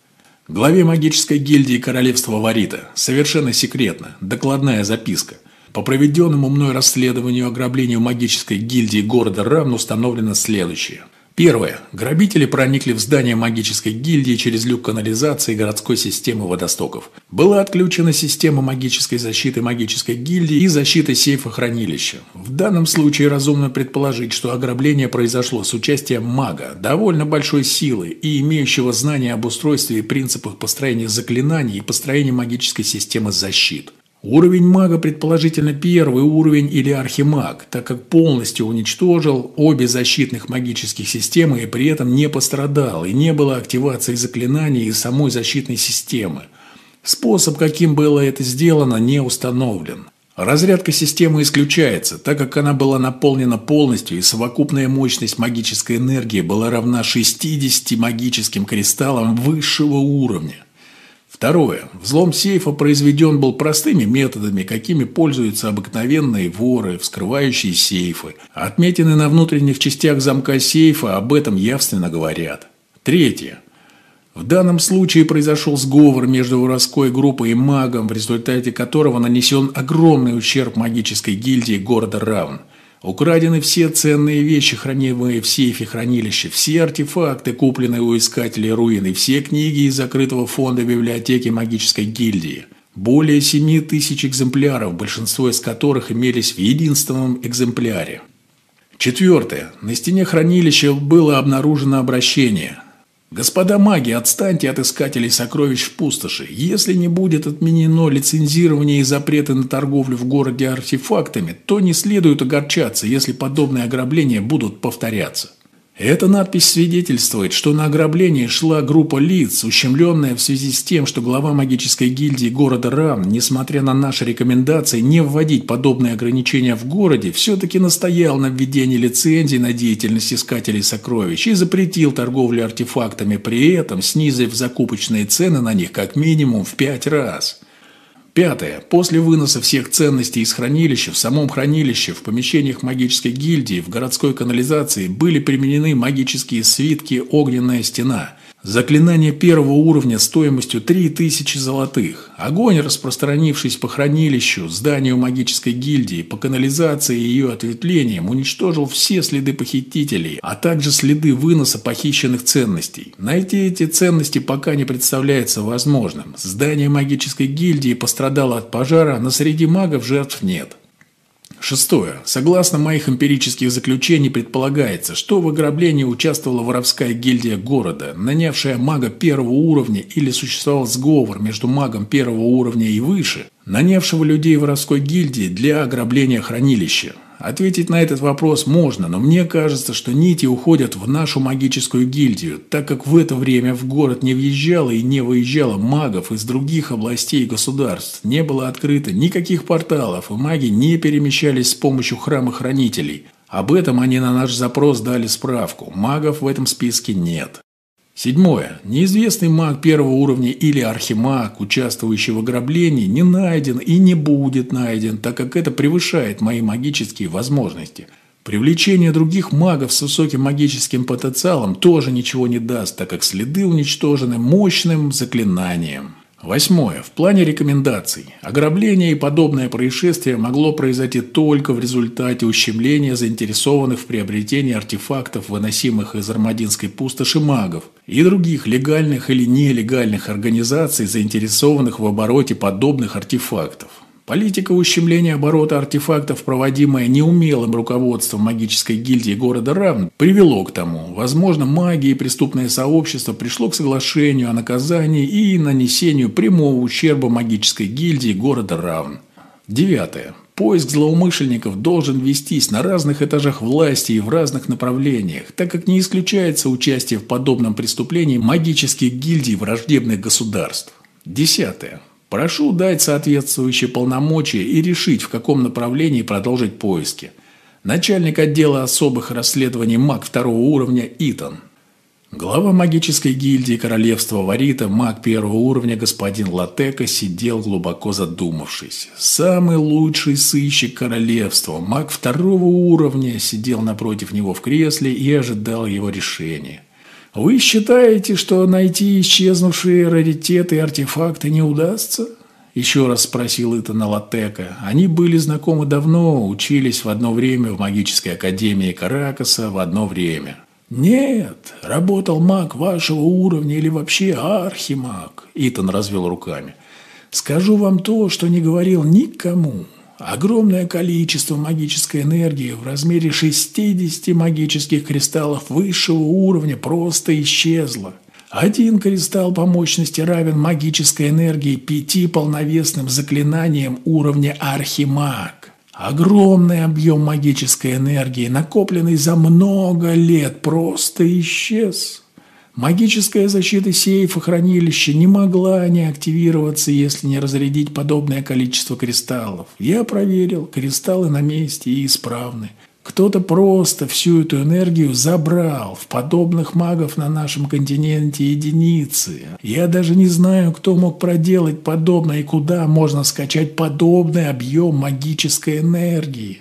Главе магической гильдии королевства Варита. Совершенно секретно. Докладная записка. По проведенному мной расследованию ограблению магической гильдии города Равн установлено следующее. Первое. Грабители проникли в здание магической гильдии через люк канализации городской системы водостоков. Была отключена система магической защиты магической гильдии и защиты сейфа хранилища. В данном случае разумно предположить, что ограбление произошло с участием мага, довольно большой силы и имеющего знания об устройстве и принципах построения заклинаний и построения магической системы защит. Уровень мага предположительно первый уровень или архимаг, так как полностью уничтожил обе защитных магических системы и при этом не пострадал, и не было активации заклинаний и самой защитной системы. Способ, каким было это сделано, не установлен. Разрядка системы исключается, так как она была наполнена полностью и совокупная мощность магической энергии была равна шестидесяти магическим кристаллам высшего уровня. Второе. Взлом сейфа произведен был простыми методами, какими пользуются обыкновенные воры, вскрывающие сейфы. Отметины на внутренних частях замка сейфа об этом явственно говорят. Третье. В данном случае произошел сговор между воровской группой и магом, в результате которого нанесен огромный ущерб магической гильдии города Равн. Украдены все ценные вещи, хранимые в сейфе хранилища, все артефакты, купленные у искателей руин, и все книги из закрытого фонда библиотеки магической гильдии. Более семи тысяч экземпляров, большинство из которых имелись в единственном экземпляре. Четвертое. На стене хранилища было обнаружено обращение. «Господа маги, отстаньте от искателей сокровищ в пустоши. Если не будет отменено лицензирование и запреты на торговлю в городе артефактами, то не следует огорчаться, если подобные ограбления будут повторяться». Эта надпись свидетельствует, что на ограбление шла группа лиц, ущемленная в связи с тем, что глава магической гильдии города Равн, несмотря на наши рекомендации не вводить подобные ограничения в городе, все-таки настоял на введении лицензий на деятельность искателей сокровищ и запретил торговлю артефактами, при этом снизив закупочные цены на них как минимум в пять раз. Пятое. После выноса всех ценностей из хранилища, в самом хранилище, в помещениях магической гильдии, в городской канализации были применены магические свитки «Огненная стена». Заклинание первого уровня стоимостью три тысячи золотых. Огонь, распространившись по хранилищу, зданию магической гильдии, по канализации и ее ответвлениям, уничтожил все следы похитителей, а также следы выноса похищенных ценностей. Найти эти ценности пока не представляется возможным. Здание магической гильдии пострадало от пожара, но среди магов жертв нет. Шестое. Согласно моих эмпирических заключений, предполагается, что в ограблении участвовала воровская гильдия города, нанявшая мага первого уровня, или существовал сговор между магом первого уровня и выше, нанявшего людей воровской гильдии для ограбления хранилища. Ответить на этот вопрос можно, но мне кажется, что нити уходят в нашу магическую гильдию, так как в это время в город не въезжало и не выезжало магов из других областей и государств, не было открыто никаких порталов, и маги не перемещались с помощью храма-хранителей. Об этом они на наш запрос дали справку, магов в этом списке нет. Седьмое. Неизвестный маг первого уровня или архимаг, участвующий в ограблении, не найден и не будет найден, так как это превышает мои магические возможности. Привлечение других магов с высоким магическим потенциалом тоже ничего не даст, так как следы уничтожены мощным заклинанием. Восьмое. В плане рекомендаций. Ограбление и подобное происшествие могло произойти только в результате ущемления заинтересованных в приобретении артефактов, выносимых из Армадинской пустоши магов, и других легальных или нелегальных организаций, заинтересованных в обороте подобных артефактов. Политика ущемления оборота артефактов, проводимая неумелым руководством магической гильдии города Равн, привело к тому. Возможно, маги и преступное сообщество пришло к соглашению о наказании и нанесению прямого ущерба магической гильдии города Равн. Девятое. Поиск злоумышленников должен вестись на разных этажах власти и в разных направлениях, так как не исключается участие в подобном преступлении магических гильдий враждебных государств. Десятое. Прошу дать соответствующие полномочия и решить, в каком направлении продолжить поиски. Начальник отдела особых расследований маг второго уровня Итан. Глава магической гильдии королевства Варита, маг первого уровня господин Латека, сидел глубоко задумавшись. Самый лучший сыщик королевства, маг второго уровня, сидел напротив него в кресле и ожидал его решения. «Вы считаете, что найти исчезнувшие раритеты и артефакты не удастся?» – еще раз спросил Итана Латека. Они были знакомы давно, учились в одно время в магической академии Каракаса в одно время. «Нет, работал маг вашего уровня или вообще архимаг», – Итан развел руками. «Скажу вам то, что не говорил никому. Огромное количество магической энергии в размере шестидесяти магических кристаллов высшего уровня просто исчезло. Один кристалл по мощности равен магической энергии пяти полновесным заклинаниям уровня архимаг. Огромный объем магической энергии, накопленный за много лет, просто исчез. Магическая защита сейфа хранилища не могла не активироваться, если не разрядить подобное количество кристаллов. Я проверил, кристаллы на месте и исправны. Кто-то просто всю эту энергию забрал. В подобных магов на нашем континенте единицы. Я даже не знаю, кто мог проделать подобное и куда можно скачать подобный объем магической энергии.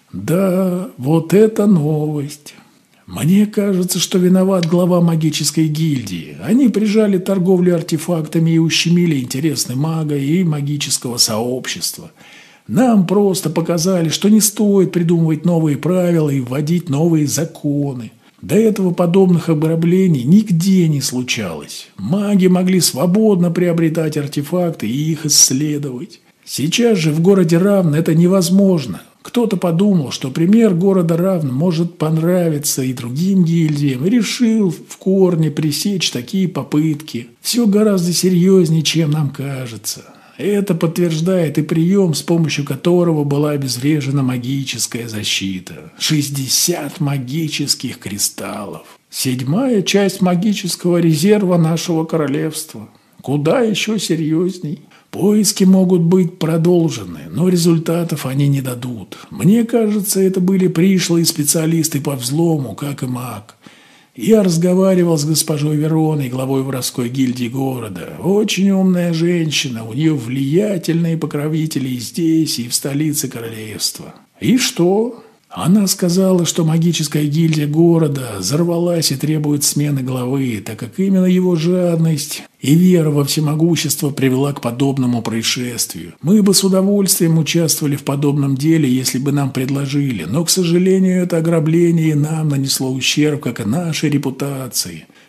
Да, вот это новость. Мне кажется, что виноват глава магической гильдии. Они прижали торговлю артефактами и ущемили интересы мага и магического сообщества. Нам просто показали, что не стоит придумывать новые правила и вводить новые законы. До этого подобных ограблений нигде не случалось. Маги могли свободно приобретать артефакты и их исследовать. Сейчас же в городе Равн это невозможно. Кто-то подумал, что пример города Равн может понравиться и другим гильдиям, и решил в корне пресечь такие попытки. Все гораздо серьезнее, чем нам кажется. Это подтверждает и прием, с помощью которого была обезврежена магическая защита. шестьдесят магических кристаллов. Седьмая часть магического резерва нашего королевства. Куда еще серьезней. Поиски могут быть продолжены, но результатов они не дадут. Мне кажется, это были пришлые специалисты по взлому, как и маг. Я разговаривал с госпожой Вероной, главой воровской гильдии города. Очень умная женщина, у нее влиятельные покровители и здесь, и в столице королевства. И что? Она сказала, что магическая гильдия города взорвалась и требует смены главы, так как именно его жадность и вера во всемогущество привела к подобному происшествию. Мы бы с удовольствием участвовали в подобном деле, если бы нам предложили, но, к сожалению, это ограбление и нам нанесло ущерб, как и нашей репутации.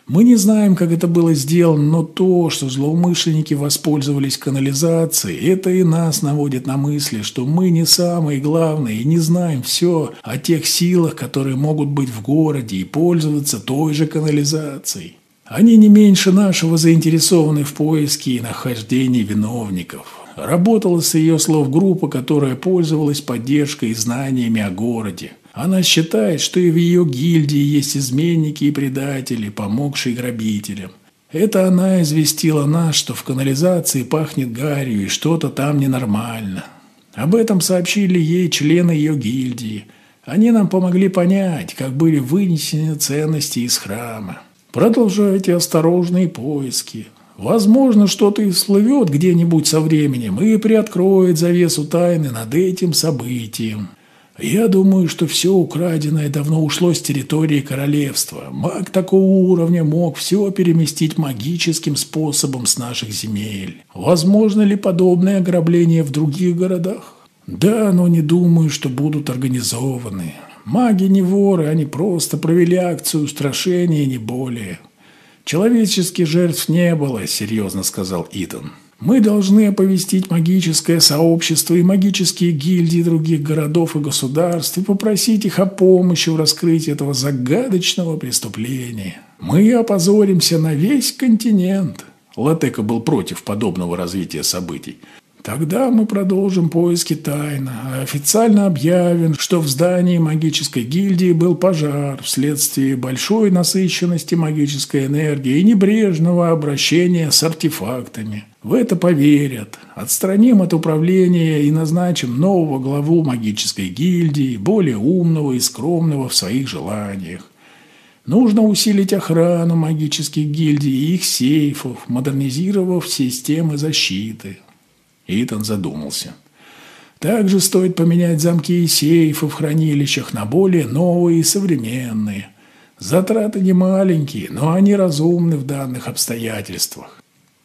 Мы не знаем, как это было сделано, но то, что злоумышленники воспользовались канализацией, это и нас наводит на мысли, что мы не самые главные и не знаем все о тех силах, которые могут быть в городе и пользоваться той же канализацией. Они не меньше нашего заинтересованы в поиске и нахождении виновников. Работала с ее слов группа, которая пользовалась поддержкой и знаниями о городе. Она считает, что и в ее гильдии есть изменники и предатели, помогшие грабителям. Это она известила нас, что в канализации пахнет гарью и что-то там ненормально. Об этом сообщили ей члены ее гильдии. Они нам помогли понять, как были вынесены ценности из храма. Продолжайте осторожные поиски. Возможно, что-то и всплывет где-нибудь со временем и приоткроет завесу тайны над этим событием. Я думаю, что все украденное давно ушло с территории королевства. Маг такого уровня мог все переместить магическим способом с наших земель. Возможно ли подобное ограбление в других городах? Да, но не думаю, что будут организованы. Маги не воры, они просто провели акцию устрашения, не более. Человеческих жертв не было, серьезно сказал Итан. Мы должны оповестить магическое сообщество и магические гильдии других городов и государств и попросить их о помощи в раскрытии этого загадочного преступления. Мы опозоримся на весь континент. Латека был против подобного развития событий. Тогда мы продолжим поиски тайно. Официально объявим, что в здании магической гильдии был пожар вследствие большой насыщенности магической энергии и небрежного обращения с артефактами. В это поверят. Отстраним от управления и назначим нового главу магической гильдии, более умного и скромного в своих желаниях. Нужно усилить охрану магических гильдий и их сейфов, модернизировав системы защиты. Итан задумался. Также стоит поменять замки и сейфы в хранилищах на более новые и современные. Затраты не маленькие, но они разумны в данных обстоятельствах.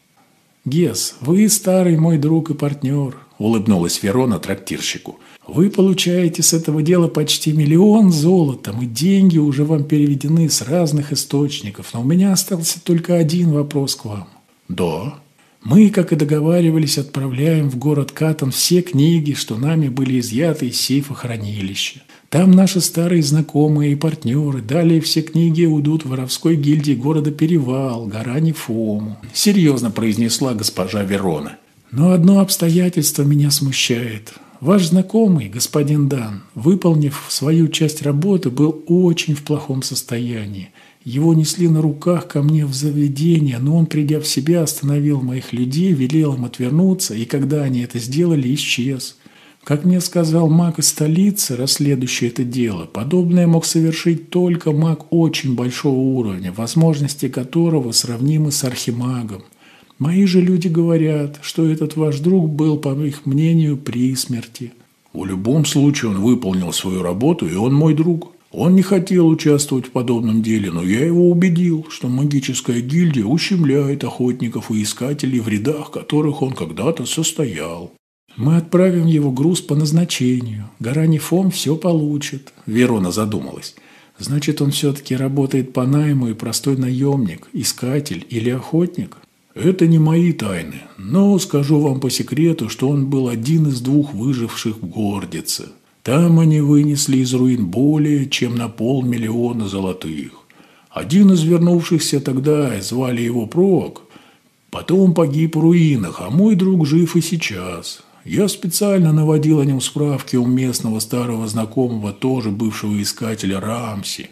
«Гес, вы старый мой друг и партнер», – улыбнулась Верона трактирщику. «Вы получаете с этого дела почти миллион золотом, и деньги уже вам переведены с разных источников, но у меня остался только один вопрос к вам». «Да». Мы, как и договаривались, отправляем в город Катан все книги, что нами были изъяты из сейфа хранилища. Там наши старые знакомые и партнеры. Далее все книги уйдут в воровской гильдии города Перевал, гора Нефому. Серьезно произнесла госпожа Верона. Но одно обстоятельство меня смущает. Ваш знакомый, господин Дан, выполнив свою часть работы, был очень в плохом состоянии. Его несли на руках ко мне в заведение, но он, придя в себя, остановил моих людей, велел им отвернуться, и когда они это сделали, исчез. Как мне сказал маг из столицы, расследующий это дело, подобное мог совершить только маг очень большого уровня, возможности которого сравнимы с архимагом. Мои же люди говорят, что этот ваш друг был, по их мнению, при смерти. В любом случае он выполнил свою работу, и он мой друг. Он не хотел участвовать в подобном деле, но я его убедил, что магическая гильдия ущемляет охотников и искателей, в рядах которых он когда-то состоял. Мы отправим его груз по назначению. Гора Нефом все получит. Верона задумалась. Значит, он все-таки работает по найму и простой наемник, искатель или охотник? Это не мои тайны, но скажу вам по секрету, что он был один из двух выживших в Гордице. Там они вынесли из руин более чем на полмиллиона золотых. Один из вернувшихся тогда, звали его Прок, потом погиб в руинах, а мой друг жив и сейчас. Я специально наводил о нем справки у местного старого знакомого, тоже бывшего искателя Рамси.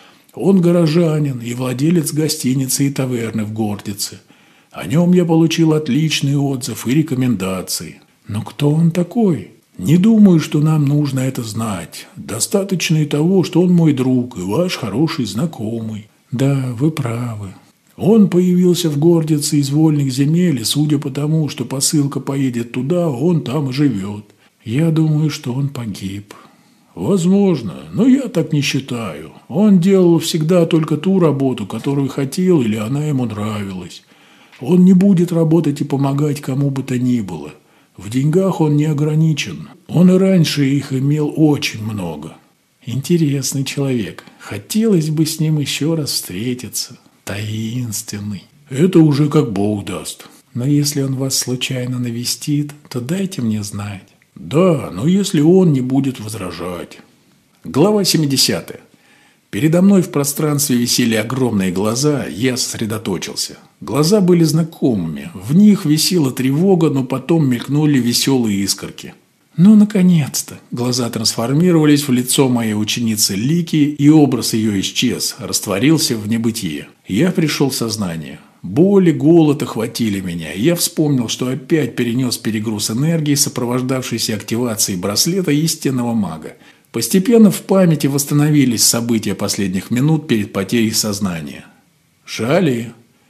Он горожанин и владелец гостиницы и таверны в Гордице. О нем я получил отличный отзыв и рекомендации. Но кто он такой? Не думаю, что нам нужно это знать. Достаточно и того, что он мой друг и ваш хороший знакомый. Да, вы правы. Он появился в Гордице из вольных земель, и судя по тому, что посылка поедет туда, он там и живет. Я думаю, что он погиб. Возможно, но я так не считаю. Он делал всегда только ту работу, которую хотел, или она ему нравилась. Он не будет работать и помогать кому бы то ни было. В деньгах он не ограничен. Он и раньше их имел очень много. Интересный человек. Хотелось бы с ним еще раз встретиться. Таинственный. Это уже как Бог даст. Но если он вас случайно навестит, то дайте мне знать. Да, но если он не будет возражать. Глава семидесятая. Передо мной в пространстве висели огромные глаза, я сосредоточился. Глаза были знакомыми, в них висела тревога, но потом мелькнули веселые искорки. Ну, наконец-то! Глаза трансформировались в лицо моей ученицы Лики, и образ ее исчез, растворился в небытие. Я пришел в сознание. Боль и голод охватили меня, и я вспомнил, что опять перенес перегруз энергии, сопровождавшийся активацией браслета истинного мага. Постепенно в памяти восстановились события последних минут перед потерей сознания. Шали,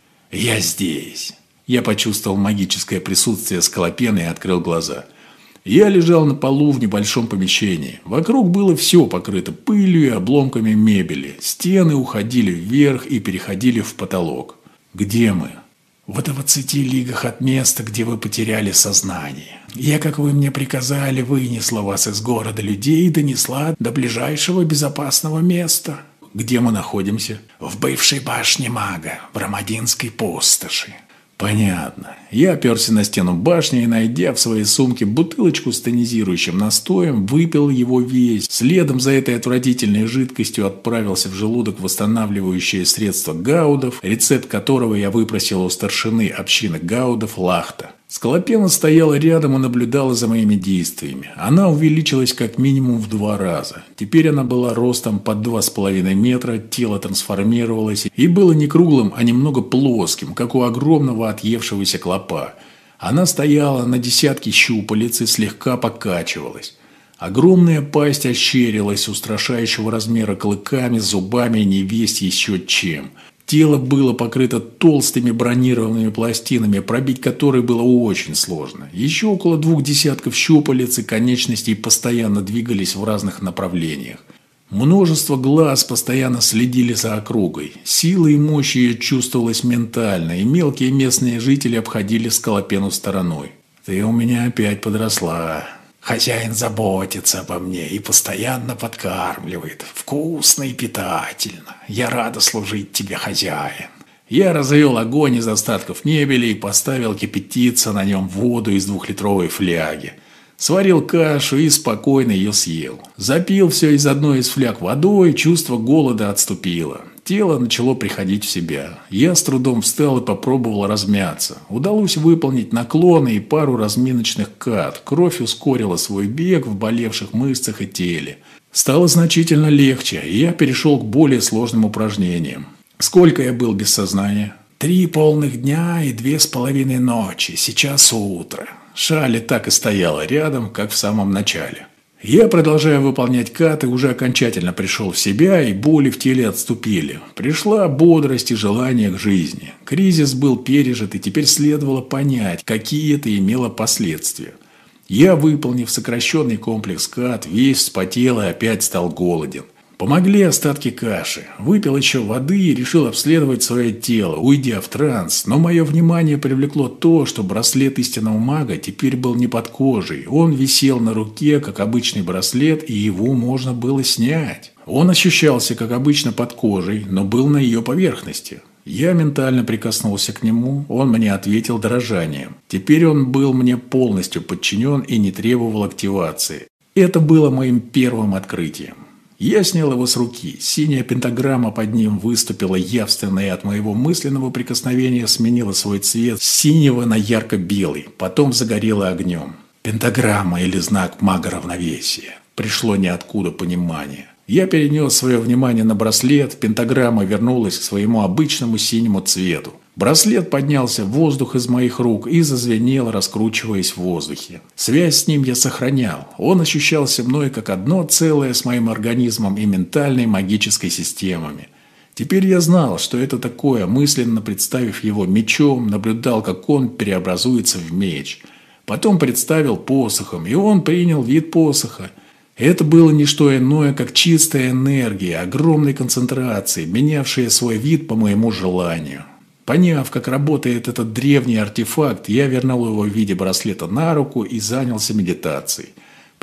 я здесь. Я почувствовал магическое присутствие Скалопена и открыл глаза. Я лежал на полу в небольшом помещении. Вокруг было все покрыто пылью и обломками мебели. Стены уходили вверх и переходили в потолок. Где мы? В двадцати лигах от места, где вы потеряли сознание. Я, как вы мне приказали, вынесла вас из города людей и донесла до ближайшего безопасного места. Где мы находимся? В бывшей башне мага, в Рамадинской пустоши. Понятно. Я оперся на стену башни и, найдя в своей сумке бутылочку с тонизирующим настоем, выпил его весь. Следом за этой отвратительной жидкостью отправился в желудок восстанавливающее средство гаудов, рецепт которого я выпросил у старшины общины гаудов Лахта. Скалопена стояла рядом и наблюдала за моими действиями. Она увеличилась как минимум в два раза. Теперь она была ростом под два с половиной метра, тело трансформировалось и было не круглым, а немного плоским, как у огромного отъевшегося клопа. Она стояла на десятке щупалец и слегка покачивалась. Огромная пасть ощерилась устрашающего размера клыками, зубами и невесть еще чем. Тело было покрыто толстыми бронированными пластинами, пробить которые было очень сложно. Еще около двух десятков щупалец и конечностей постоянно двигались в разных направлениях. Множество глаз постоянно следили за округой. Сила и мощь ее чувствовалась ментально, и мелкие местные жители обходили Скалопену стороной. «Ты у меня опять подросла». Хозяин заботится обо мне и постоянно подкармливает. Вкусно и питательно. Я рада служить тебе, хозяин. Я развел огонь из остатков мебели и поставил кипятиться на нем воду из двухлитровой фляги. Сварил кашу и спокойно ее съел. Запил все из одной из фляг водой, чувство голода отступило. Тело начало приходить в себя. Я с трудом встал и попробовал размяться. Удалось выполнить наклоны и пару разминочных кат. Кровь ускорила свой бег в болевших мышцах и теле. Стало значительно легче, и я перешел к более сложным упражнениям. Сколько я был без сознания? Три полных дня и две с половиной ночи. Сейчас утро. Шали так и стояла рядом, как в самом начале. Я, продолжая выполнять каты, уже окончательно пришел в себя, и боли в теле отступили. Пришла бодрость и желание к жизни. Кризис был пережит, и теперь следовало понять, какие это имело последствия. Я, выполнив сокращенный комплекс кат, весь вспотел и опять стал голоден. Помогли остатки каши. Выпил еще воды и решил обследовать свое тело, уйдя в транс. Но мое внимание привлекло то, что браслет истинного мага теперь был не под кожей. Он висел на руке, как обычный браслет, и его можно было снять. Он ощущался, как обычно, под кожей, но был на ее поверхности. Я ментально прикоснулся к нему, он мне ответил дрожанием. Теперь он был мне полностью подчинен и не требовал активации. Это было моим первым открытием. Я снял его с руки. Синяя пентаграмма под ним выступила явственно и от моего мысленного прикосновения сменила свой цвет с синего на ярко-белый, потом загорела огнем. Пентаграмма или знак мага равновесия. Пришло ниоткуда понимание. Я перенес свое внимание на браслет, пентаграмма вернулась к своему обычному синему цвету. Браслет поднялся в воздух из моих рук и зазвенел, раскручиваясь в воздухе. Связь с ним я сохранял. Он ощущался мной как одно целое с моим организмом и ментальной магической системами. Теперь я знал, что это такое, мысленно представив его мечом, наблюдал, как он преобразуется в меч. Потом представил посохом, и он принял вид посоха. Это было не что иное, как чистая энергия, огромной концентрации, менявшая свой вид по моему желанию. Поняв, как работает этот древний артефакт, я вернул его в виде браслета на руку и занялся медитацией.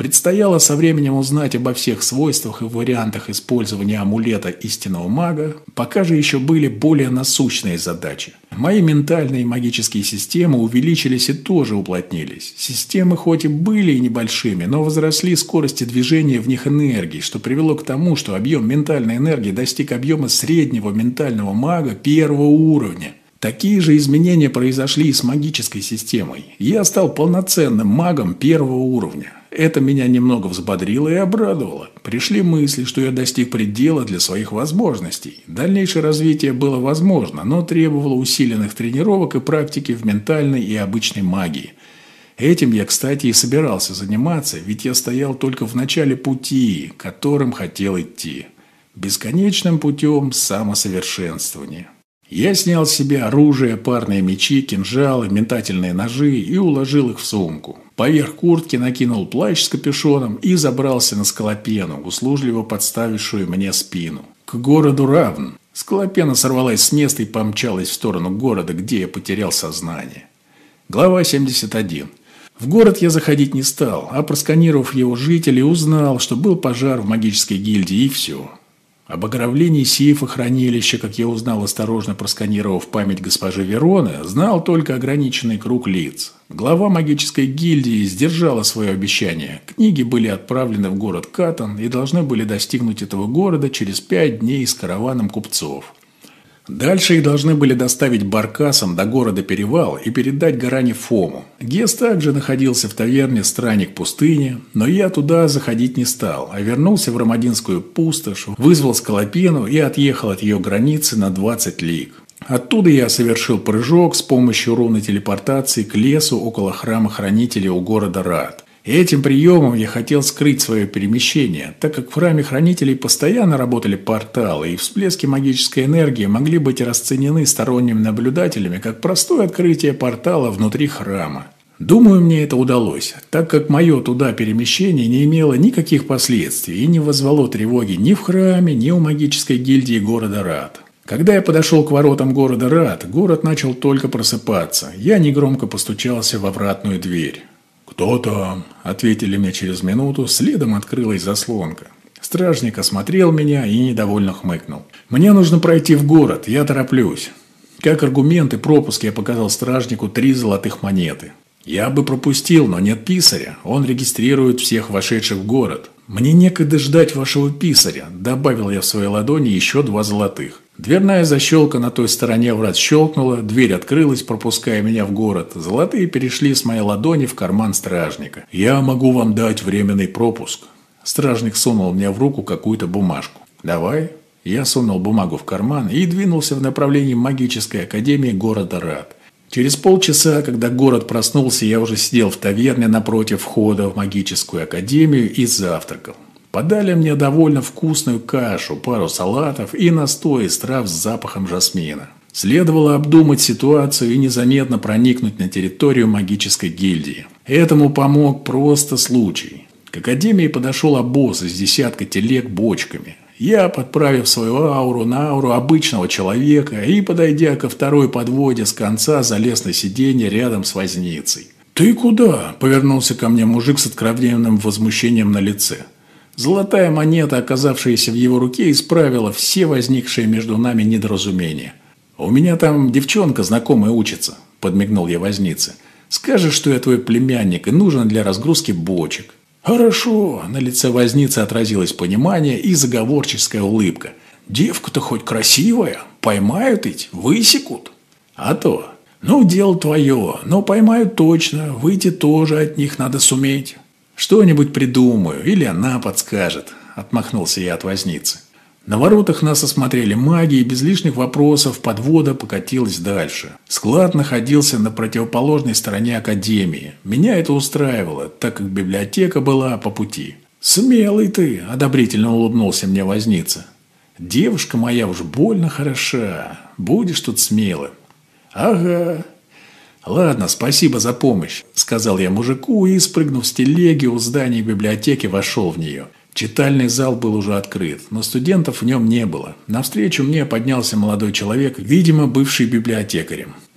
Предстояло со временем узнать обо всех свойствах и вариантах использования амулета истинного мага, пока же еще были более насущные задачи. Мои ментальные и магические системы увеличились и тоже уплотнились. Системы хоть и были и небольшими, но возросли скорости движения в них энергии, что привело к тому, что объем ментальной энергии достиг объема среднего ментального мага первого уровня. Такие же изменения произошли и с магической системой. Я стал полноценным магом первого уровня. Это меня немного взбодрило и обрадовало. Пришли мысли, что я достиг предела для своих возможностей. Дальнейшее развитие было возможно, но требовало усиленных тренировок и практики в ментальной и обычной магии. Этим я, кстати, и собирался заниматься, ведь я стоял только в начале пути, которым хотел идти. Бесконечным путем самосовершенствования. Я снял с себя оружие, парные мечи, кинжалы, метательные ножи и уложил их в сумку. Поверх куртки накинул плащ с капюшоном и забрался на Скалопену, услужливо подставившую мне спину. К городу Равн. Скалопена сорвалась с места и помчалась в сторону города, где я потерял сознание. Глава семьдесят один. В город я заходить не стал, а просканировав его жителей, узнал, что был пожар в магической гильдии, и все. Об ограблении сейфа хранилища, как я узнал, осторожно просканировав память госпожи Вероны, знал только ограниченный круг лиц. Глава магической гильдии сдержала свое обещание. Книги были отправлены в город Катан и должны были достигнуть этого города через пять дней с караваном купцов. Дальше их должны были доставить баркасом до города Перевал и передать Гаране Фому. Гес также находился в таверне «Странник пустыни», но я туда заходить не стал, а вернулся в Ромадинскую пустошь, вызвал Скалопену и отъехал от ее границы на двадцать лиг. Оттуда я совершил прыжок с помощью руны телепортации к лесу около храма хранителя у города Рад. Этим приемом я хотел скрыть свое перемещение, так как в храме хранителей постоянно работали порталы, и всплески магической энергии могли быть расценены сторонними наблюдателями как простое открытие портала внутри храма. Думаю, мне это удалось, так как мое туда перемещение не имело никаких последствий и не вызвало тревоги ни в храме, ни у магической гильдии города Рад. Когда я подошел к воротам города Рад, город начал только просыпаться. Я негромко постучался во вратную дверь. «Кто там?» – ответили мне через минуту, следом открылась заслонка. Стражник осмотрел меня и недовольно хмыкнул. «Мне нужно пройти в город, я тороплюсь». Как аргумент и пропуск я показал стражнику три золотых монеты. «Я бы пропустил, но нет писаря, он регистрирует всех вошедших в город». «Мне некогда ждать вашего писаря», – добавил я в своей ладони еще два золотых. Дверная защелка на той стороне врат щелкнула, дверь открылась, пропуская меня в город. Золотые перешли с моей ладони в карман стражника. «Я могу вам дать временный пропуск». Стражник сунул мне в руку какую-то бумажку. «Давай». Я сунул бумагу в карман и двинулся в направлении магической академии города Рад. Через полчаса, когда город проснулся, я уже сидел в таверне напротив входа в магическую академию и завтракал. Подали мне довольно вкусную кашу, пару салатов и настой из трав с запахом жасмина. Следовало обдумать ситуацию и незаметно проникнуть на территорию магической гильдии. Этому помог просто случай. К академии подошел обоз из десятка телег бочками. Я, подправив свою ауру на ауру обычного человека и, подойдя ко второй подводе с конца, залез на сиденье рядом с возницей. «Ты куда?» – повернулся ко мне мужик с откровенным возмущением на лице. Золотая монета, оказавшаяся в его руке, исправила все возникшие между нами недоразумения. «У меня там девчонка знакомая учится», – подмигнул я вознице. «Скажешь, что я твой племянник и нужен для разгрузки бочек». «Хорошо», – на лице возницы отразилось понимание и заговорческая улыбка. «Девка-то хоть красивая, поймают ведь, высекут». «А то. Ну, дело твое, но поймают точно, выйти тоже от них надо суметь». «Что-нибудь придумаю, или она подскажет», – отмахнулся я от возницы. На воротах нас осмотрели маги, и без лишних вопросов подвода покатилась дальше. Склад находился на противоположной стороне академии. Меня это устраивало, так как библиотека была по пути. «Смелый ты», – одобрительно улыбнулся мне возница. «Девушка моя уж больно хороша, будешь тут смелым». «Ага». «Ладно, спасибо за помощь», – сказал я мужику и, спрыгнув с телеги у здания библиотеки, вошел в нее. Читальный зал был уже открыт, но студентов в нем не было. Навстречу мне поднялся молодой человек, видимо, бывший библиотекарем.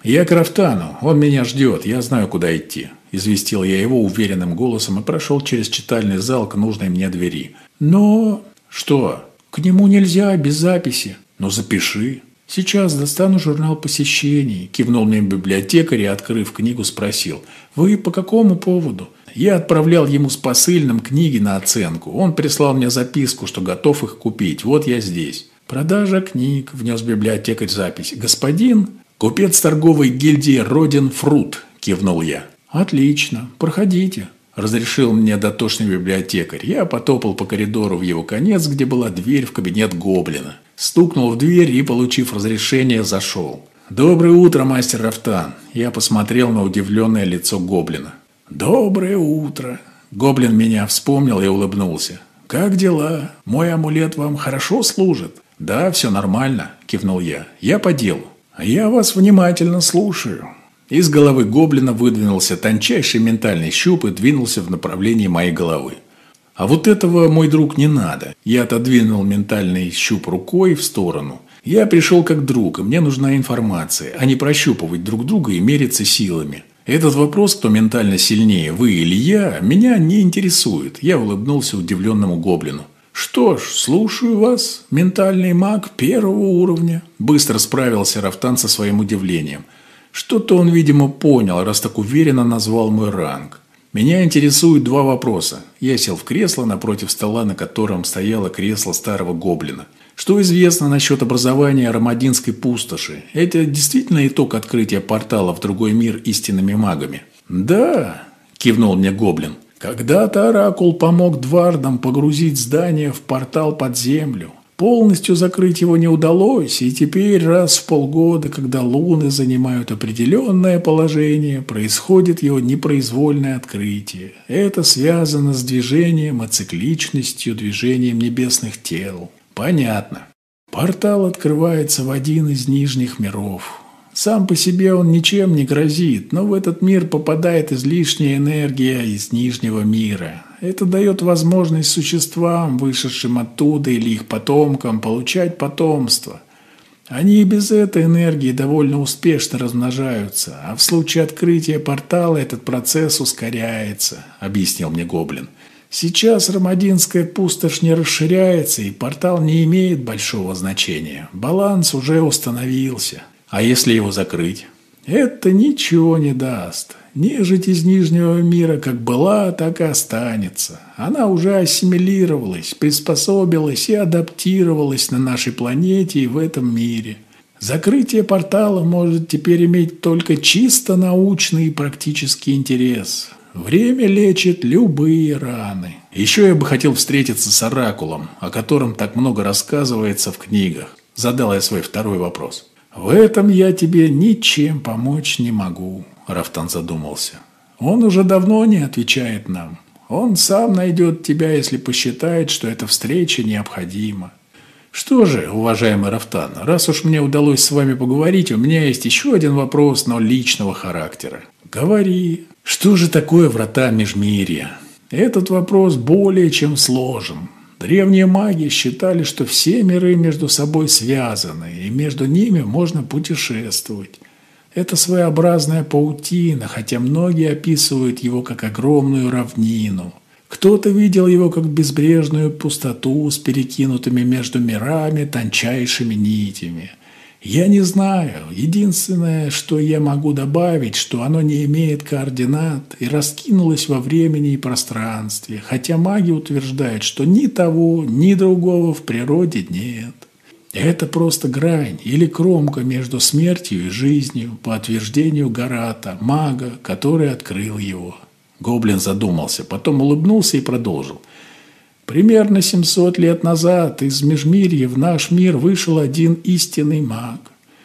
«Я к Рафтану, он меня ждет, я знаю, куда идти», – известил я его уверенным голосом и прошел через читальный зал к нужной мне двери. «Но...» «Что?» «К нему нельзя, без записи». «Ну запиши». «Сейчас достану журнал посещений», – кивнул мне библиотекарь и, открыв книгу, спросил. «Вы по какому поводу?» Я отправлял ему с посыльным книги на оценку. Он прислал мне записку, что готов их купить. Вот я здесь. «Продажа книг», – внес библиотекарь запись. «Господин?» «Купец торговой гильдии Родин Фрут», – кивнул я. «Отлично. Проходите», – разрешил мне дотошный библиотекарь. Я потопал по коридору в его конец, где была дверь в кабинет гоблина. Стукнул в дверь и, получив разрешение, зашел. «Доброе утро, мастер Рафтан!» Я посмотрел на удивленное лицо гоблина. «Доброе утро!» Гоблин меня вспомнил и улыбнулся. «Как дела? Мой амулет вам хорошо служит?» «Да, все нормально», – кивнул я. «Я по делу». «Я вас внимательно слушаю». Из головы гоблина выдвинулся тончайший ментальный щуп и двинулся в направлении моей головы. «А вот этого, мой друг, не надо». Я отодвинул ментальный щуп рукой в сторону. «Я пришел как друг, и мне нужна информация, а не прощупывать друг друга и мериться силами. Этот вопрос, кто ментально сильнее, вы или я, меня не интересует». Я улыбнулся удивленному гоблину. «Что ж, слушаю вас, ментальный маг первого уровня», – быстро справился Рафтан со своим удивлением. Что-то он, видимо, понял, раз так уверенно назвал мой ранг. «Меня интересуют два вопроса». Я сел в кресло напротив стола, на котором стояло кресло старого гоблина. «Что известно насчет образования Ромадинской пустоши? Это действительно итог открытия портала в другой мир истинными магами?» «Да», – кивнул мне гоблин. «Когда-то Оракул помог двардам погрузить здание в портал под землю. Полностью закрыть его не удалось, и теперь раз в полгода, когда луны занимают определенное положение, происходит его непроизвольное открытие. Это связано с движением и цикличностью движением небесных тел». «Понятно». «Портал открывается в один из нижних миров. Сам по себе он ничем не грозит, но в этот мир попадает излишняя энергия из нижнего мира. Это дает возможность существам, вышедшим оттуда или их потомкам, получать потомство. Они и без этой энергии довольно успешно размножаются, а в случае открытия портала этот процесс ускоряется», — объяснил мне гоблин. «Сейчас Ромадинская пустошь не расширяется, и портал не имеет большого значения. Баланс уже установился». «А если его закрыть?» «Это ничего не даст. Нежить из Нижнего мира как была, так и останется. Она уже ассимилировалась, приспособилась и адаптировалась на нашей планете и в этом мире. Закрытие портала может теперь иметь только чисто научный и практический интерес. Время лечит любые раны». «Еще я бы хотел встретиться с Оракулом, о котором так много рассказывается в книгах». Задал я свой второй вопрос. «В этом я тебе ничем помочь не могу», – Рафтан задумался. «Он уже давно не отвечает нам. Он сам найдет тебя, если посчитает, что эта встреча необходима». «Что же, уважаемый Рафтан, раз уж мне удалось с вами поговорить, у меня есть еще один вопрос, но личного характера». «Говори». «Что же такое врата Межмирья?» «Этот вопрос более чем сложен. Древние маги считали, что все миры между собой связаны, и между ними можно путешествовать. Это своеобразная паутина, хотя многие описывают его как огромную равнину. Кто-то видел его как безбрежную пустоту с перекинутыми между мирами тончайшими нитями. Я не знаю. Единственное, что я могу добавить, что оно не имеет координат и раскинулось во времени и пространстве, хотя маги утверждают, что ни того, ни другого в природе нет. Это просто грань или кромка между смертью и жизнью, по утверждению Гарата, мага, который открыл его». Гоблин задумался, потом улыбнулся и продолжил. «Примерно семьсот лет назад из Межмирья в наш мир вышел один истинный маг.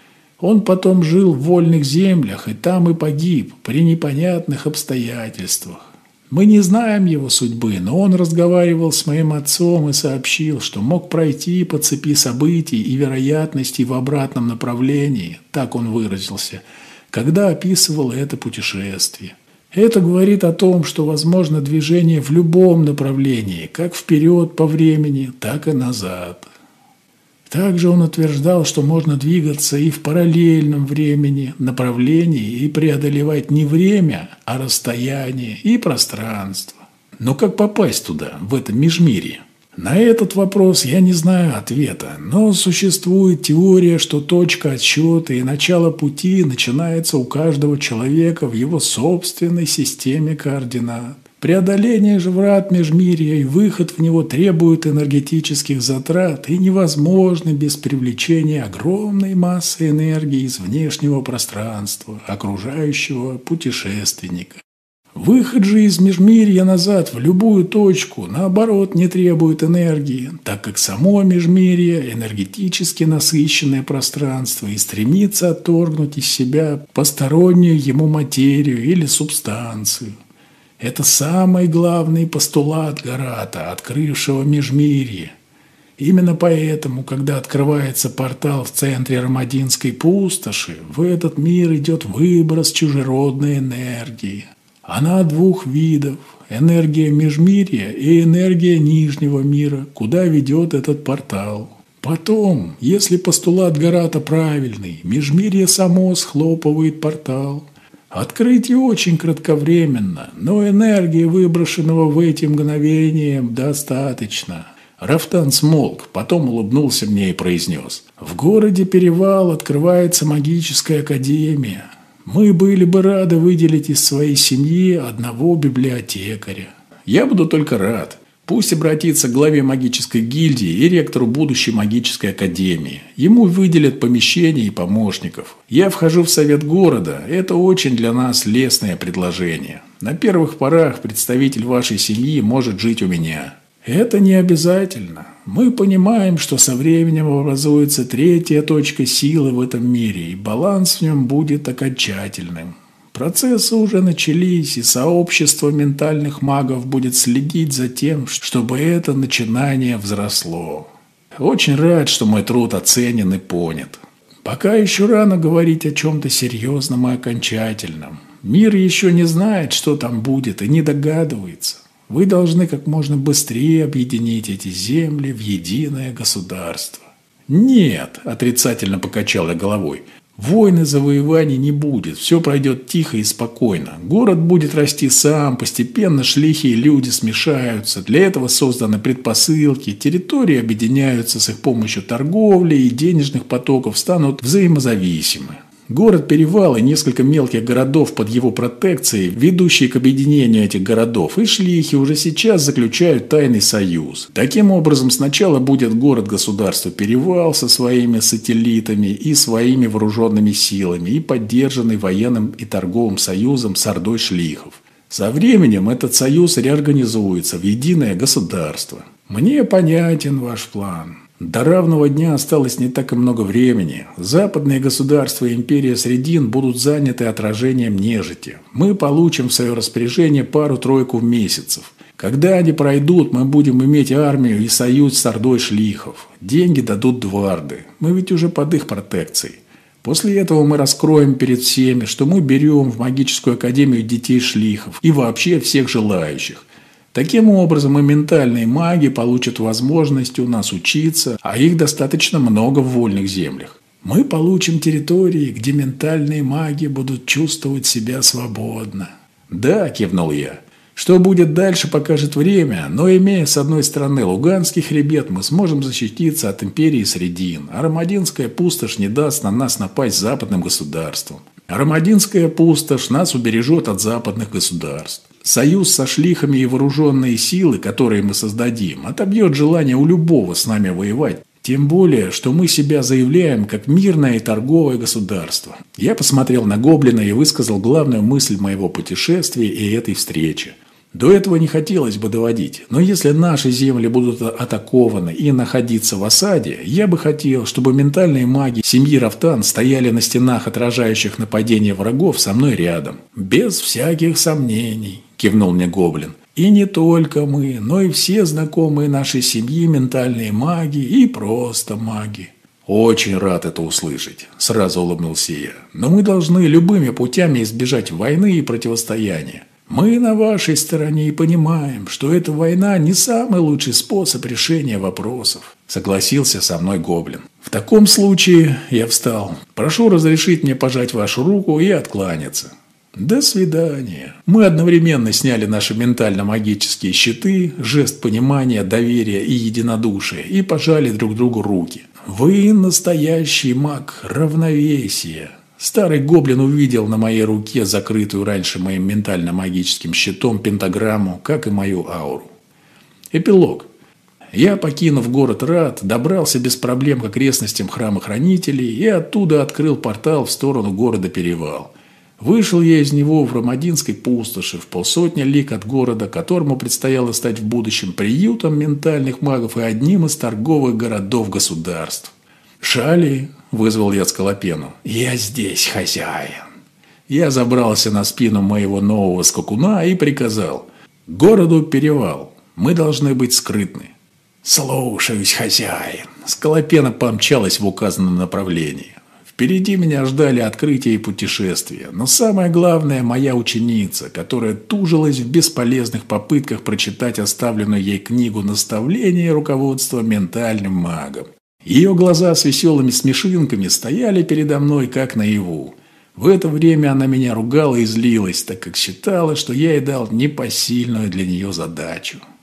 Он потом жил в вольных землях и там и погиб при непонятных обстоятельствах. Мы не знаем его судьбы, но он разговаривал с моим отцом и сообщил, что мог пройти по цепи событий и вероятностей в обратном направлении, так он выразился, когда описывал это путешествие. Это говорит о том, что возможно движение в любом направлении, как вперед по времени, так и назад». Также он утверждал, что можно двигаться и в параллельном времени, направлении и преодолевать не время, а расстояние и пространство. Но как попасть туда, в это межмирье? На этот вопрос я не знаю ответа, но существует теория, что точка отсчета и начало пути начинается у каждого человека в его собственной системе координат. Преодоление же врат межмирья и выход в него требует энергетических затрат и невозможно без привлечения огромной массы энергии из внешнего пространства, окружающего путешественника. Выход же из межмирья назад в любую точку, наоборот, не требует энергии, так как само межмирье – энергетически насыщенное пространство и стремится отторгнуть из себя постороннюю ему материю или субстанцию. Это самый главный постулат Гарата, открывшего межмирье. Именно поэтому, когда открывается портал в центре Рамадинской пустоши, в этот мир идет выброс чужеродной энергии. Она двух видов – энергия межмирья и энергия нижнего мира, куда ведет этот портал. Потом, если постулат Гарата правильный, межмирье само схлопывает портал. Открытие очень кратковременно, но энергии, выброшенного в эти мгновения, достаточно. Рафтан смолк, потом улыбнулся мне и произнес: «В городе Перевал открывается магическая академия. Мы были бы рады выделить из своей семьи одного библиотекаря». «Я буду только рад. Пусть обратится к главе магической гильдии и ректору будущей магической академии. Ему выделят помещения и помощников. Я вхожу в совет города. Это очень для нас лестное предложение. На первых порах представитель вашей семьи может жить у меня». «Это не обязательно. Мы понимаем, что со временем образуется третья точка силы в этом мире, и баланс в нем будет окончательным. Процессы уже начались, и сообщество ментальных магов будет следить за тем, чтобы это начинание взросло. Очень рад, что мой труд оценен и понят. Пока еще рано говорить о чем-то серьезном и окончательном. Мир еще не знает, что там будет, и не догадывается. Вы должны как можно быстрее объединить эти земли в единое государство». «Нет», – отрицательно покачал я головой. «Войн и завоеваний не будет, все пройдет тихо и спокойно. Город будет расти сам, постепенно шлихи и люди смешаются. Для этого созданы предпосылки, территории объединяются с их помощью торговли и денежных потоков станут взаимозависимы. Город Перевал и несколько мелких городов под его протекцией, ведущие к объединению этих городов, и шлихи уже сейчас заключают тайный союз. Таким образом, сначала будет город-государство Перевал со своими сателлитами и своими вооруженными силами и поддержанный военным и торговым союзом с ордой шлихов. Со временем этот союз реорганизуется в единое государство. Мне понятен ваш план. До равного дня осталось не так и много времени. Западные государства и империя Средин будут заняты отражением нежити. Мы получим в свое распоряжение пару-тройку месяцев. Когда они пройдут, мы будем иметь армию и союз с ордой шлихов. Деньги дадут дварды. Мы ведь уже под их протекцией. После этого мы раскроем перед всеми, что мы берем в магическую академию детей шлихов и вообще всех желающих. Таким образом, и ментальные маги получат возможность у нас учиться, а их достаточно много в вольных землях. Мы получим территории, где ментальные маги будут чувствовать себя свободно». «Да», – кивнул я. «Что будет дальше, покажет время, но имея с одной стороны Луганский хребет, мы сможем защититься от империи Средин, а Рамадинская пустошь не даст на нас напасть западным государствам. Рамадинская пустошь нас убережет от западных государств. Союз со шлихами и вооруженные силы, которые мы создадим, отобьет желание у любого с нами воевать. Тем более, что мы себя заявляем как мирное и торговое государство». Я посмотрел на гоблина и высказал главную мысль моего путешествия и этой встречи. До этого не хотелось бы доводить, но если наши земли будут атакованы и находиться в осаде, я бы хотел, чтобы ментальные маги семьи Рафтан стояли на стенах, отражающих нападение врагов, со мной рядом. «Без всяких сомнений», – кивнул мне гоблин. «И не только мы, но и все знакомые нашей семьи ментальные маги и просто маги». «Очень рад это услышать», – сразу улыбнулся я. «Но мы должны любыми путями избежать войны и противостояния. Мы на вашей стороне и понимаем, что эта война не самый лучший способ решения вопросов. Согласился со мной гоблин. В таком случае я встал. Прошу разрешить мне пожать вашу руку и откланяться. До свидания. Мы одновременно сняли наши ментально-магические щиты, жест понимания, доверия и единодушия и пожали друг другу руки. Вы настоящий маг равновесия. Старый гоблин увидел на моей руке закрытую раньше моим ментально-магическим щитом пентаграмму, как и мою ауру. Эпилог. Я, покинув город Рад, добрался без проблем к окрестностям храма хранителей и оттуда открыл портал в сторону города Перевал. Вышел я из него в Ромадинской пустоши, в полсотни лиг от города, которому предстояло стать в будущем приютом ментальных магов и одним из торговых городов-государств. «Шали!» – вызвал я Скалопену. «Я здесь, хозяин!» Я забрался на спину моего нового скакуна и приказал: «Городу Перевал. Мы должны быть скрытны». «Слушаюсь, хозяин!» Скалопена помчалась в указанном направлении. Впереди меня ждали открытия и путешествия, но самое главное – моя ученица, которая тужилась в бесполезных попытках прочитать оставленную ей книгу наставления и руководства ментальным магом. Ее глаза с веселыми смешинками стояли передо мной как наяву. В это время она меня ругала и злилась, так как считала, что я ей дал непосильную для нее задачу.